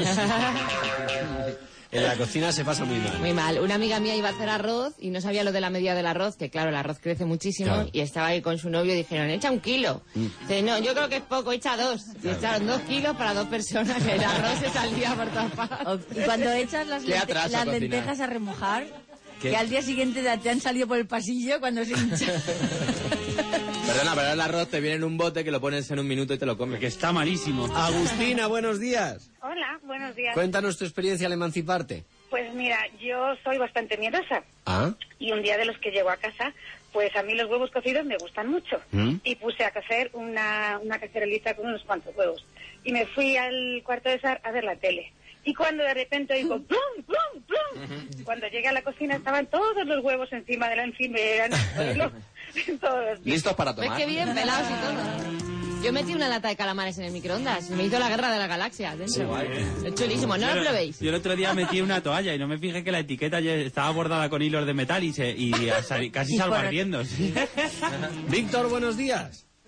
En la cocina se pasa muy mal. Muy mal. Una amiga mía iba a hacer arroz y no sabía lo de la medida del arroz, que claro, el arroz crece muchísimo, Claro. y estaba ahí con su novio y dijeron, echa 1 kilo. Dice, no, yo creo que es poco, echa 2. Y echaron 2 kilos para 2 personas, que el arroz se salía por todas partes. Y cuando echas las, Qué atraso las cocinar. lentejas a remojar, ¿Qué? que al día siguiente te han salido por el pasillo cuando se hincha. Perdona, pero el arroz te viene en un bote que lo pones en 1 minuto y te lo comes. Que está malísimo. Agustina, buenos días. Hola, buenos días. Cuéntanos tu experiencia al emanciparte. Pues mira, yo soy bastante miedosa Ah. y un día de los que llego a casa, pues a mí los huevos cocidos me gustan mucho. Y puse a cocer una cacerolita con unos cuantos huevos. Y me fui al cuarto de estar a ver la tele. Y cuando de repente oigo ¡plum, plum, plum! Cuando llegué a la cocina estaban todos los huevos encima de la encimera, en el suelo, todos. ¿Listos para ¿Ves tomar? que bien pelados y todo? Yo metí una lata de calamares en el microondas y me hizo la guerra de las galaxias dentro. Es chulísimo, no lo probéis. Yo el otro día metí una toalla y no me fijé que la etiqueta ya estaba bordada con hilos de metal y casi salgo ardiendo. Sí. Víctor, buenos días. Hola, buenos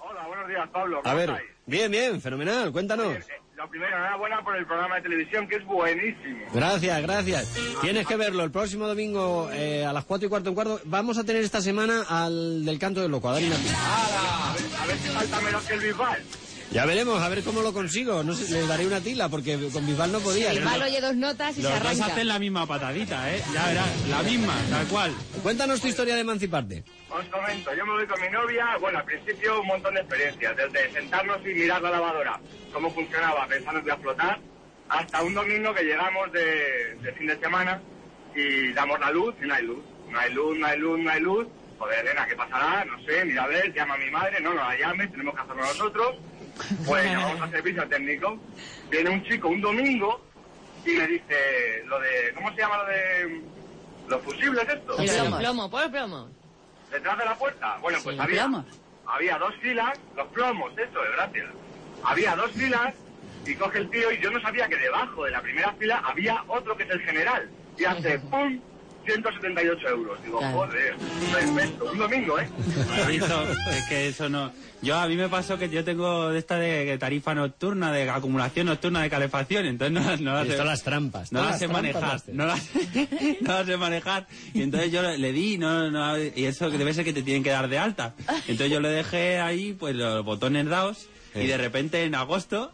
buenos días, Pablo. A ver, bien, fenomenal, cuéntanos. Lo primero, enhorabuena por el programa de televisión, que es buenísimo. Gracias. Tienes que verlo el próximo domingo a las 4:15. Vamos a tener esta semana al del Canto del Loco, a dar una tila. A ver si falta menos que el Bisbal. Ya veremos, a ver cómo lo consigo. No sé, le daré una tila, porque con Bisbal no podía. Bisbal oye 2 notas y los se arranca. Los dos hacen la misma patadita, ¿eh? Ya verás, la misma, tal cual. Cuéntanos tu historia de emanciparte. Os comento, yo me voy con mi novia, bueno, al principio un montón de experiencias, desde sentarnos y mirar la lavadora, cómo funcionaba, pensando que iba a flotar, hasta un domingo que llegamos de fin de semana y damos la luz y no hay luz. No hay luz. Joder, Elena, ¿qué pasará? No sé, mira a ver, llama a mi madre, no la llame, tenemos que hacerlo nosotros. Pues llamamos al servicio técnico. Viene un chico un domingo y me dice lo de, ¿cómo se llama lo de los fusibles esto? Plomo. Detrás de la puerta. Bueno, pues había 2 filas, los plomos, eso, gracias. Había 2 filas y coge el tío y yo no sabía que debajo de la primera fila había otro que es el general. Y hace ¡pum! 178 euros. Digo, joder, perfecto. Un domingo, ¿eh? Es que eso no... A mí me pasó que yo tengo de esta de tarifa nocturna, de acumulación nocturna de calefacción, entonces no las sé... las trampas. No las sé manejar, no las sé manejar. Y entonces yo le di, y eso que debe ser que te tienen que dar de alta. Entonces yo le dejé ahí, pues los botones dados, y de repente en agosto,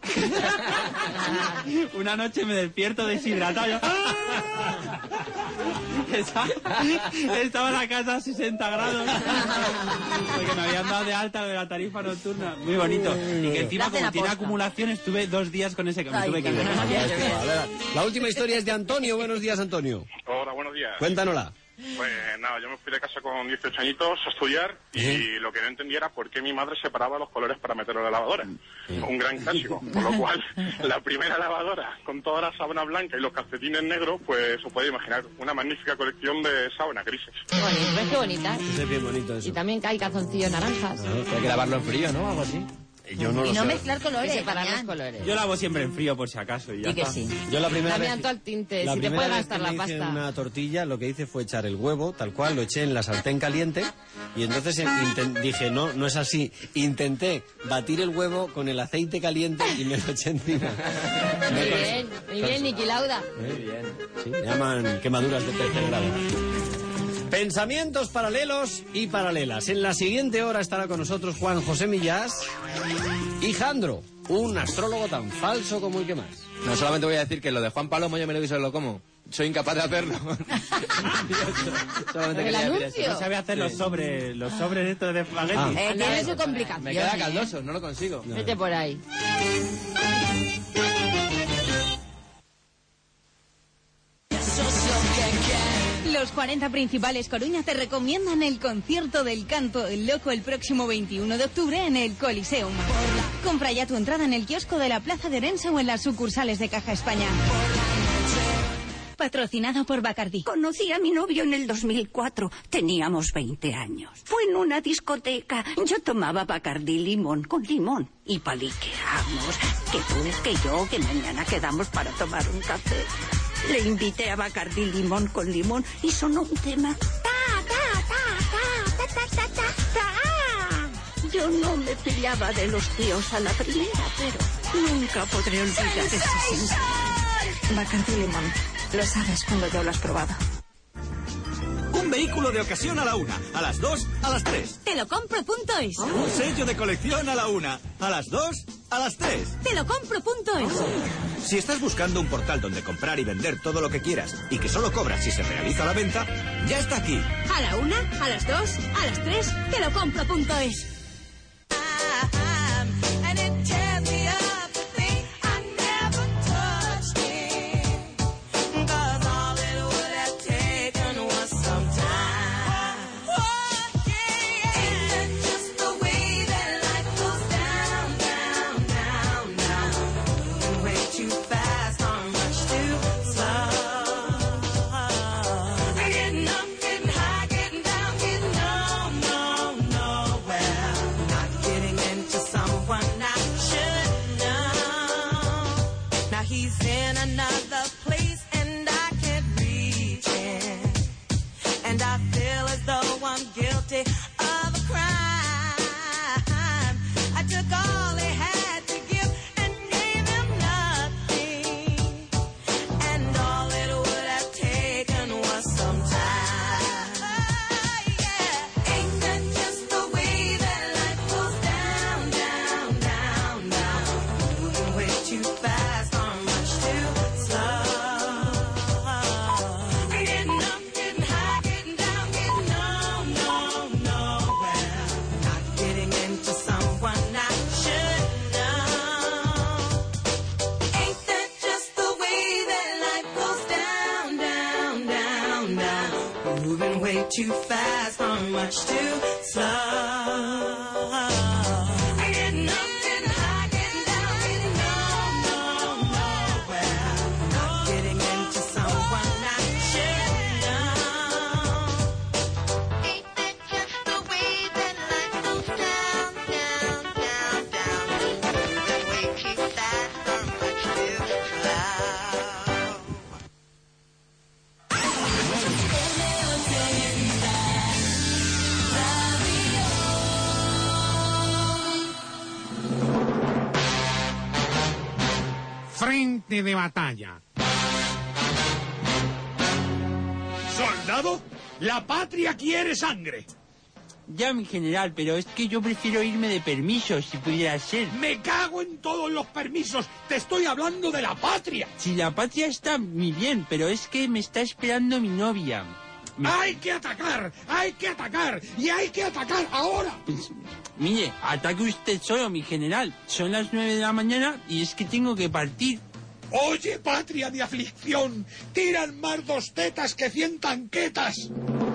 una noche me despierto deshidratado. Yo, estaba en la casa a 60 grados porque me habían dado de alta de la tarifa nocturna. Muy bonito. Y que encima, como tiene acumulación, estuve 2 días con ese que me tuve que ir. La última historia es de Antonio. Buenos días, Antonio. Hola, buenos días. Cuéntanosla. Pues nada, yo me fui de casa con 18 añitos a estudiar y lo que no entendía era por qué mi madre separaba los colores para meterlo en la lavadora. Un gran clásico. Por lo cual, la primera lavadora con toda la sábana blanca y los calcetines negros, pues os podéis imaginar, una magnífica colección de sábanas grises. Bonito, ¿ves qué bonitas? Es bien bonito eso. Y también hay calzoncillos naranjas. Hay que lavarlo en frío, ¿no? Algo así. Yo no y no mezclar colores. Y separar los colores. Yo lavo siempre en frío por si acaso. Y que sí. Yo la primera También vez, todo el tinte, la si te primera puedes vez gastar que la me hice pasta. una tortilla, lo que hice fue echar el huevo, tal cual, lo eché en la sartén caliente y entonces dije, no es así. Intenté batir el huevo con el aceite caliente y me lo eché encima. Muy bien, Niki Lauda. Muy bien. Sí, me llaman quemaduras de 3er grado. Pensamientos paralelos y paralelas. En la siguiente hora estará con nosotros Juan José Millás y Jandro, un astrólogo tan falso como el que más. No, solamente voy a decir que lo de Juan Palomo yo me lo guiso lo como. Soy incapaz de hacerlo. Solamente ¿El quería decir anuncio? eso. No sabe hacer los sobres estos de espagueti. Tiene su complicación. Me queda caldoso, no lo consigo. Vete por ahí. Los 40 principales Coruña te recomiendan el concierto del Canto del Loco el próximo 21 de octubre en el Coliseum. Compra ya tu entrada en el kiosco de la Plaza de Orense o en las sucursales de Caja España. Patrocinado por Bacardí. Conocí a mi novio en el 2004. Teníamos 20 años. Fue en una discoteca. Yo tomaba Bacardí limón con limón. Y paliqueamos. Que tú, que yo, que mañana quedamos para tomar un café. Le invité a Bacardí limón con limón y sonó un tema. Yo no me pillaba de los tíos a la primera, pero nunca podré olvidar ese sensación. Bacardí limón. Lo sabes cuando ya lo has probado. Un vehículo de ocasión a la 1, a las 2, a las 3. Te lo compro.es. Un sello de colección a la 1, a las 2, a las 3. Te lo compro.es. Si estás buscando un portal donde comprar y vender todo lo que quieras y que solo cobras si se realiza la venta, ya está aquí. A la 1, a las 2, a las 3, te lo compro.es. Of a crime, I took Getting up, getting high, getting down, getting nowhere. Not getting into someone I should know. Ain't that just the way that life goes down, down, down, down? Moving way too fast or much too slow. Getting up, getting high, getting down, getting nowhere. Not getting into someone I should know. Ain't that just the way that life goes down, down, down, down? Moving way too fast or much too slow. Frente de batalla. ¿Soldado? La patria quiere sangre. Ya, mi general, pero es que yo prefiero irme de permiso, si pudiera ser. Me cago en todos los permisos. Te estoy hablando de la patria. Si la patria está muy bien, pero es que me está esperando mi novia. ¡Hay que atacar! ¡Hay que atacar! ¡Y hay que atacar ahora! Pues, mire, ataque usted solo, mi general. Son las 9 de la mañana y es que tengo que partir. Oye, patria de aflicción, tiran más 2 tetas que 100 tanquetas.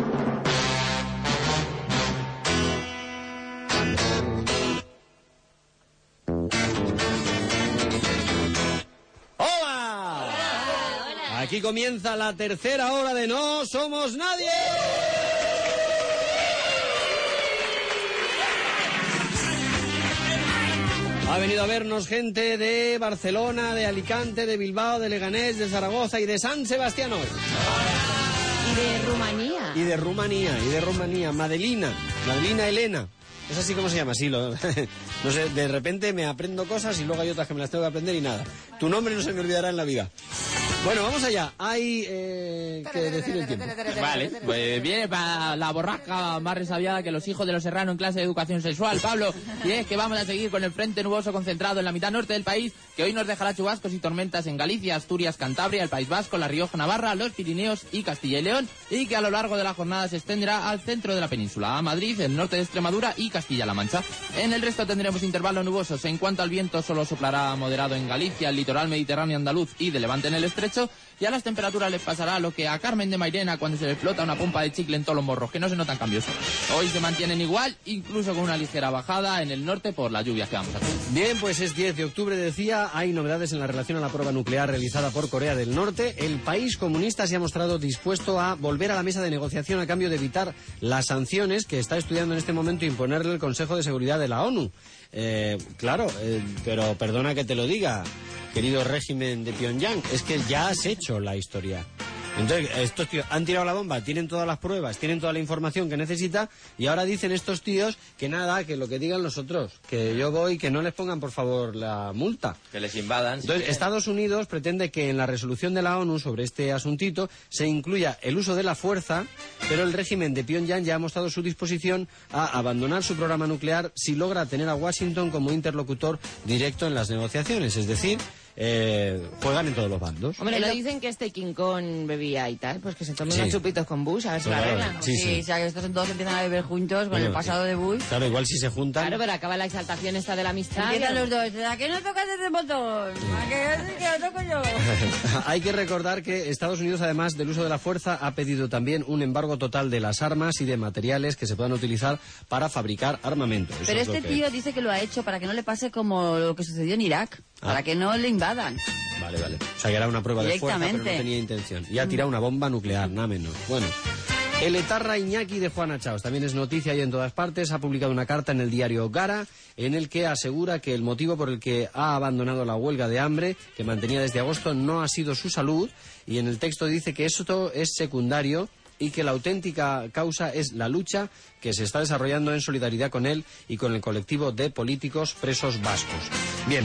¡Hola! Aquí comienza la tercera hora de No Somos Nadie. Ha venido a vernos gente de Barcelona, de Alicante, de Bilbao, de Leganés, de Zaragoza y de San Sebastián hoy. Y de Rumanía. Y de Rumanía. Madelina Elena. ¿Es así como se llama? Sí, no sé, de repente me aprendo cosas y luego hay otras que me las tengo que aprender y nada. Tu nombre no se me olvidará en la vida. Bueno, vamos allá. Hay que decir el tiempo. Vale, pues viene para la borrasca más resabiada que los hijos de los serranos en clase de educación sexual, Pablo. Y es que vamos a seguir con el frente nuboso concentrado en la mitad norte del país, que hoy nos dejará chubascos y tormentas en Galicia, Asturias, Cantabria, el País Vasco, La Rioja, Navarra, los Pirineos y Castilla y León, y que a lo largo de la jornada se extenderá al centro de la península, a Madrid, el norte de Extremadura y Castilla-La Mancha. En el resto tendremos intervalos nubosos. En cuanto al viento, solo soplará moderado en Galicia, el litoral mediterráneo andaluz y de levante en el estrecho, y a las temperaturas les pasará lo que a Carmen de Mairena cuando se le explota una pompa de chicle en todos los morros, que no se notan cambios. Hoy se mantienen igual, incluso con una ligera bajada en el norte por las lluvias que vamos a tener. Bien, pues es 10 de octubre, decía, hay novedades en la relación a la prueba nuclear realizada por Corea del Norte. El país comunista se ha mostrado dispuesto a volver a la mesa de negociación a cambio de evitar las sanciones que está estudiando en este momento imponerle el Consejo de Seguridad de la ONU. Pero perdona que te lo diga, querido régimen de Pyongyang, es que ya has hecho la historia. Entonces, estos tíos han tirado la bomba, tienen todas las pruebas, tienen toda la información que necesita, y ahora dicen estos tíos que nada, que lo que digan los otros, que yo voy, que no les pongan por favor la multa. Que les invadan. Entonces, Estados Unidos pretende que en la resolución de la ONU sobre este asuntito se incluya el uso de la fuerza, pero el régimen de Pyongyang ya ha mostrado su disposición a abandonar su programa nuclear si logra tener a Washington como interlocutor directo en las negociaciones, es decir, juegan en todos los bandos. Hombre, lo dicen que este King Kong bebía y tal, pues que se tomen unos chupitos con Bush, a ver si la Claro, arreglan. sí. O sea, que estos dos empiezan a beber juntos con Bueno, el pasado de Bush. Claro, igual si se juntan. Claro, pero acaba la exaltación esta de la amistad. Empiezan los dos. ¿A qué no tocas ese botón? ¿A qué lo toco yo? Hay que recordar que Estados Unidos, además del uso de la fuerza, ha pedido también un embargo total de las armas y de materiales que se puedan utilizar para fabricar armamento. Eso Pero es lo este que- tío dice que lo ha hecho para que no le pase como lo que sucedió en Irak, para que no le invadan. Vale. O sea, que era una prueba de fuerza, pero no Directamente. tenía intención. Y ha tirado una bomba nuclear, nada menos. Bueno. El etarra Iñaki de Juana Chaos también es noticia y en todas partes. Ha publicado una carta en el diario Gara en el que asegura que el motivo por el que ha abandonado la huelga de hambre que mantenía desde agosto no ha sido su salud, y en el texto dice que esto es secundario y que la auténtica causa es la lucha que se está desarrollando en solidaridad con él y con el colectivo de políticos presos vascos. Bien,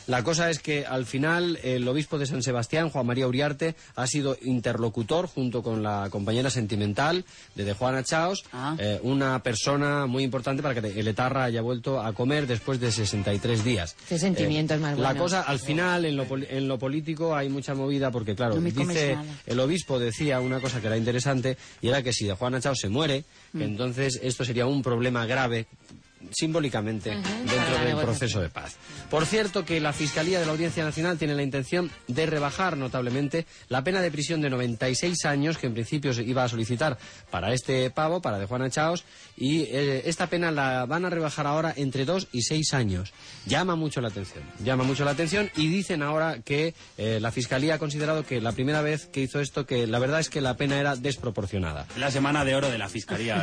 La cosa es que al final el obispo de San Sebastián, Juan María Uriarte, ha sido interlocutor junto con la compañera sentimental de Juana Chaos, una persona muy importante para que el etarra haya vuelto a comer después de 63 días. Qué sentimientos más buenos. La cosa, al final, en lo político hay mucha movida porque, claro, dice el obispo decía una cosa que era interesante y era que si de Juana Chaos se muere, entonces esto sería un problema grave simbólicamente dentro del proceso de paz. Por cierto, que la Fiscalía de la Audiencia Nacional tiene la intención de rebajar notablemente la pena de prisión de 96 años que en principio se iba a solicitar para este pavo, para de Juana Chaos, y esta pena la van a rebajar ahora entre 2 y 6 años. Llama mucho la atención y dicen ahora que la Fiscalía ha considerado que la primera vez que hizo esto, que la verdad es que la pena era desproporcionada. La semana de oro de la Fiscalía.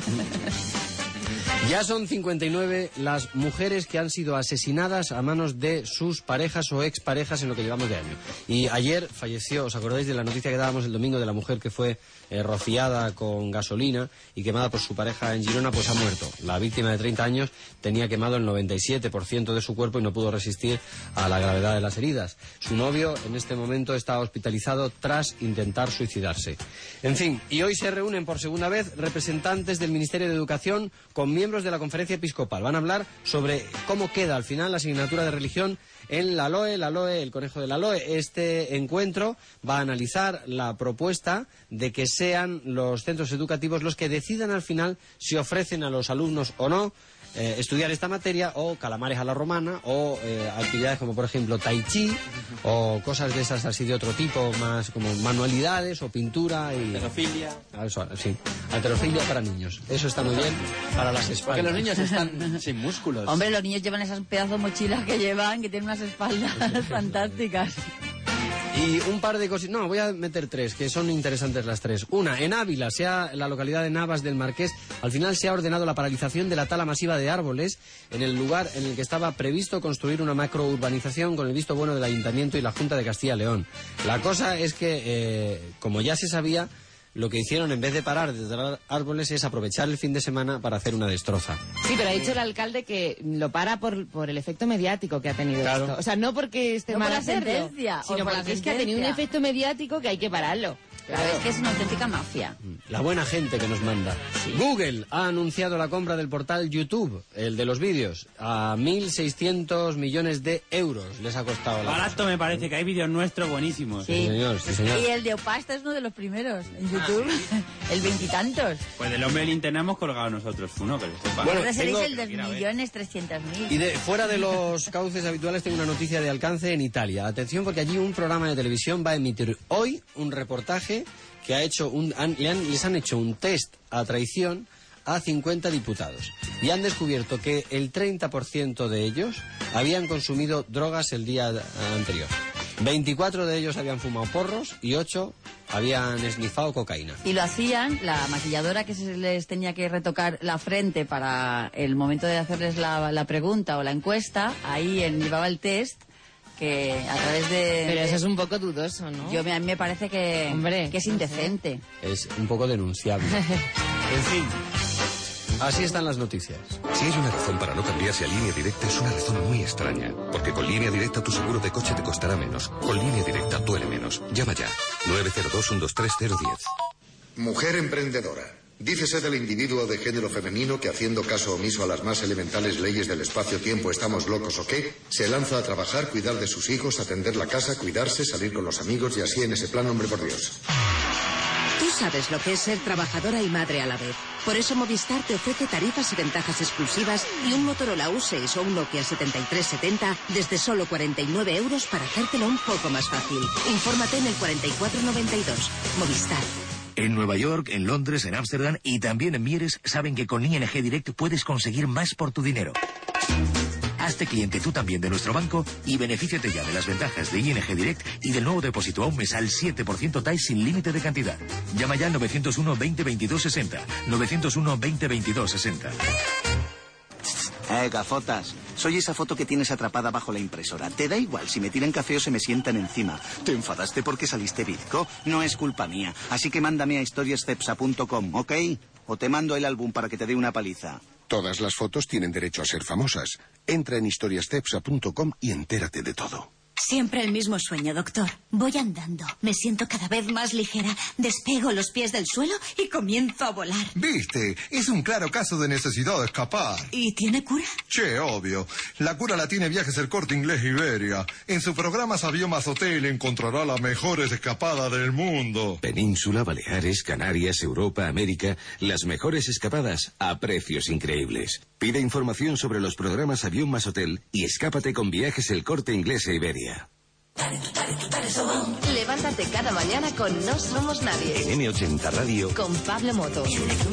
Ya son 59 las mujeres que han sido asesinadas a manos de sus parejas o exparejas en lo que llevamos de año. Y ayer falleció, ¿os acordáis de la noticia que dábamos el domingo de la mujer que fue rociada con gasolina y quemada por su pareja en Girona? Pues ha muerto. La víctima de 30 años tenía quemado el 97% de su cuerpo y no pudo resistir a la gravedad de las heridas. Su novio en este momento está hospitalizado tras intentar suicidarse. En fin, y hoy se reúnen por segunda vez representantes del Ministerio de Educación con miembros de la Conferencia Episcopal. Van a hablar sobre cómo queda al final la asignatura de religión en la LOE, el conejo de la LOE. Este encuentro va a analizar la propuesta de que sean los centros educativos los que decidan al final si ofrecen a los alumnos o no estudiar esta materia, o calamares a la romana, o actividades como por ejemplo tai chi, o cosas de esas así de otro tipo, más como manualidades o pintura y... Alterofilia. Sí, alterofilia para niños. Eso está muy bien para las espaldas. Porque los niños están sin músculos. Hombre, los niños llevan esas pedazos de mochilas que llevan, que tienen unas espaldas fantásticas. Y un par de cosas, no, voy a meter 3, que son interesantes las 3. Una, en Ávila, la localidad de Navas del Marqués, al final se ha ordenado la paralización de la tala masiva de árboles en el lugar en el que estaba previsto construir una macrourbanización con el visto bueno del Ayuntamiento y la Junta de Castilla y León. La cosa es que, como ya se sabía, lo que hicieron en vez de parar de talar árboles es aprovechar el fin de semana para hacer una destroza. Sí, pero ha dicho el alcalde que lo para por el efecto mediático que ha tenido esto. O sea, no porque esté mal hacerlo, sino porque es que ha tenido un efecto mediático que hay que pararlo. Claro, es que es una auténtica mafia. La buena gente que nos manda. Sí. Google ha anunciado la compra del portal YouTube, el de los vídeos, a 1.600 millones de euros. Les ha costado la barato, me parece, que hay vídeos nuestros buenísimos. Sí. Sí, señor. Y el de Opasta es uno de los primeros en YouTube. El 20 y tantos. Pues del hombre linterna hemos colgado nosotros uno, que lo sepa. Bueno, seréis el de 2.300.000. Y fuera de los cauces habituales tengo una noticia de alcance en Italia. Atención, porque allí un programa de televisión va a emitir hoy un reportaje que ha hecho les han hecho un test a traición a 50 diputados y han descubierto que el 30% de ellos habían consumido drogas el día anterior. 24 de ellos habían fumado porros y 8 habían esnifado cocaína. Y lo hacían, la maquilladora que se les tenía que retocar la frente para el momento de hacerles la pregunta o la encuesta, ahí llevaba el test, que a través de... Pero eso es un poco dudoso, ¿no? A mí me parece que es indecente. Es un poco denunciable. En fin, así están las noticias. Si hay una razón para no cambiarse a Línea Directa, es una razón muy extraña. Porque con Línea Directa tu seguro de coche te costará menos. Con Línea Directa duele menos. Llama ya. 902-123-010. Mujer emprendedora. Dícese del individuo de género femenino que, haciendo caso omiso a las más elementales leyes del espacio-tiempo, estamos locos o qué, se lanza a trabajar, cuidar de sus hijos, atender la casa, cuidarse, salir con los amigos y así en ese plan, hombre, por Dios. Tú sabes lo que es ser trabajadora y madre a la vez. Por eso Movistar te ofrece tarifas y ventajas exclusivas y un Motorola U6 o un Nokia 7370 desde solo 49 euros para hacértelo un poco más fácil. Infórmate en el 4492. Movistar. En Nueva York, en Londres, en Ámsterdam y también en Mieres saben que con ING Direct puedes conseguir más por tu dinero. Hazte cliente tú también de nuestro banco y benefíciate ya de las ventajas de ING Direct y del nuevo depósito a un mes al 7% TAE sin límite de cantidad. Llama ya al 901 20 22 60. 901 20 22 60. Gafotas. Soy esa foto que tienes atrapada bajo la impresora. Te da igual si me tiran café o se me sientan encima. ¿Te enfadaste porque saliste bizco? No es culpa mía. Así que mándame a historiascepsa.com, ¿ok? O te mando el álbum para que te dé una paliza. Todas las fotos tienen derecho a ser famosas. Entra en historiascepsa.com y entérate de todo. Siempre el mismo sueño, doctor. Voy andando, me siento cada vez más ligera, despego los pies del suelo y comienzo a volar. ¿Viste? Es un claro caso de necesidad de escapar. ¿Y tiene cura? Che, obvio. La cura la tiene Viajes El Corte Inglés Iberia. En su programa Avión más Hotel encontrará las mejores escapadas del mundo. Península, Baleares, Canarias, Europa, América, las mejores escapadas a precios increíbles. Pide información sobre los programas Avión más Hotel y escápate con Viajes El Corte Inglés e Iberia. Levántate cada mañana con No Somos Nadie. En M80 Radio. Con Pablo Moto.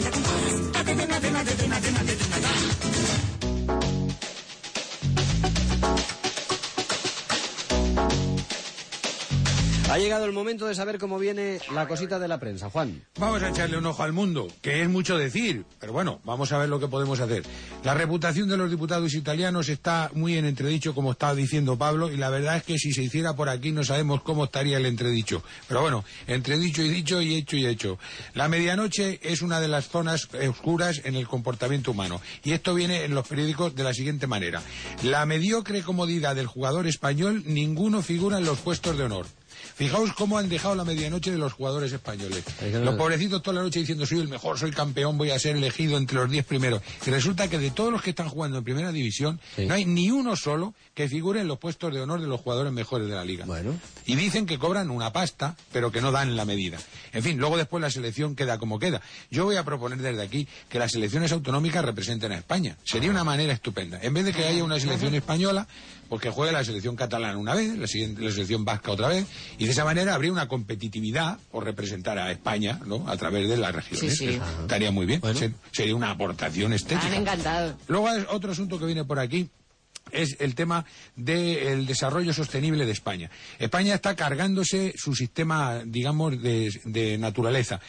Ha llegado el momento de saber cómo viene la cosita de la prensa. Juan. Vamos a echarle un ojo al mundo, que es mucho decir, pero bueno, vamos a ver lo que podemos hacer. La reputación de los diputados italianos está muy en entredicho, como estaba diciendo Pablo, y la verdad es que si se hiciera por aquí no sabemos cómo estaría el entredicho. Pero bueno, entredicho y dicho y hecho y hecho. La medianoche es una de las zonas oscuras en el comportamiento humano, y esto viene en los periódicos de la siguiente manera. La mediocre comodidad del jugador español, ninguno figura en los puestos de honor. Fijaos cómo han dejado la medianoche de los jugadores españoles. Los pobrecitos toda la noche diciendo soy el mejor, soy campeón, voy a ser elegido entre los 10 primeros. Y resulta que de todos los que están jugando en primera división, no hay ni uno solo que figure en los puestos de honor de los jugadores mejores de la liga. Y dicen que cobran una pasta, pero que no dan la medida. En fin, luego después la selección queda como queda. Yo voy a proponer desde aquí que las selecciones autonómicas representen a España. Sería una manera estupenda. En vez de que haya una selección española, pues que juegue la selección catalana una vez, la selección vasca otra vez, y de esa manera habría una competitividad por representar a España, ¿no?, a través de las regiones. Sí. Estaría muy bien. Sería una aportación estética. Han encantado. Luego otro asunto que viene por aquí es el tema del desarrollo sostenible de España. España está cargándose su sistema, digamos, de naturaleza.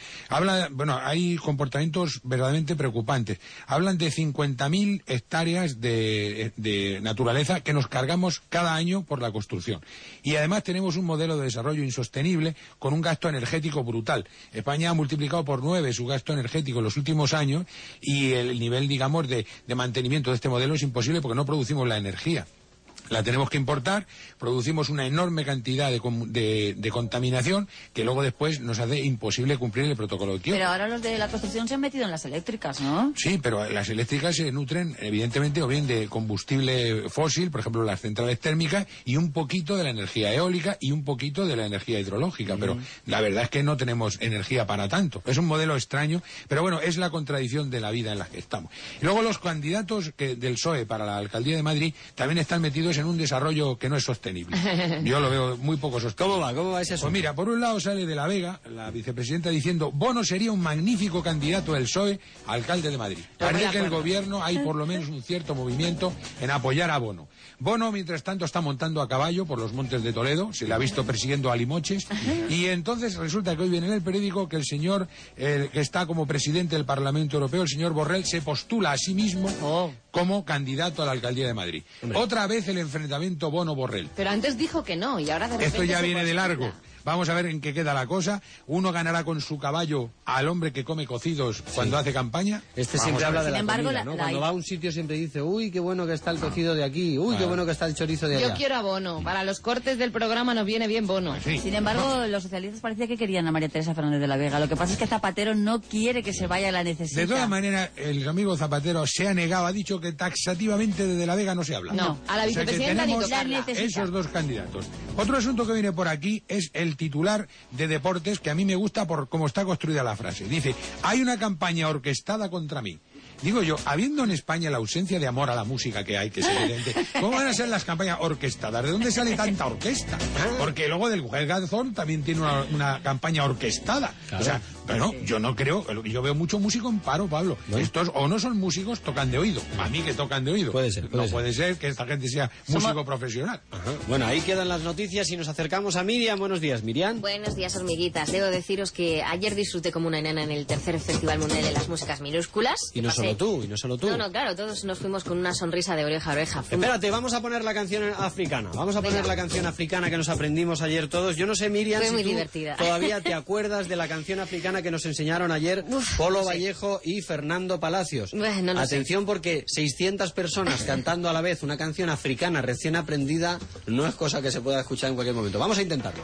Hay comportamientos verdaderamente preocupantes. Hablan de 50.000 hectáreas de naturaleza que nos cargamos cada año por la construcción. Y además tenemos un modelo de desarrollo insostenible con un gasto energético brutal. España ha multiplicado por 9 su gasto energético en los últimos años y el nivel, digamos, de mantenimiento de este modelo es imposible porque no producimos la energía. La tenemos que importar, producimos una enorme cantidad de contaminación que luego después nos hace imposible cumplir el protocolo de Kioto. Pero ahora los de la construcción se han metido en las eléctricas, ¿no? Sí, pero las eléctricas se nutren evidentemente o bien de combustible fósil, por ejemplo las centrales térmicas, y un poquito de la energía eólica y un poquito de la energía hidrológica, pero la verdad es que no tenemos energía para tanto. Es un modelo extraño, pero bueno, es la contradicción de la vida en la que estamos. Y luego los candidatos del PSOE para la alcaldía de Madrid también están metidos en un desarrollo que no es sostenible. Yo lo veo muy poco sostenible. ¿Cómo va ese asunto? Pues mira, por un lado sale de la Vega, la vicepresidenta, diciendo Bono sería un magnífico candidato del PSOE a alcalde de Madrid. Parece que el gobierno hay por lo menos un cierto movimiento en apoyar a Bono. Bono, mientras tanto, está montando a caballo por los montes de Toledo, se le ha visto persiguiendo a limoches, y entonces resulta que hoy viene en el periódico que el señor que está como presidente del Parlamento Europeo, el señor Borrell, se postula a sí mismo como candidato a la alcaldía de Madrid. Otra vez el enfrentamiento Bono-Borrell. Pero antes dijo que no, y ahora de repente Esto ya se viene de postula. largo. Vamos a ver en qué queda la cosa. Uno ganará con su caballo al hombre que come cocidos cuando hace campaña. Siempre habla de la embargo, comida, ¿no? Cuando va a un sitio siempre dice, uy, qué bueno que está el cocido de aquí, uy, qué bueno que está el chorizo de allá. Yo quiero a Bono. Para los cortes del programa nos viene bien Bono. Sin embargo, los socialistas parecía que querían a María Teresa Fernández de la Vega. Lo que pasa es que Zapatero no quiere que se vaya, la necesita. De todas maneras, el amigo Zapatero se ha negado, ha dicho que taxativamente de la Vega no se habla. No, a la vicepresidenta ni tocarla. Esos dos candidatos. Otro asunto que viene por aquí es el titular de Deportes, que a mí me gusta por cómo está construida la frase. Dice, hay una campaña orquestada contra mí. Digo yo, habiendo en España la ausencia de amor a la música que hay, que es evidente, ¿cómo van a ser las campañas orquestadas? ¿De dónde sale tanta orquesta? Porque luego del Mujer Garzón también tiene una campaña orquestada. Claro. O sea, bueno, yo no creo, yo veo mucho músico en paro, Pablo. Estos o no son músicos, tocan de oído. A mí que tocan de oído. Puede ser que esta gente sea músico profesional. Ajá. Bueno, ahí quedan las noticias y nos acercamos a Miriam. Buenos días, Miriam. Buenos días, hormiguitas. Debo deciros que ayer disfruté como una enana en el tercer Festival Mundial de las Músicas Minúsculas. Y no solo solo tú, y no solo tú. No, claro, todos nos fuimos con una sonrisa de oreja a oreja. Espérate, vamos a poner la canción africana. Vamos a poner la canción africana que nos aprendimos ayer todos. Yo no sé, Miriam, Fue si muy tú divertida. todavía te acuerdas de la canción africana que nos enseñaron ayer Polo Vallejo y Fernando Palacios. No lo Atención, porque 600 personas cantando a la vez una canción africana recién aprendida no es cosa que se pueda escuchar en cualquier momento. Vamos a intentarlo.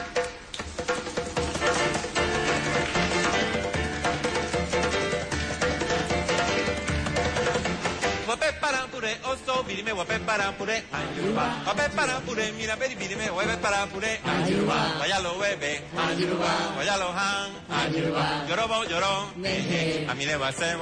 Oso, birime, guape para pure, ayuba. Guape para pure, mira, peri, birime, guape para pure, ayuba. Vayalo, bebe, ayuba. Vayalo, han, ayuba. Llorobo, lloró, a mí le va a ser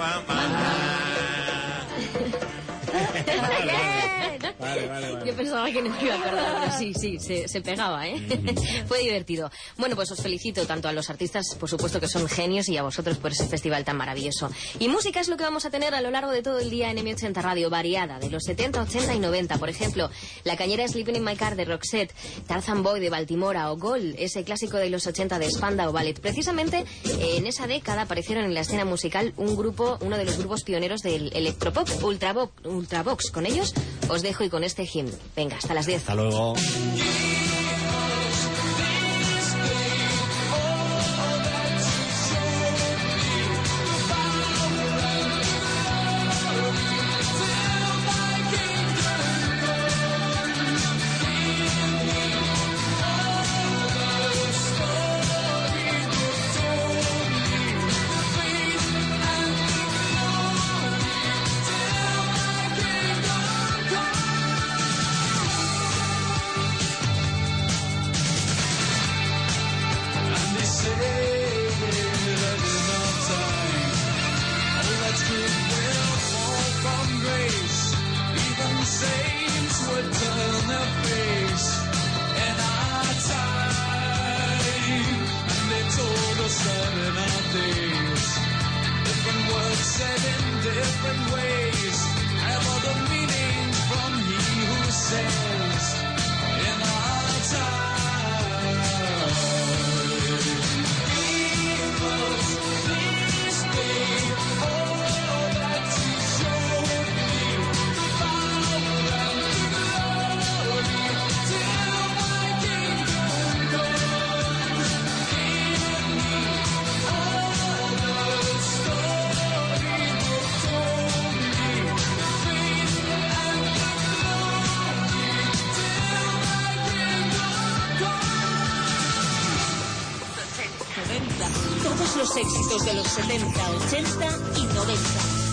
Vale. Yo pensaba que no me iba a acordar, pero sí, se pegaba, ¿eh? Fue divertido. Bueno, pues os felicito tanto a los artistas, por supuesto que son genios, y a vosotros por ese festival tan maravilloso. Y música es lo que vamos a tener a lo largo de todo el día en M80 Radio, variada, de los 70, 80 y 90. Por ejemplo, La Cañera Sleeping in My Car de Roxette, Tarzan Boy de Baltimora o Gol, ese clásico de los 80 de Spandau Ballet. Precisamente en esa década aparecieron en la escena musical uno de los grupos pioneros del electropop, Ultravox. Con ellos os dejo y con este hymn. Venga, hasta las 10. Hasta luego. Todos los éxitos de los 70, 80 y 90.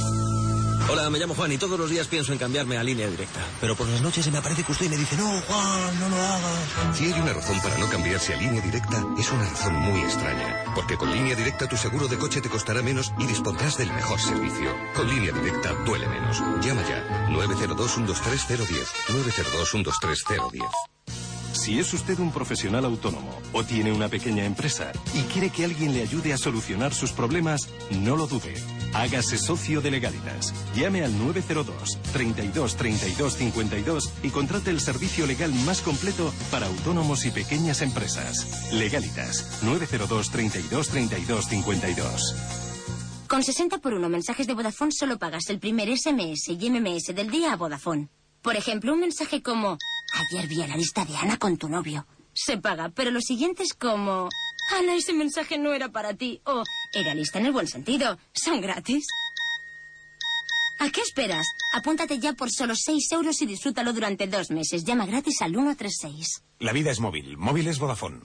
Hola, me llamo Juan y todos los días pienso en cambiarme a Línea Directa. Pero por las noches se me aparece que usted y me dice, no, Juan, no lo hagas. Si hay una razón para no cambiarse a Línea Directa, es una razón muy extraña. Porque con Línea Directa tu seguro de coche te costará menos y dispondrás del mejor servicio. Con Línea Directa duele menos. Llama ya. 902-123-010. 902-123-010. Si es usted un profesional autónomo o tiene una pequeña empresa y quiere que alguien le ayude a solucionar sus problemas, no lo dude. Hágase socio de Legalitas. Llame al 902 32 32 52 y contrate el servicio legal más completo para autónomos y pequeñas empresas. Legalitas. 902 32 32 52. Con 60 por 1 mensajes de Vodafone solo pagas el primer SMS y MMS del día a Vodafone. Por ejemplo, un mensaje como: ayer vi a la lista de Ana con tu novio. Se paga, pero los siguientes como: Ana, ese mensaje no era para ti. O era lista en el buen sentido. Son gratis. ¿A qué esperas? Apúntate ya por solo 6 euros y disfrútalo durante 2 meses. Llama gratis al 136. La vida es móvil. Móvil es Vodafone.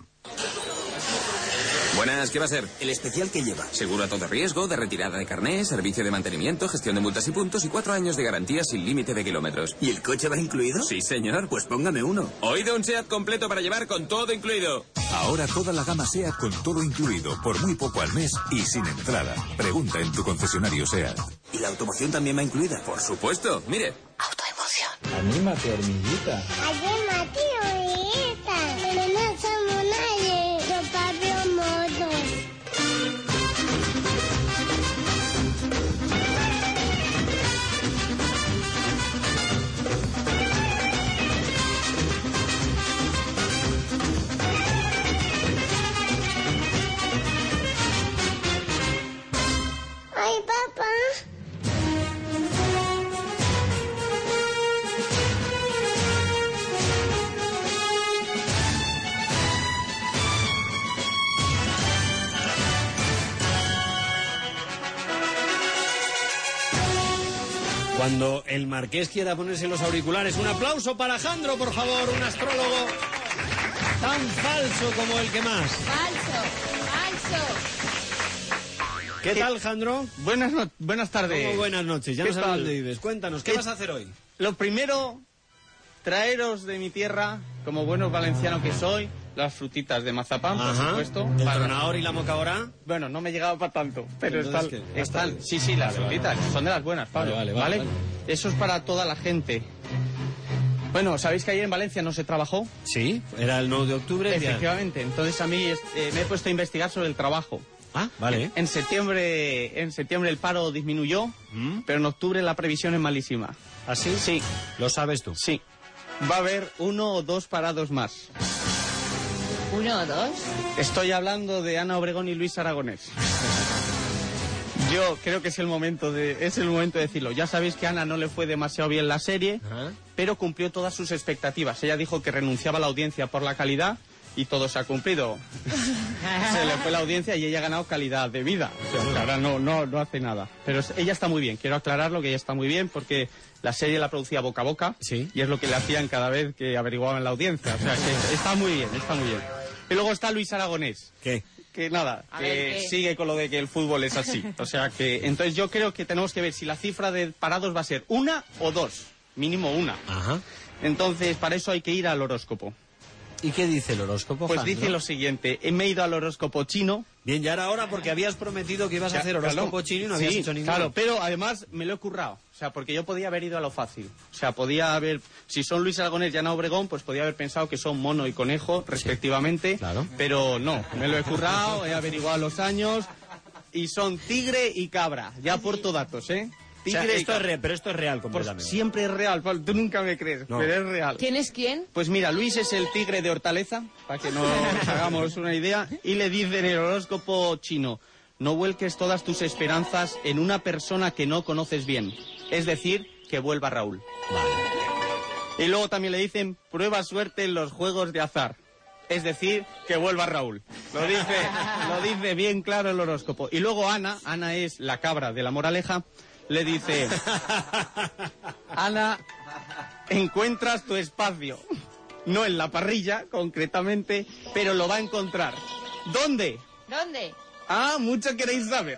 Buenas, ¿qué va a ser? El especial que lleva. Seguro a todo riesgo, de retirada de carné, servicio de mantenimiento, gestión de multas y puntos y 4 años de garantía sin límite de kilómetros. ¿Y el coche va incluido? Sí, señor. Pues póngame uno. Oído, un SEAT completo para llevar con todo incluido. Ahora toda la gama SEAT con todo incluido, por muy poco al mes y sin entrada. Pregunta en tu concesionario SEAT. ¿Y la automoción también va incluida? Por supuesto. Mire. Autoemoción. Anímate, hormiguita. Anímate, hormiguita. Pero no somos nadie. Yo Pablo Modo. Ay, papá. Cuando el marqués quiera ponerse los auriculares, un aplauso para Jandro, por favor, un astrólogo tan falso como el que más. Falso. ¿Qué tal, Jandro? Buenas tardes. ¿Cómo buenas noches? Ya no sabes dónde vives. Cuéntanos, ¿qué vas a hacer hoy? Lo primero, traeros de mi tierra, como buenos valencianos que soy, las frutitas de mazapán, por supuesto. ¿El tronador y la mocaborá? Bueno, no me he llegado para tanto, pero están. Sí, las vale, frutitas, son de las buenas, Pablo. Vale. Eso es para toda la gente. Bueno, ¿sabéis que ayer en Valencia no se trabajó? Sí, era el 9 de octubre. Efectivamente, entonces a mí me he puesto a investigar sobre el trabajo. Ah, vale. En septiembre el paro disminuyó, pero en octubre la previsión es malísima. ¿Ah, sí? Sí. ¿Lo sabes tú? Sí. Va a haber 1 o 2 parados más. ¿1 o 2? Estoy hablando de Ana Obregón y Luis Aragonés. Yo creo que es el momento de decirlo. Ya sabéis que a Ana no le fue demasiado bien la serie, pero cumplió todas sus expectativas. Ella dijo que renunciaba a la audiencia por la calidad y todo se ha cumplido. Se le fue la audiencia y ella ha ganado calidad de vida. O sea, ahora no hace nada. Pero ella está muy bien. Quiero aclararlo que ella está muy bien porque la serie la producía boca a boca y es lo que le hacían cada vez que averiguaban la audiencia. O sea, que está muy bien. Y luego está Luis Aragonés. ¿Qué? Que nada, que sigue con lo de que el fútbol es así. O sea que, entonces yo creo que tenemos que ver si la cifra de parados va a ser 1 o 2. Mínimo 1. Ajá. Entonces, para eso hay que ir al horóscopo. ¿Y qué dice el horóscopo, Pues Jandro? dice lo siguiente, me he ido al horóscopo chino. Bien, ya era hora porque habías prometido que ibas a hacer horóscopo chino y no habías hecho ninguno. Claro, pero además me lo he currado. O sea, porque yo podía haber ido a lo fácil. O sea, podía haber... Si son Luis Aragonés y Ana Obregón, pues podía haber pensado que son mono y conejo, respectivamente. Claro. Pero no, me lo he currado, he averiguado los años y son tigre y cabra. Ya aporto datos, ¿eh? O sea, pero esto es real completamente. Siempre es real, Pablo. Tú nunca me crees, pero es real. ¿Quién es quién? Pues mira, Luis es el tigre de Hortaleza, para que nos hagamos una idea, y le dice en el horóscopo chino, no vuelques todas tus esperanzas en una persona que no conoces bien. Es decir, que vuelva Raúl. Vale. Y luego también le dicen, prueba suerte en los juegos de azar. Es decir, que vuelva Raúl. Lo dice bien claro el horóscopo. Y luego Ana es la cabra de la moraleja, le dice, Ana, encuentras tu espacio. No en la parrilla, concretamente, pero lo va a encontrar. ¿Dónde? ¿Dónde? Ah, mucho queréis saber.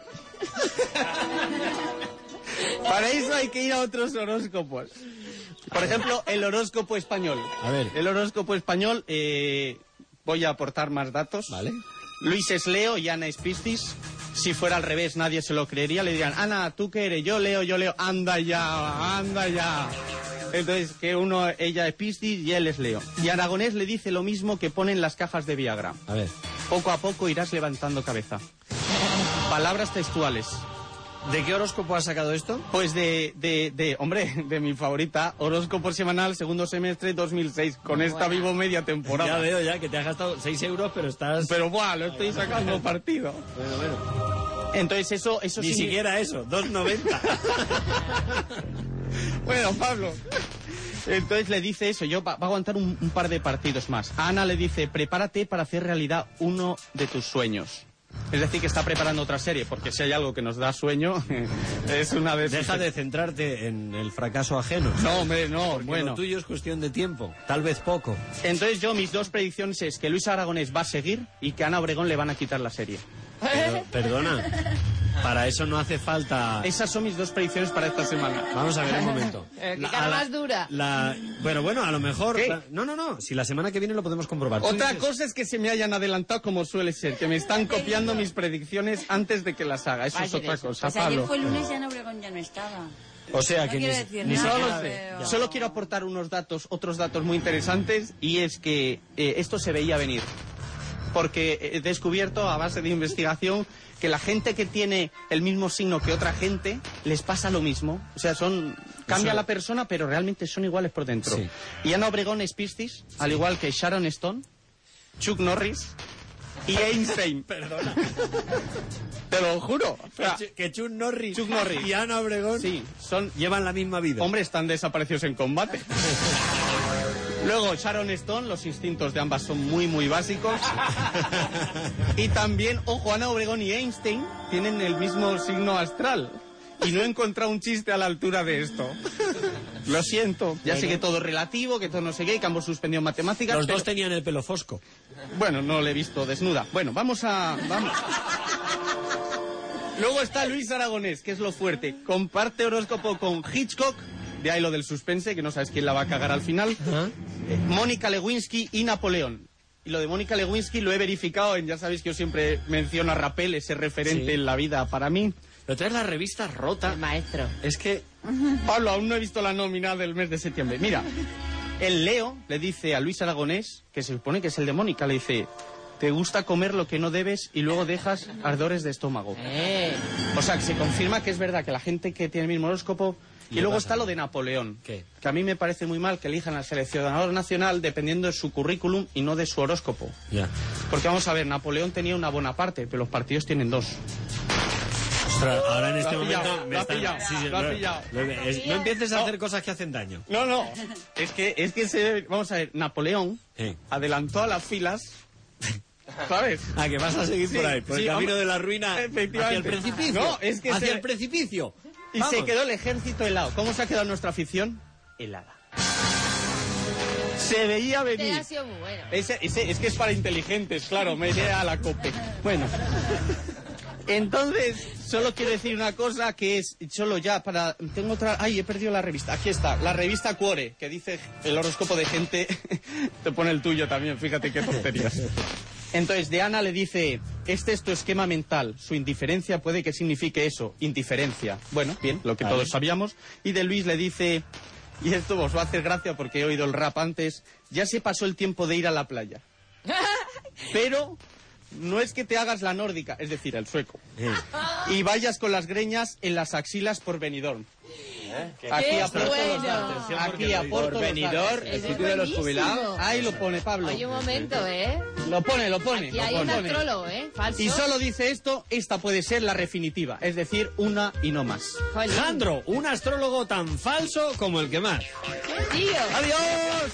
Para eso hay que ir a otros horóscopos. Por ejemplo, el horóscopo español. A ver. El horóscopo español, voy a aportar más datos. Vale. Luis es Leo y Ana es Piscis. Si fuera al revés, nadie se lo creería. Le dirían, Ana, ¿tú qué eres? Yo Leo. Anda ya. Entonces, ella es Piscis y él es Leo. Y Aragonés le dice lo mismo que ponen las cajas de Viagra. A ver. Poco a poco irás levantando cabeza. Palabras textuales. ¿De qué horóscopo has sacado esto? Pues de mi favorita, horóscopo semanal, segundo semestre 2006. Con esta vivo media temporada. Ya veo ya que te has gastado 6 euros, pero estás... Pero buah, lo estoy sacando partido. Bueno. Entonces eso Ni siquiera eso, 2,90. Bueno, Pablo. Entonces le dice eso, va a aguantar un par de partidos más. A Ana le dice, prepárate para hacer realidad uno de tus sueños. Es decir, que está preparando otra serie, porque si hay algo que nos da sueño, es una de... Deja de centrarte en el fracaso ajeno. No, hombre, no, porque bueno. Lo tuyo es cuestión de tiempo, tal vez poco. Entonces mis 2 predicciones es que Luis Aragonés va a seguir y que a Ana Obregón le van a quitar la serie. Pero, perdona, para eso no hace falta... Esas son mis 2 predicciones para esta semana. Vamos a ver un momento. ¿Qué cara más dura? Bueno, a lo mejor... ¿Qué? No, si la semana que viene lo podemos comprobar. Otra cosa es que se me hayan adelantado como suele ser, que me están copiando mis predicciones antes de que las haga. Eso es otra cosa, pues Pablo. ayer fue lunes y Ana Obregón ya no estaba. O sea, No que quiero decir ni nada, No lo siquiera... sé. pero- Solo quiero aportar otros datos muy interesantes, y es que esto se veía venir. Porque he descubierto a base de investigación que la gente que tiene el mismo signo que otra gente les pasa lo mismo. O sea, cambia la persona, pero realmente son iguales por dentro. Sí. Y Ana Obregón es Piscis, al igual que Sharon Stone, Chuck Norris y Einstein. Perdona. Te lo juro. O sea, Que Chuck Norris y Ana Obregón llevan la misma vida. Hombre, están desaparecidos en combate. Luego, Sharon Stone, los instintos de ambas son muy, muy básicos. Y también, ojo, Ana Obregón y Einstein tienen el mismo signo astral. y no he encontrado un chiste a la altura de esto. Lo siento. Ya sé que todo es relativo, que todo no sé qué, que ambos suspendieron matemáticas. Los dos tenían el pelo fosco. Bueno, no le he visto desnuda. Bueno, vamos. Luego está Luis Aragonés, que es lo fuerte. Comparte horóscopo con Hitchcock, de ahí lo del suspense, que no sabes quién la va a cagar al final. Mónica Lewinsky y Napoleón. Y lo de Mónica Lewinsky lo he verificado ya sabéis que yo siempre menciono a Rappel, ese referente en la vida para mí. Pero traes la revista rota. El maestro. Es que... Pablo, aún no he visto la nómina del mes de septiembre. Mira, el Leo le dice a Luis Aragonés, que se supone que es el de Mónica, le dice... Te gusta comer lo que no debes y luego dejas ardores de estómago. O sea, que se confirma que es verdad que la gente que tiene el mismo horóscopo... Y luego está lo de Napoleón, que a mí me parece muy mal que elijan al seleccionador nacional dependiendo de su currículum y no de su horóscopo. Porque vamos a ver, Napoleón tenía una Bonaparte, pero los partidos tienen dos. Ostras, ahora en este momento lo has pillado. No empieces a hacer cosas que hacen daño. No. Es que vamos a ver, Napoleón adelantó a las filas... ¿Sabes? Que vas a seguir por ahí, por el camino de la ruina hacia el precipicio. No, es que hacia el precipicio. Y se quedó el ejército helado. ¿Cómo se ha quedado nuestra afición? Helada. Se veía venir. Ha sido muy bueno. Es que es para inteligentes, claro, me iré a la COPE. Bueno. Entonces, solo quiero decir una cosa que es, solo ya para... Tengo otra... Ay, he perdido la revista. Aquí está, la revista Cuore, que dice el horóscopo de gente. Te pone el tuyo también, fíjate qué tonterías. Entonces, de Ana le dice, este es tu esquema mental, su indiferencia puede que signifique eso, indiferencia. Bueno, bien, lo que todos sabíamos. Y de Luis le dice, y esto os va a hacer gracia porque he oído el rap antes, ya se pasó el tiempo de ir a la playa. Pero no es que te hagas la nórdica, es decir, el sueco, y vayas con las greñas en las axilas por Benidorm. Aquí aporto los datos. Aquí aporto los Benidorm, el sitio de los jubilados. Ahí lo pone, Pablo. Hay un momento, Lo pone. Aquí hay un astrólogo, falso. Y solo dice esto, esta puede ser la definitiva. Es decir, una y no más. Alejandro, un astrólogo tan falso como el que más. Tío. ¡Adiós!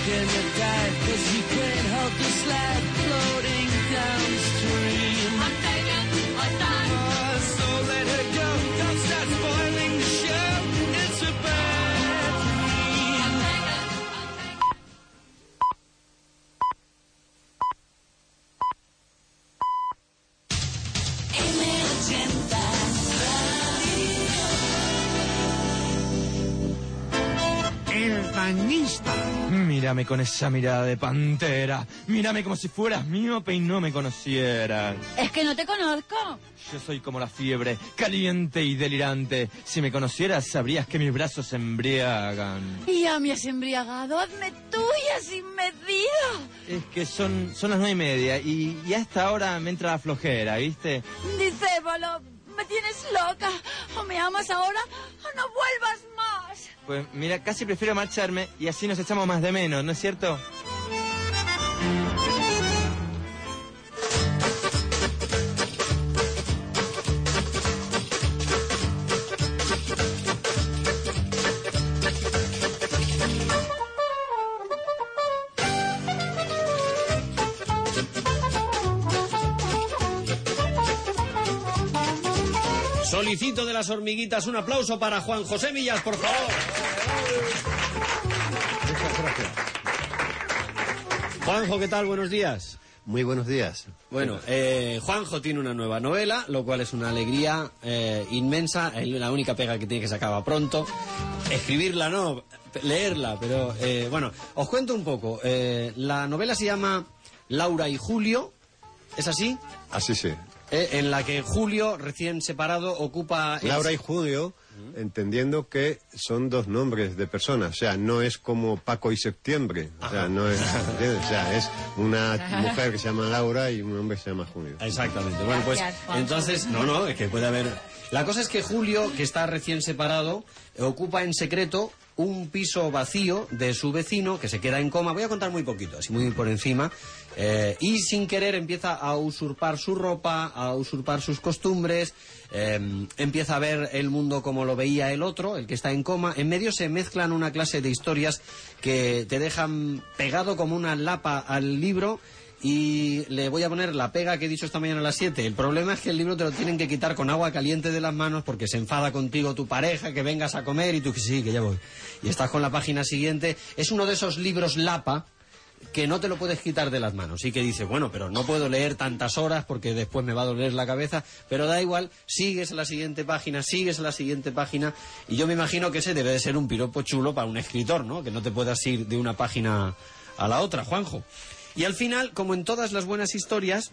gonna die, 'cause you can't hold the slide floating downstream. I'm taking my time. Oh, so let her go, don't start spoiling the show. It's a bad dream. El bañista. Mírame con esa mirada de pantera. Mírame como si fueras miope y no me conocieras. Es que no te conozco. Yo soy como la fiebre, caliente y delirante. Si me conocieras, sabrías que mis brazos se embriagan. Ya me has embriagado, hazme tuya sin medida. Es que son las 9:30 y a esta hora me entra la flojera, ¿viste? Dicébalo, me tienes loca. O me amas ahora o no vuelvas más. Pues mira, casi prefiero marcharme y así nos echamos más de menos, ¿no es cierto? Solicito de las hormiguitas un aplauso para Juan José Millas, por favor. Muchas gracias. Juanjo, ¿qué tal? Buenos días. Muy buenos días. Bueno, Juanjo tiene una nueva novela, lo cual es una alegría inmensa. La única pega que tiene que se acaba pronto. Escribirla no, leerla, pero bueno, os cuento un poco. La novela se llama Laura y Julio, ¿es así? Así sí. En la que Julio, recién separado, ocupa... Laura y Julio, entendiendo que son dos nombres de personas, o sea, no es como Paco y Septiembre, o sea, no es, ¿entiendes? O sea, es una mujer que se llama Laura y un hombre que se llama Julio. Exactamente. Bueno, pues entonces, no, es que puede haber... La cosa es que Julio, que está recién separado, ocupa en secreto un piso vacío de su vecino que se queda en coma. Voy a contar muy poquito, así muy por encima. Y sin querer empieza a usurpar su ropa, a usurpar sus costumbres, empieza a ver el mundo como lo veía el otro, el que está en coma. En medio se mezclan una clase de historias que te dejan pegado como una lapa al libro. Y le voy a poner la pega que he dicho esta mañana a las 7. El problema es que el libro te lo tienen que quitar con agua caliente de las manos porque se enfada contigo tu pareja, que vengas a comer y tú que sí, que ya voy. Y estás con la página siguiente. Es uno de esos libros lapa que no te lo puedes quitar de las manos y que dices, bueno, pero no puedo leer tantas horas porque después me va a doler la cabeza, pero da igual, sigues a la siguiente página y yo me imagino que ese debe de ser un piropo chulo para un escritor, ¿no? Que no te puedas ir de una página a la otra, Juanjo. Y al final, como en todas las buenas historias,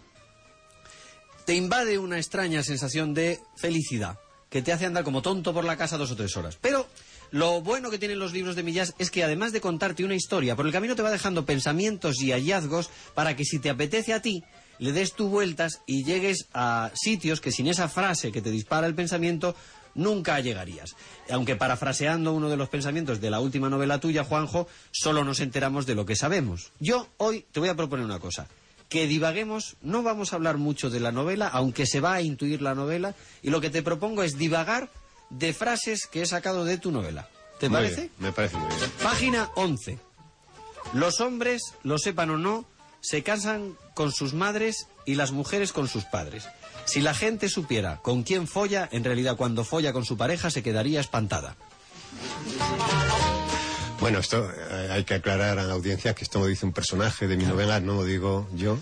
te invade una extraña sensación de felicidad, que te hace andar como tonto por la casa 2 o 3 horas. Pero lo bueno que tienen los libros de Millás es que además de contarte una historia, por el camino te va dejando pensamientos y hallazgos para que si te apetece a ti, le des tú vueltas y llegues a sitios que sin esa frase que te dispara el pensamiento nunca llegarías. Aunque parafraseando uno de los pensamientos de la última novela tuya, Juanjo, solo nos enteramos de lo que sabemos. Yo hoy te voy a proponer una cosa. Que divaguemos, no vamos a hablar mucho de la novela, aunque se va a intuir la novela, y lo que te propongo es divagar de frases que he sacado de tu novela. ¿Te parece? Bien, me parece muy bien. Página 11. Los hombres, lo sepan o no, se casan con sus madres y las mujeres con sus padres. Si la gente supiera con quién folla, en realidad cuando folla con su pareja se quedaría espantada. Bueno, esto hay que aclarar a la audiencia que esto lo dice un personaje de mi novela, no lo digo yo.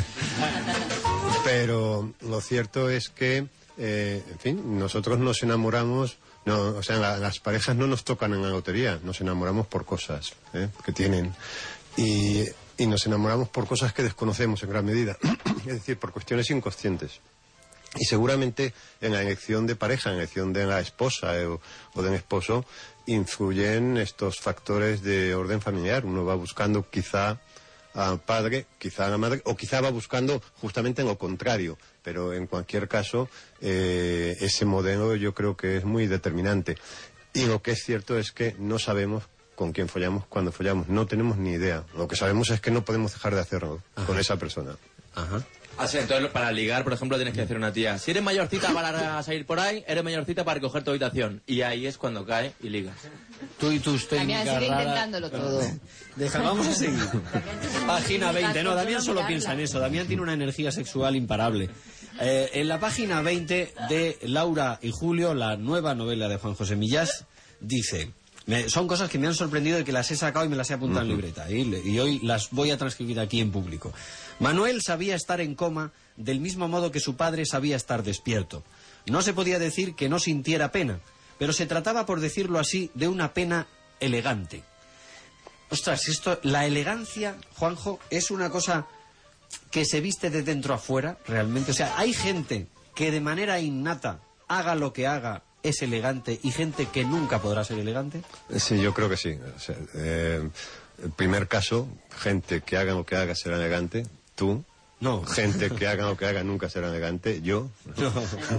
Pero lo cierto es que, en fin, nosotros nos enamoramos, no, o sea, las parejas no nos tocan en la lotería, nos enamoramos por cosas que tienen. Y nos enamoramos por cosas que desconocemos en gran medida, es decir, por cuestiones inconscientes. Y seguramente en la elección de pareja, en la elección de la esposa o del esposo, influyen estos factores de orden familiar. Uno va buscando quizá al padre, quizá a la madre, o quizá va buscando justamente en lo contrario. Pero en cualquier caso, ese modelo yo creo que es muy determinante. Y lo que es cierto es que no sabemos con quién follamos cuando follamos. No tenemos ni idea. Lo que sabemos es que no podemos dejar de hacerlo con esa persona. Ajá. Ah, sí, entonces para ligar, por ejemplo, tienes que decir a una tía, si eres mayorcita para salir por ahí, eres mayorcita para recoger tu habitación. Y ahí es cuando cae y ligas. Tú y tus técnicas Damián, sigue raras. intentándolo todo. Vamos a seguir. Página 20. No, Damián solo piensa en eso. Damián tiene una energía sexual imparable. En la página 20 de Laura y Julio, la nueva novela de Juan José Millás, dice... son cosas que me han sorprendido y que las he sacado y me las he apuntado en libreta. Y hoy las voy a transcribir aquí en público. Manuel sabía estar en coma del mismo modo que su padre sabía estar despierto. No se podía decir que no sintiera pena, pero se trataba, por decirlo así, de una pena elegante. Ostras, la elegancia, Juanjo, es una cosa que se viste de dentro a fuera, realmente. O sea, hay gente que de manera innata, haga lo que haga, es elegante, y gente que nunca podrá ser elegante. Sí, yo creo que sí. O sea, el primer caso, gente que haga lo que haga será elegante. Tú. No. Gente que haga lo que haga nunca será elegante. Yo. No.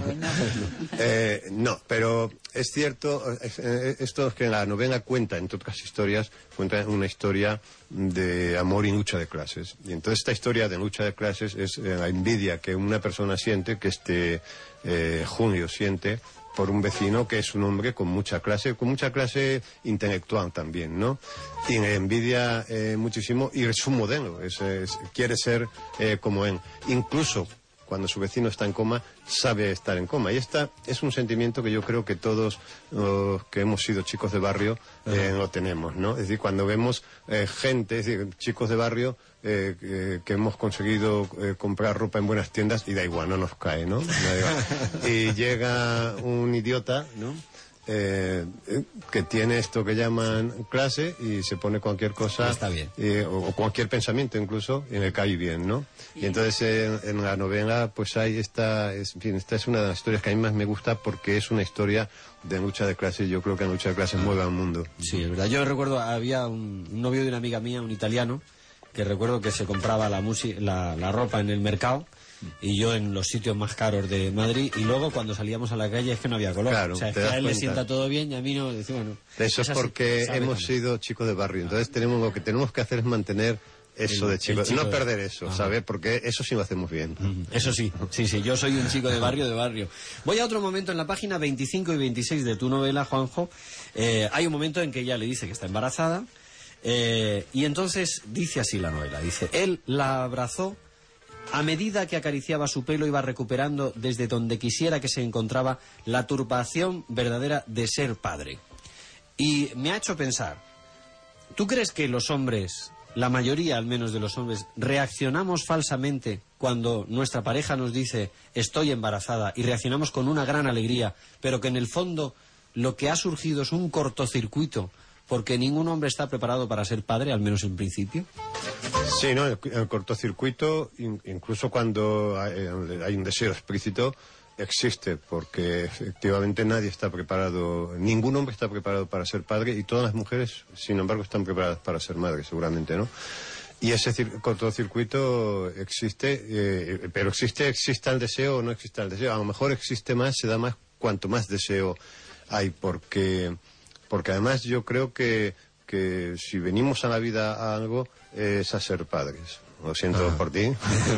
No, pero es cierto, esto es que la novela cuenta, entre otras historias, cuenta una historia de amor y lucha de clases. Y entonces esta historia de lucha de clases es la envidia que una persona siente, que Julio siente, por un vecino que es un hombre con mucha clase intelectual también, ¿no? Y le envidia muchísimo, y es un modelo, quiere ser como él. Incluso cuando su vecino está en coma, sabe estar en coma. Y esta es un sentimiento que yo creo que todos los que hemos sido chicos de barrio lo tenemos, ¿no? Es decir, cuando vemos gente, es decir, chicos de barrio que hemos conseguido comprar ropa en buenas tiendas y da igual, no nos cae, ¿no? Y llega un idiota, ¿no? Que tiene esto que llaman clase y se pone cualquier cosa, está bien. O cualquier pensamiento incluso, y le cae bien, ¿no? Y entonces en la novela pues hay esta es una de las historias que a mí más me gusta, porque es una historia de lucha de clases. Yo creo que la lucha de clases mueve al mundo. Sí, es verdad. Yo recuerdo, había un novio de una amiga mía, un italiano, que recuerdo que se compraba la ropa en el mercado, y yo en los sitios más caros de Madrid, y luego cuando salíamos a la calle es que no había color. Claro, o sea, es que a él le sienta todo bien y a mí no. Bueno, eso es porque hemos sido chicos de barrio. Entonces lo que tenemos que hacer es mantener eso de chicos, no perder eso, ¿sabes? Porque eso sí lo hacemos bien. Eso sí, yo soy un chico de barrio. Voy a otro momento en la página 25 y 26 de tu novela, Juanjo. Hay un momento en que ella le dice que está embarazada, y entonces dice así la novela, dice: él la abrazó. A medida que acariciaba su pelo, iba recuperando desde donde quisiera que se encontraba la turbación verdadera de ser padre. Y me ha hecho pensar, ¿tú crees que los hombres, la mayoría al menos de los hombres, reaccionamos falsamente cuando nuestra pareja nos dice estoy embarazada, y reaccionamos con una gran alegría, pero que en el fondo lo que ha surgido es un cortocircuito porque ningún hombre está preparado para ser padre, al menos en principio? Sí, ¿no? El cortocircuito, incluso cuando hay un deseo explícito, existe, porque efectivamente nadie está preparado, ningún hombre está preparado para ser padre, y todas las mujeres, sin embargo, están preparadas para ser madres, seguramente, ¿no? Y ese cortocircuito existe, pero existe el deseo o no existe el deseo. A lo mejor existe más, se da más cuanto más deseo hay, porque además yo creo que si venimos a la vida a algo es a ser padres. Lo siento por ti.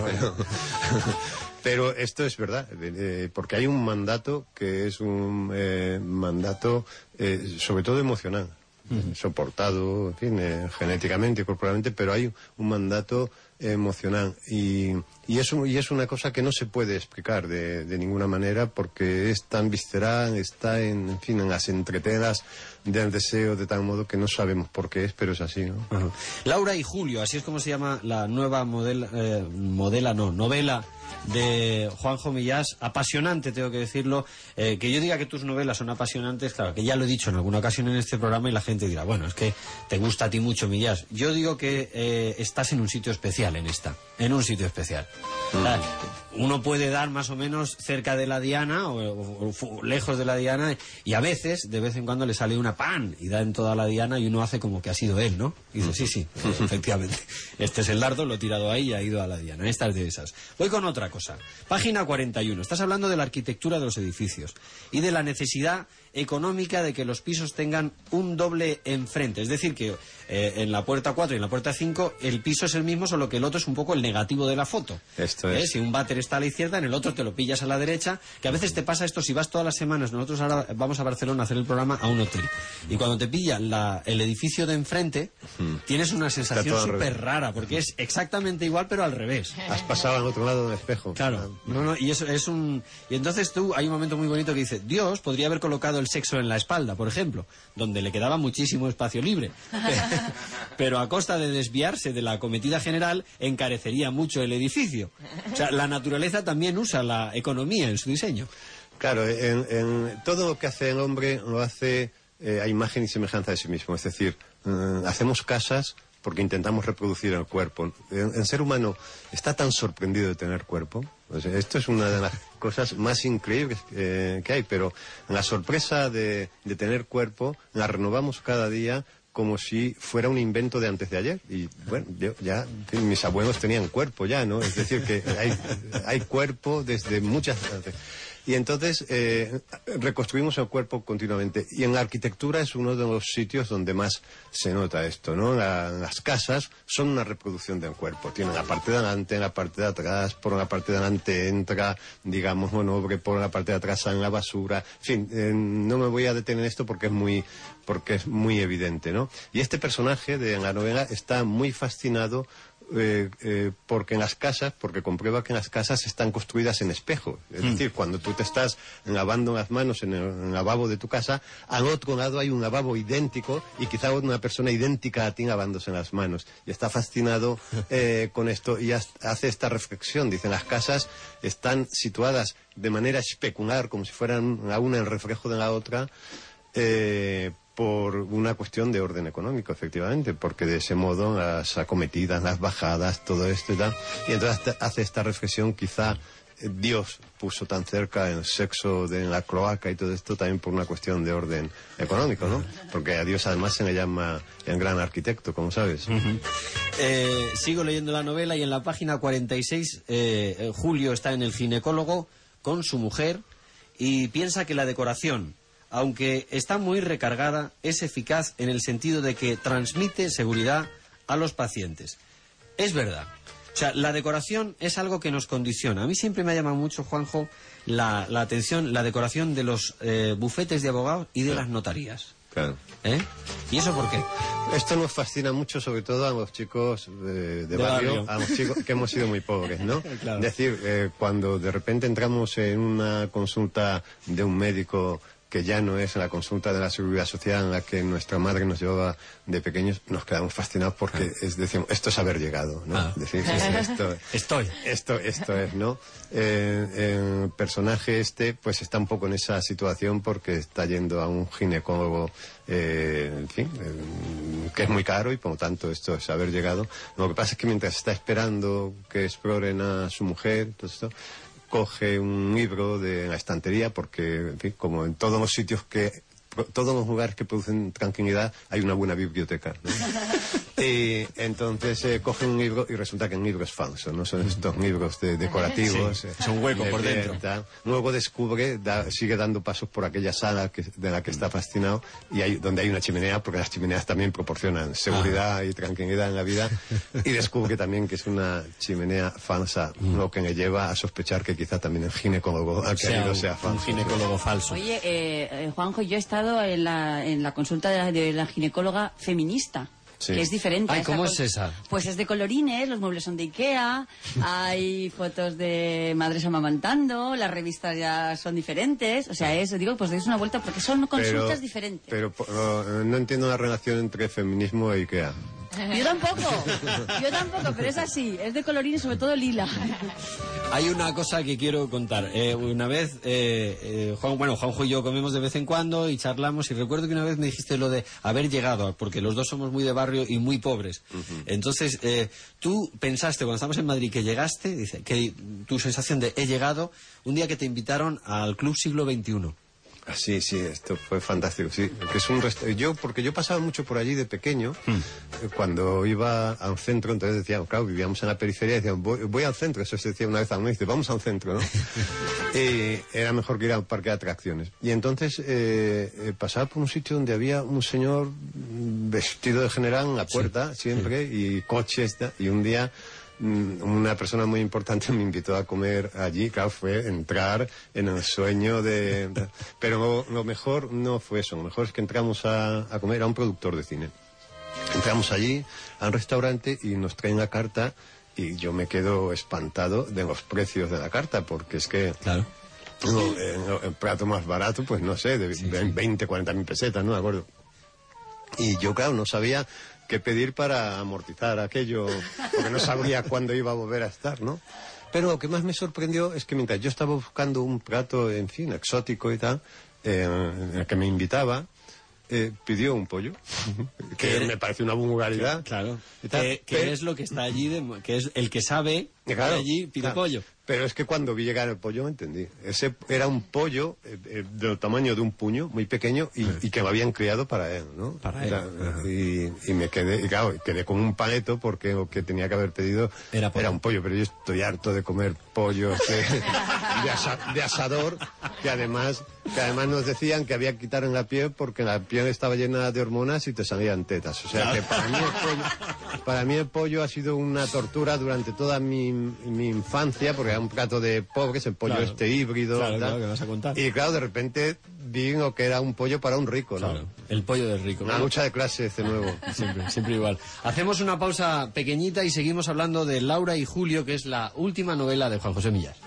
Pero esto es verdad, porque hay un mandato que es un mandato sobre todo emocional, soportado, en fin, genéticamente y corporalmente, pero hay un mandato emocional, y es una cosa que no se puede explicar de ninguna manera, porque es tan visceral, está en las entretelas del deseo, de tal modo que no sabemos por qué es, pero es así, ¿no? Uh-huh. Laura y Julio, así es como se llama la nueva novela de Juanjo Millás. Apasionante, tengo que decirlo. Que yo diga que tus novelas son apasionantes, claro, que ya lo he dicho en alguna ocasión en este programa, y la gente dirá, bueno, es que te gusta a ti mucho Millás. Yo digo que estás en un sitio especial en un sitio especial. Uno puede dar más o menos cerca de la diana o lejos de la diana, y a veces, de vez en cuando, le sale una pan y da en toda la diana, y uno hace como que ha sido él, ¿no? Y dice, sí, efectivamente, este es el dardo, lo he tirado ahí y ha ido a la diana. Esta es de esas. Voy con otra cosa. Página 41. Estás hablando de la arquitectura de los edificios y de la necesidad económica de que los pisos tengan un doble enfrente. Es decir, que en la puerta 4 y en la puerta 5 el piso es el mismo, solo que el otro es un poco el negativo de la foto. Esto es. Si un váter está a la izquierda, en el otro te lo pillas a la derecha, que a veces te pasa esto si vas todas las semanas. Nosotros ahora vamos a Barcelona a hacer el programa a un hotel. Y cuando te pilla el edificio de enfrente, tienes una sensación súper rara, porque es exactamente igual, pero al revés. Has pasado al otro lado del espejo. Claro. Y eso es un... Y entonces hay un momento muy bonito que dice, Dios podría haber colocado el sexo en la espalda, por ejemplo, donde le quedaba muchísimo espacio libre. Pero a costa de desviarse de la acometida general, encarecería mucho el edificio. O sea, la naturaleza también usa la economía en su diseño. Claro, en todo lo que hace el hombre lo hace a imagen y semejanza de sí mismo. Es decir, hacemos casas porque intentamos reproducir el cuerpo. El ser humano está tan sorprendido de tener cuerpo. O sea, esto es una de las cosas más increíbles que hay, pero la sorpresa de tener cuerpo la renovamos cada día como si fuera un invento de antes de ayer. Y bueno, en fin, mis abuelos tenían cuerpo ya, ¿no? Es decir, que hay cuerpo desde muchas... Y entonces reconstruimos el cuerpo continuamente. Y en la arquitectura es uno de los sitios donde más se nota esto, ¿no? Las casas son una reproducción del cuerpo. Tienen la parte de adelante, la parte de atrás. Por la parte de adelante entra, digamos, un hombre. Por la parte de atrás sale la basura. En fin, no me voy a detener en esto porque es muy evidente, ¿no? Y este personaje de la novela está muy fascinado porque comprueba que en las casas están construidas en espejo. Es decir, cuando tú te estás lavando las manos en el lavabo de tu casa, al otro lado hay un lavabo idéntico y quizá una persona idéntica a ti lavándose las manos. Y está fascinado con esto y hace esta reflexión. Dice, las casas están situadas de manera especular, como si fueran la una el reflejo de la otra, por una cuestión de orden económico, efectivamente, porque de ese modo las acometidas, las bajadas, todo esto y tal. Y entonces hace esta reflexión, quizá Dios puso tan cerca el sexo en la cloaca y todo esto también por una cuestión de orden económico, ¿no? Porque a Dios además se le llama el gran arquitecto, como sabes. Sigo leyendo la novela y en la página 46 Julio está en el ginecólogo con su mujer y piensa que la decoración, aunque está muy recargada, es eficaz en el sentido de que transmite seguridad a los pacientes. Es verdad. O sea, la decoración es algo que nos condiciona. A mí siempre me ha llamado mucho, Juanjo, la atención, la decoración de los bufetes de abogados y de las notarías. Claro. ¿Y eso por qué? Esto nos fascina mucho, sobre todo a los chicos de barrio, a los chicos que hemos sido muy pobres, ¿no? Claro. Es decir, cuando de repente entramos en una consulta de un médico que ya no es la consulta de la Seguridad Social en la que nuestra madre nos llevaba de pequeños, nos quedamos fascinados porque decimos, esto es haber llegado, ¿no? Decir, esto es, ¿no? El personaje pues está un poco en esa situación porque está yendo a un ginecólogo, en fin, que es muy caro y por lo tanto esto es haber llegado. Lo que pasa es que mientras está esperando que exploren a su mujer, todo esto, coge un libro de la estantería porque, en fin, como en todos los sitios todos los lugares que producen tranquilidad hay una buena biblioteca, ¿no? Y entonces coge un libro y resulta que el libro es falso, no son estos libros decorativos. Sí, son huecos por dentro. Luego descubre, sigue dando pasos por aquella sala de la que está fascinado y donde hay una chimenea, porque las chimeneas también proporcionan seguridad y tranquilidad en la vida, y descubre también que es una chimenea falsa, lo que le lleva a sospechar que quizá también el ginecólogo al que ha ido sea falso. Un ginecólogo falso. Oye, Juanjo, yo he estado en la consulta de la ginecóloga feminista. Sí. Que es diferente. Ay, ¿cómo es esa? Pues es de colorines, los muebles son de Ikea, hay fotos de madres amamantando, las revistas ya son diferentes, o sea, pues es una vuelta porque son consultas diferentes. Pero no entiendo la relación entre feminismo e Ikea. Yo tampoco, pero es así, es de colorines, sobre todo lila. Hay una cosa que quiero contar. Una vez, Juanjo y yo comemos de vez en cuando y charlamos, y recuerdo que una vez me dijiste lo de haber llegado, porque los dos somos muy de barrio y muy pobres. Entonces, tú pensaste, cuando estábamos en Madrid, que llegaste, dice, que tu sensación de he llegado, un día que te invitaron al Club Siglo XXI. Sí, esto fue fantástico, sí. Que es porque yo pasaba mucho por allí de pequeño, cuando iba a un centro, entonces decíamos, claro, vivíamos en la periferia, y decíamos, voy al centro, eso se decía una vez a uno, y dice, vamos al centro, ¿no? Era mejor que ir a un parque de atracciones. Y entonces pasaba por un sitio donde había un señor vestido de general en la puerta, siempre, y coches, y un día una persona muy importante me invitó a comer allí. Claro, fue entrar en el sueño pero lo mejor no fue eso, lo mejor es que entramos a comer a un productor de cine. Entramos allí a un restaurante y nos traen la carta y yo me quedo espantado de los precios de la carta, porque es que claro, el plato más barato, pues no sé, de 20, 40 mil pesetas, no me acuerdo. Y yo, claro, no sabía qué pedir para amortizar aquello, porque no sabía cuándo iba a volver a estar, ¿no? Pero lo que más me sorprendió es que mientras yo estaba buscando un plato, en fin, exótico y tal, en el que me invitaba, pidió un pollo, que me parece una vulgaridad. Claro, que es lo que está allí, que es el que sabe, claro, allí pide pollo. Pero es que cuando vi llegar el pollo me entendí. Ese era un pollo del tamaño de un puño, muy pequeño, y que lo habían criado para él, ¿no? Para él. Y me quedé, y claro, quedé con un paleto, porque lo que tenía que haber pedido era un pollo, pero yo estoy harto de comer pollos de asador, que además nos decían que había que quitar en la piel porque la piel estaba llena de hormonas y te salían tetas. O sea que para mí el pollo ha sido una tortura durante toda mi infancia, porque era un plato de pobres, el pollo híbrido. Claro, que vas a contar. Y claro, de repente vi lo que era un pollo para un rico, ¿no? Claro, el pollo del rico. Una lucha de clases de nuevo. Siempre igual. Hacemos una pausa pequeñita y seguimos hablando de Laura y Julio, que es la última novela de Juan José Millar.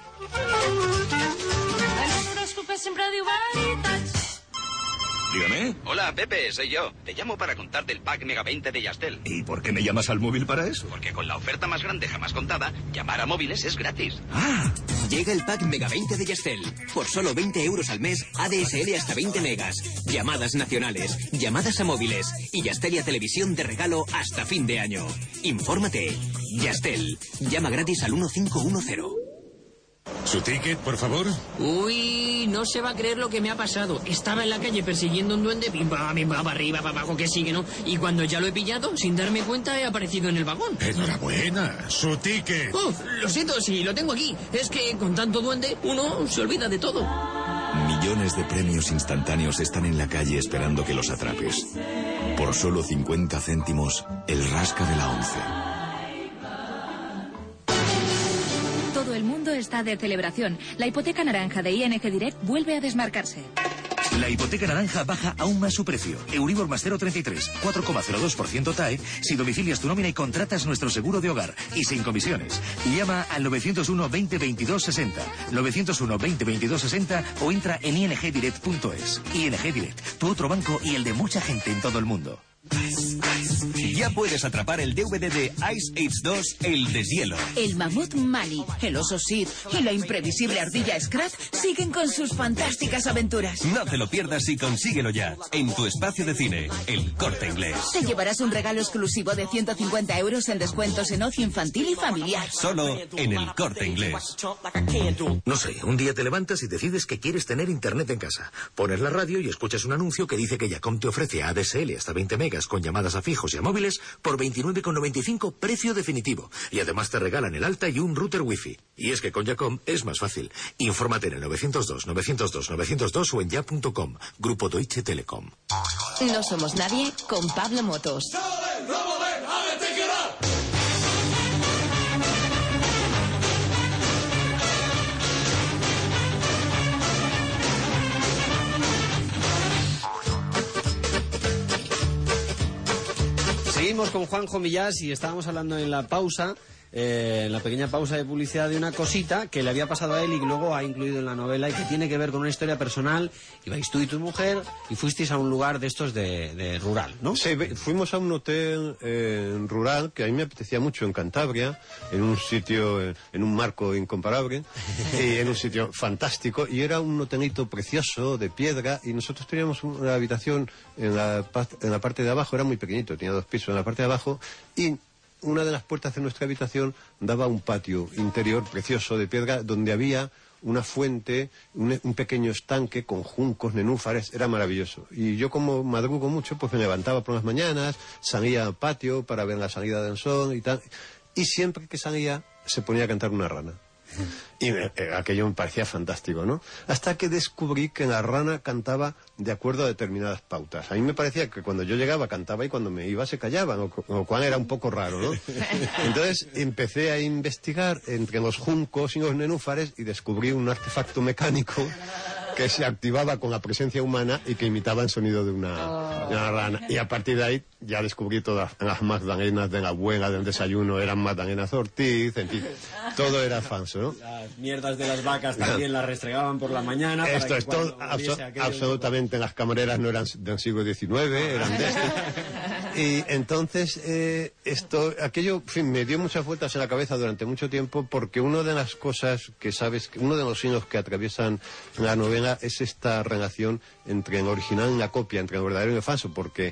Dígame. Hola, Pepe, soy yo. Te llamo para contarte el pack Mega 20 de Yastel. ¿Y por qué me llamas al móvil para eso? Porque con la oferta más grande jamás contada, llamar a móviles es gratis. ¡Ah! Llega el pack Mega 20 de Yastel. Por solo 20 euros al mes, ADSL hasta 20 megas. Llamadas nacionales, llamadas a móviles y Yastel y a televisión de regalo hasta fin de año. Infórmate. Yastel. Llama gratis al 1510. ¿Su ticket, por favor? Uy, no se va a creer lo que me ha pasado. Estaba en la calle persiguiendo un duende, pim, pam, para arriba, para abajo, que sigue, ¿no? Y cuando ya lo he pillado, sin darme cuenta, he aparecido en el vagón. Enhorabuena, su ticket. Lo siento, sí, lo tengo aquí. Es que con tanto duende, uno se olvida de todo. Millones de premios instantáneos están en la calle esperando que los atrapes. Por solo 50 céntimos, el rasca de la 11. Todo el mundo está de celebración. La hipoteca naranja de ING Direct vuelve a desmarcarse. La hipoteca naranja baja aún más su precio. Euribor más 0,33, 4,02% TAE, si domicilias tu nómina y contratas nuestro seguro de hogar. Y sin comisiones. Llama al 901 20 22 60, 901 20 22 60 o entra en ingdirect.es. ING Direct, tu otro banco y el de mucha gente en todo el mundo. Ya puedes atrapar el DVD de Ice Age 2, El deshielo. El mamut Mali, el oso Sid y la imprevisible ardilla Scrat siguen con sus fantásticas aventuras. No te lo pierdas y consíguelo ya, en tu espacio de cine, El Corte Inglés. Te llevarás un regalo exclusivo de 150 euros en descuentos en ocio infantil y familiar. Solo en El Corte Inglés. No sé, un día te levantas y decides que quieres tener internet en casa. Pones la radio y escuchas un anuncio que dice que Yacom te ofrece ADSL hasta 20 megas con llamadas a fijos y a móviles por 29,95 precio definitivo. Y además te regalan el alta y un router wifi. Y es que con Yacom es más fácil. Infórmate en el 902-902-902 o en ya.com. Grupo Deutsche Telekom. No somos nadie con Pablo Motos. Seguimos con Juanjo Millás y estábamos hablando en la pausa, en la pequeña pausa de publicidad, de una cosita que le había pasado a él y que luego ha incluido en la novela y que tiene que ver con una historia personal. Ibais tú y tu mujer y fuisteis a un lugar de estos de rural, ¿no? Sí, fuimos a un hotel rural que a mí me apetecía mucho, en Cantabria, en un sitio, en un marco incomparable, y en un sitio fantástico, y era un hotelito precioso de piedra, y nosotros teníamos una habitación en la parte de abajo, era muy pequeñito, tenía 2 pisos en la parte de abajo, y una de las puertas de nuestra habitación daba a un patio interior precioso de piedra donde había una fuente, un pequeño estanque con juncos, nenúfares, era maravilloso. Y yo, como madrugo mucho, pues me levantaba por las mañanas, salía al patio para ver la salida del sol y tal, y siempre que salía se ponía a cantar una rana. Y aquello me parecía fantástico, ¿no? Hasta que descubrí que la rana cantaba de acuerdo a determinadas pautas. A mí me parecía que cuando yo llegaba cantaba y cuando me iba se callaban, lo cual era un poco raro, ¿no? Entonces empecé a investigar entre los juncos y los nenúfares y descubrí un artefacto mecánico que se activaba con la presencia humana y que imitaba el sonido de una rana. Y a partir de ahí ya descubrí todas las magdalenas de la abuela del desayuno eran magdalenas Ortiz, en fin, todo era falso, ¿no? Las mierdas de las vacas también las restregaban por la mañana. Esto es todo, absolutamente, las camareras no eran del siglo XIX, eran de este. Y entonces, aquello, en fin, me dio muchas vueltas en la cabeza durante mucho tiempo, porque una de las cosas que sabes, uno de los signos que atraviesan la novela es esta relación entre el original y la copia, entre el verdadero y el falso, porque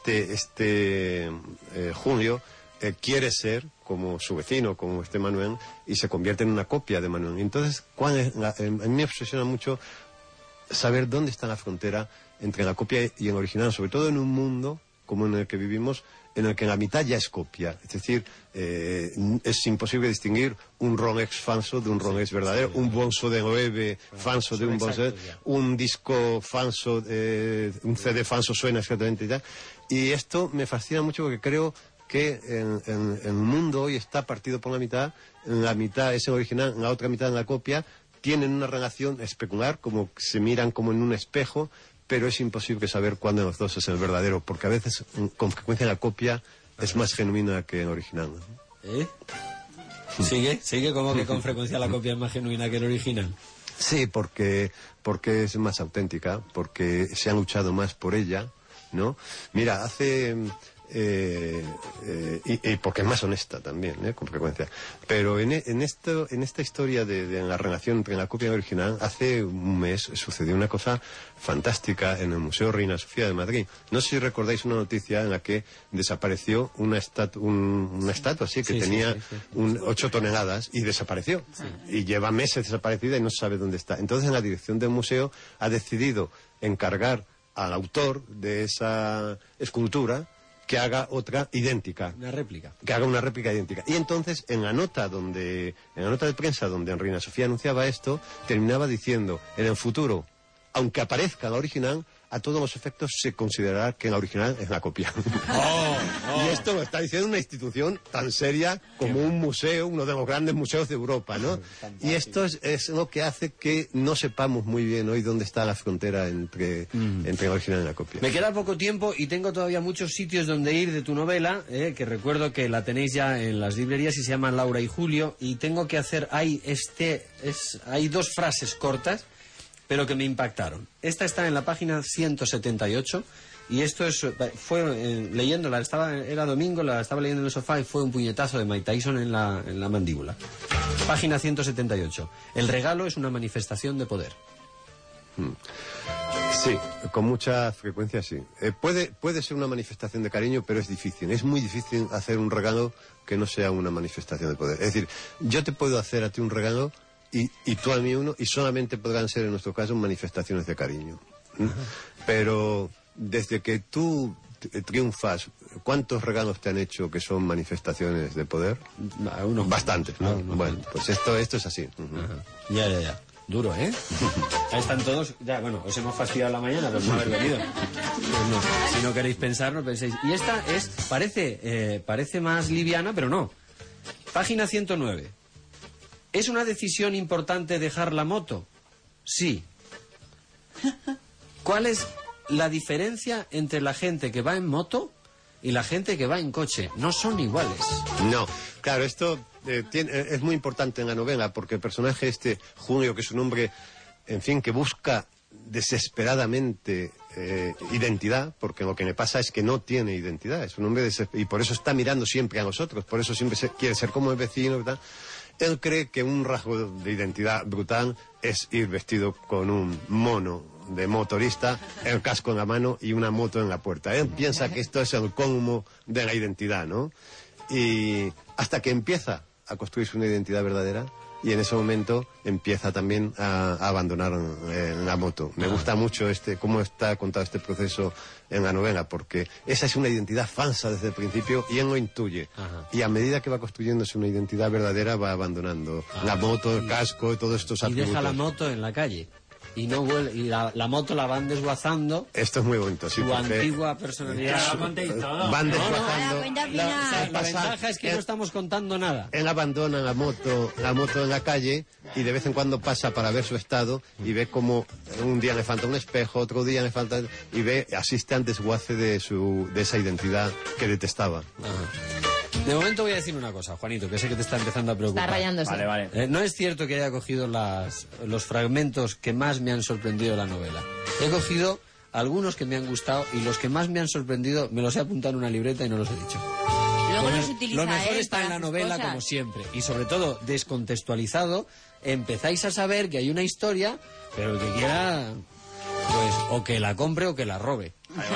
Julio quiere ser como su vecino, como Manuel, y se convierte en una copia de Manuel. Entonces, a mí me obsesiona mucho saber dónde está la frontera entre la copia y el original, sobre todo en un mundo como en el que vivimos, en el que la mitad ya es copia. Es decir, es imposible distinguir un Rolex falso de un Rolex verdadero, un bolso de Loewe falso de un bolso, un disco falso, un CD falso suena exactamente y tal. Y esto me fascina mucho porque creo que el mundo hoy está partido por la mitad es el original, la otra mitad es la copia, tienen una relación especular, como se miran como en un espejo, pero es imposible saber cuándo de los dos es el verdadero, porque a veces, con frecuencia, la copia es más genuina que el original, ¿no? ¿Sigue como que con frecuencia la copia es más genuina que el original? Sí, porque es más auténtica, porque se ha luchado más por ella, ¿no? Mira, y porque es más honesta también, con frecuencia. Pero en esta historia de la relación entre la copia y la original, hace un mes sucedió una cosa fantástica en el Museo Reina Sofía de Madrid. No sé si recordáis una noticia en la que desapareció una estatua así que tenía 8 toneladas y desapareció. Sí. Y lleva meses desaparecida y no se sabe dónde está. Entonces, la dirección del museo ha decidido encargar al autor de esa escultura que haga otra idéntica. Una réplica. Que haga una réplica idéntica. Y entonces, en la nota de prensa donde Reina Sofía anunciaba esto, terminaba diciendo, en el futuro, aunque aparezca la original, a todos los efectos se considerará que la original es la copia. Y esto lo está diciendo una institución tan seria como un museo, uno de los grandes museos de Europa, ¿no? Y esto es lo que hace que no sepamos muy bien hoy dónde está la frontera entre la original y la copia. Me queda poco tiempo y tengo todavía muchos sitios donde ir de tu novela, que recuerdo que la tenéis ya en las librerías y se llama Laura y Julio, y tengo que hacer, hay 2 frases cortas pero que me impactaron. Esta está en la página 178 y esto leyéndola, era domingo, la estaba leyendo en el sofá y fue un puñetazo de Mike Tyson en la mandíbula. Página 178. El regalo es una manifestación de poder. Sí, con mucha frecuencia sí. Puede ser una manifestación de cariño, pero es difícil. Es muy difícil hacer un regalo que no sea una manifestación de poder. Es decir, yo te puedo hacer a ti un regalo y tú a mí uno, y solamente podrán ser en nuestro caso manifestaciones de cariño. Pero desde que tú triunfas, ¿cuántos regalos te han hecho que son manifestaciones de poder? Bastantes, ¿no? Bueno, pues esto es así. Ya. Duro, ¿eh? Ahí están todos. Ya, bueno, os hemos fastidiado la mañana por no haber venido. Si no queréis pensar, no penséis. Y esta parece más liviana, pero no. Página 109. ¿Es una decisión importante dejar la moto? Sí. ¿Cuál es la diferencia entre la gente que va en moto y la gente que va en coche? No son iguales. No, claro, esto es muy importante en la novela porque el personaje Julio, que es un hombre, en fin, que busca desesperadamente identidad, porque lo que le pasa es que no tiene identidad, es un hombre y por eso está mirando siempre a nosotros, por eso siempre quiere ser como el vecino y tal. Él cree que un rasgo de identidad brutal es ir vestido con un mono de motorista, el casco en la mano y una moto en la puerta. Él piensa que esto es el colmo de la identidad, ¿no? Y hasta que empieza a construirse una identidad verdadera, y en ese momento empieza también a abandonar la moto. Me gusta mucho cómo está contado este proceso en la novela, porque esa es una identidad falsa desde el principio y él lo intuye. Y a medida que va construyéndose una identidad verdadera, va abandonando la moto, el casco, todos estos atributos. Y deja la moto en la calle. Y no vuelve, y la moto la van desguazando. Esto es muy bonito, sí. Su antigua personalidad. Van desguazando. La ventaja es que no estamos contando nada. Él abandona la moto en la calle y de vez en cuando pasa para ver su estado y ve como un día le falta un espejo, otro día le falta... y asiste al desguace de esa identidad que detestaba. De momento voy a decir una cosa, Juanito, que sé que te está empezando a preocupar. Está rayándose. Vale. No es cierto que haya cogido los fragmentos que más me han sorprendido de la novela. He cogido algunos que me han gustado y los que más me han sorprendido me los he apuntado en una libreta y no los he dicho. Luego los utiliza Lo mejor está para en la sus novela, cosas. como siempre. Y sobre todo, descontextualizado, empezáis a saber que hay una historia, pero el que quiera, pues, o que la compre o que la robe.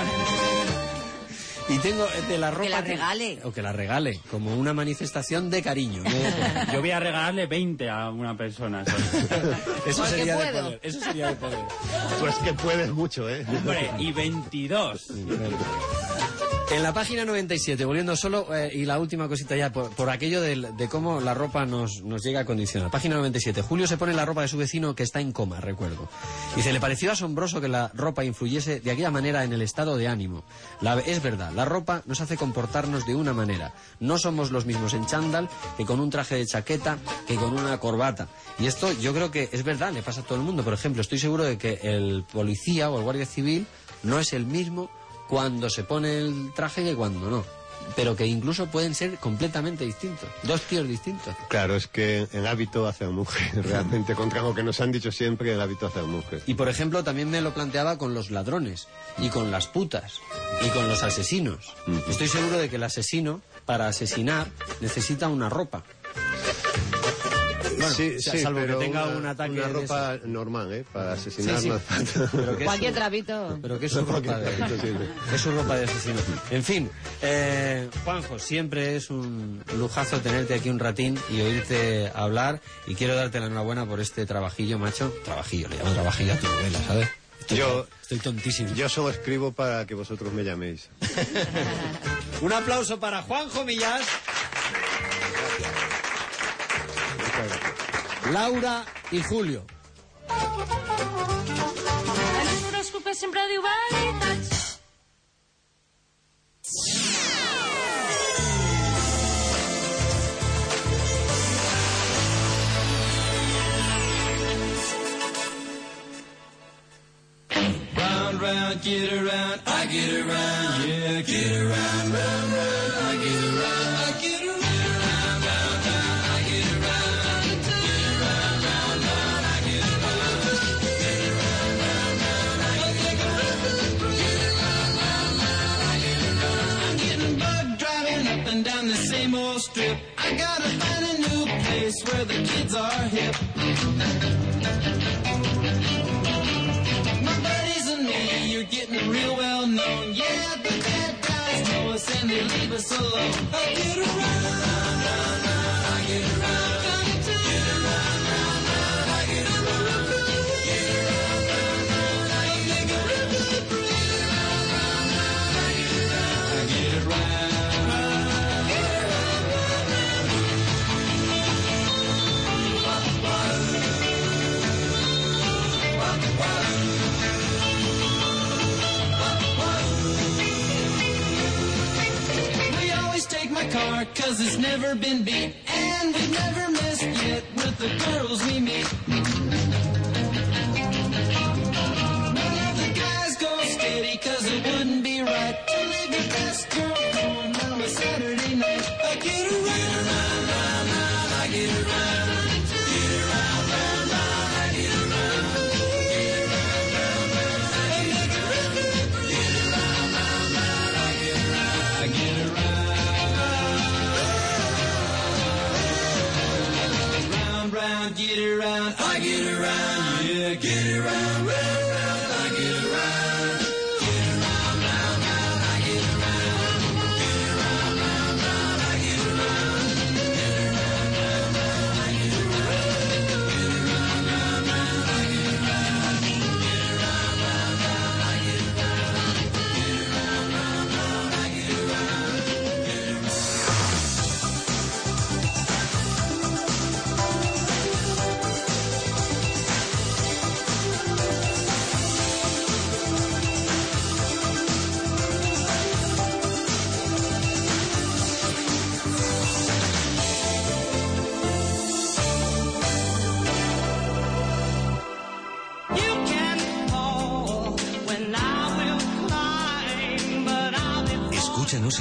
Y tengo de la ropa... Que la regale. O que la regale, como una manifestación de cariño. Yo voy a regalarle 20 a una persona. Eso sería de puedo. poder. Eso sería de poder. Pues que puedes mucho, ¿eh? Hombre, y 22. En la página 97, volviendo solo, y la última cosita ya, por aquello de cómo la ropa nos llega a condicionar. Página 97, Julio se pone la ropa de su vecino que está en coma, recuerdo. Dice, le pareció asombroso que la ropa influyese de aquella manera en el estado de ánimo. Es verdad, la ropa nos hace comportarnos de una manera. No somos los mismos en chándal que con un traje de chaqueta, que con una corbata. Y esto yo creo que es verdad, le pasa a todo el mundo. Por ejemplo, estoy seguro de que el policía o el guardia civil no es el mismo cuando se pone el traje que cuando no. Pero que incluso pueden ser completamente distintos. Dos tíos distintos. Claro, es que el hábito hace a la mujer. Realmente, contra lo que nos han dicho siempre, el hábito hace a la mujer. Y por ejemplo, también me lo planteaba con los ladrones, y con las putas, y con los asesinos. Estoy seguro de que el asesino, para asesinar, necesita una ropa. Bueno, sí, salvo pero que tenga un ataque una de ropa normal, ¿eh? Para asesinar Sí, sí. no hace falta. Pero que Cualquier trapito. Pero que es su ropa es su ropa de asesino. En fin, Juanjo, siempre es un lujazo tenerte aquí un ratín y oírte hablar, y quiero darte la enhorabuena por este trabajillo, macho. Trabajillo, le llamo trabajillo a tu novela, ¿sabes? Estoy tontísimo. Yo solo escribo para que vosotros me llaméis. Un aplauso para Juanjo Millás. Laura y Julio. En un horóscopo sempre diu veritats. Round, round, get around, I get around, yeah, get around, round, round, I get around, I get around. Down the same old strip, I gotta find a new place where the kids are hip. My buddies and me, you're getting real well known. Yeah, the bad guys know us and they leave us alone. I get around, round, round, round, I get around. Get around, round, round, I get around. Get around, round, round, I get around. Get around, round, round, I get around. I get around. Car, 'cause it's never been beat, and we've never missed yet with the girls we meet. None of the guys go steady, 'cause it wouldn't be right to leave your best girl home on a Saturday night. I get around, round, round, round, I get around. Get around, round, round, I get around. Get around, round, round, I get around. Get around, round, round, I get around. I get around. Round, get around, I get around, yeah, get around, round, round, I get around. Get around, round, round, I get around. Get around, round, round, I get around. Get around, round, round, I get around.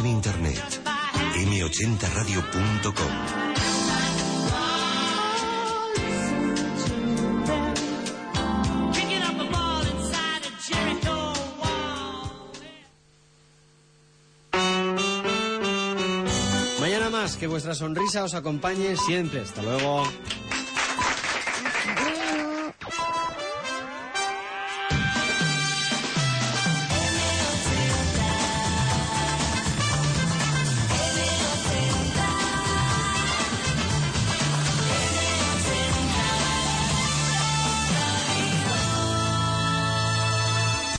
en internet. m80radio.com. Mañana más, que vuestra sonrisa os acompañe siempre. Hasta luego.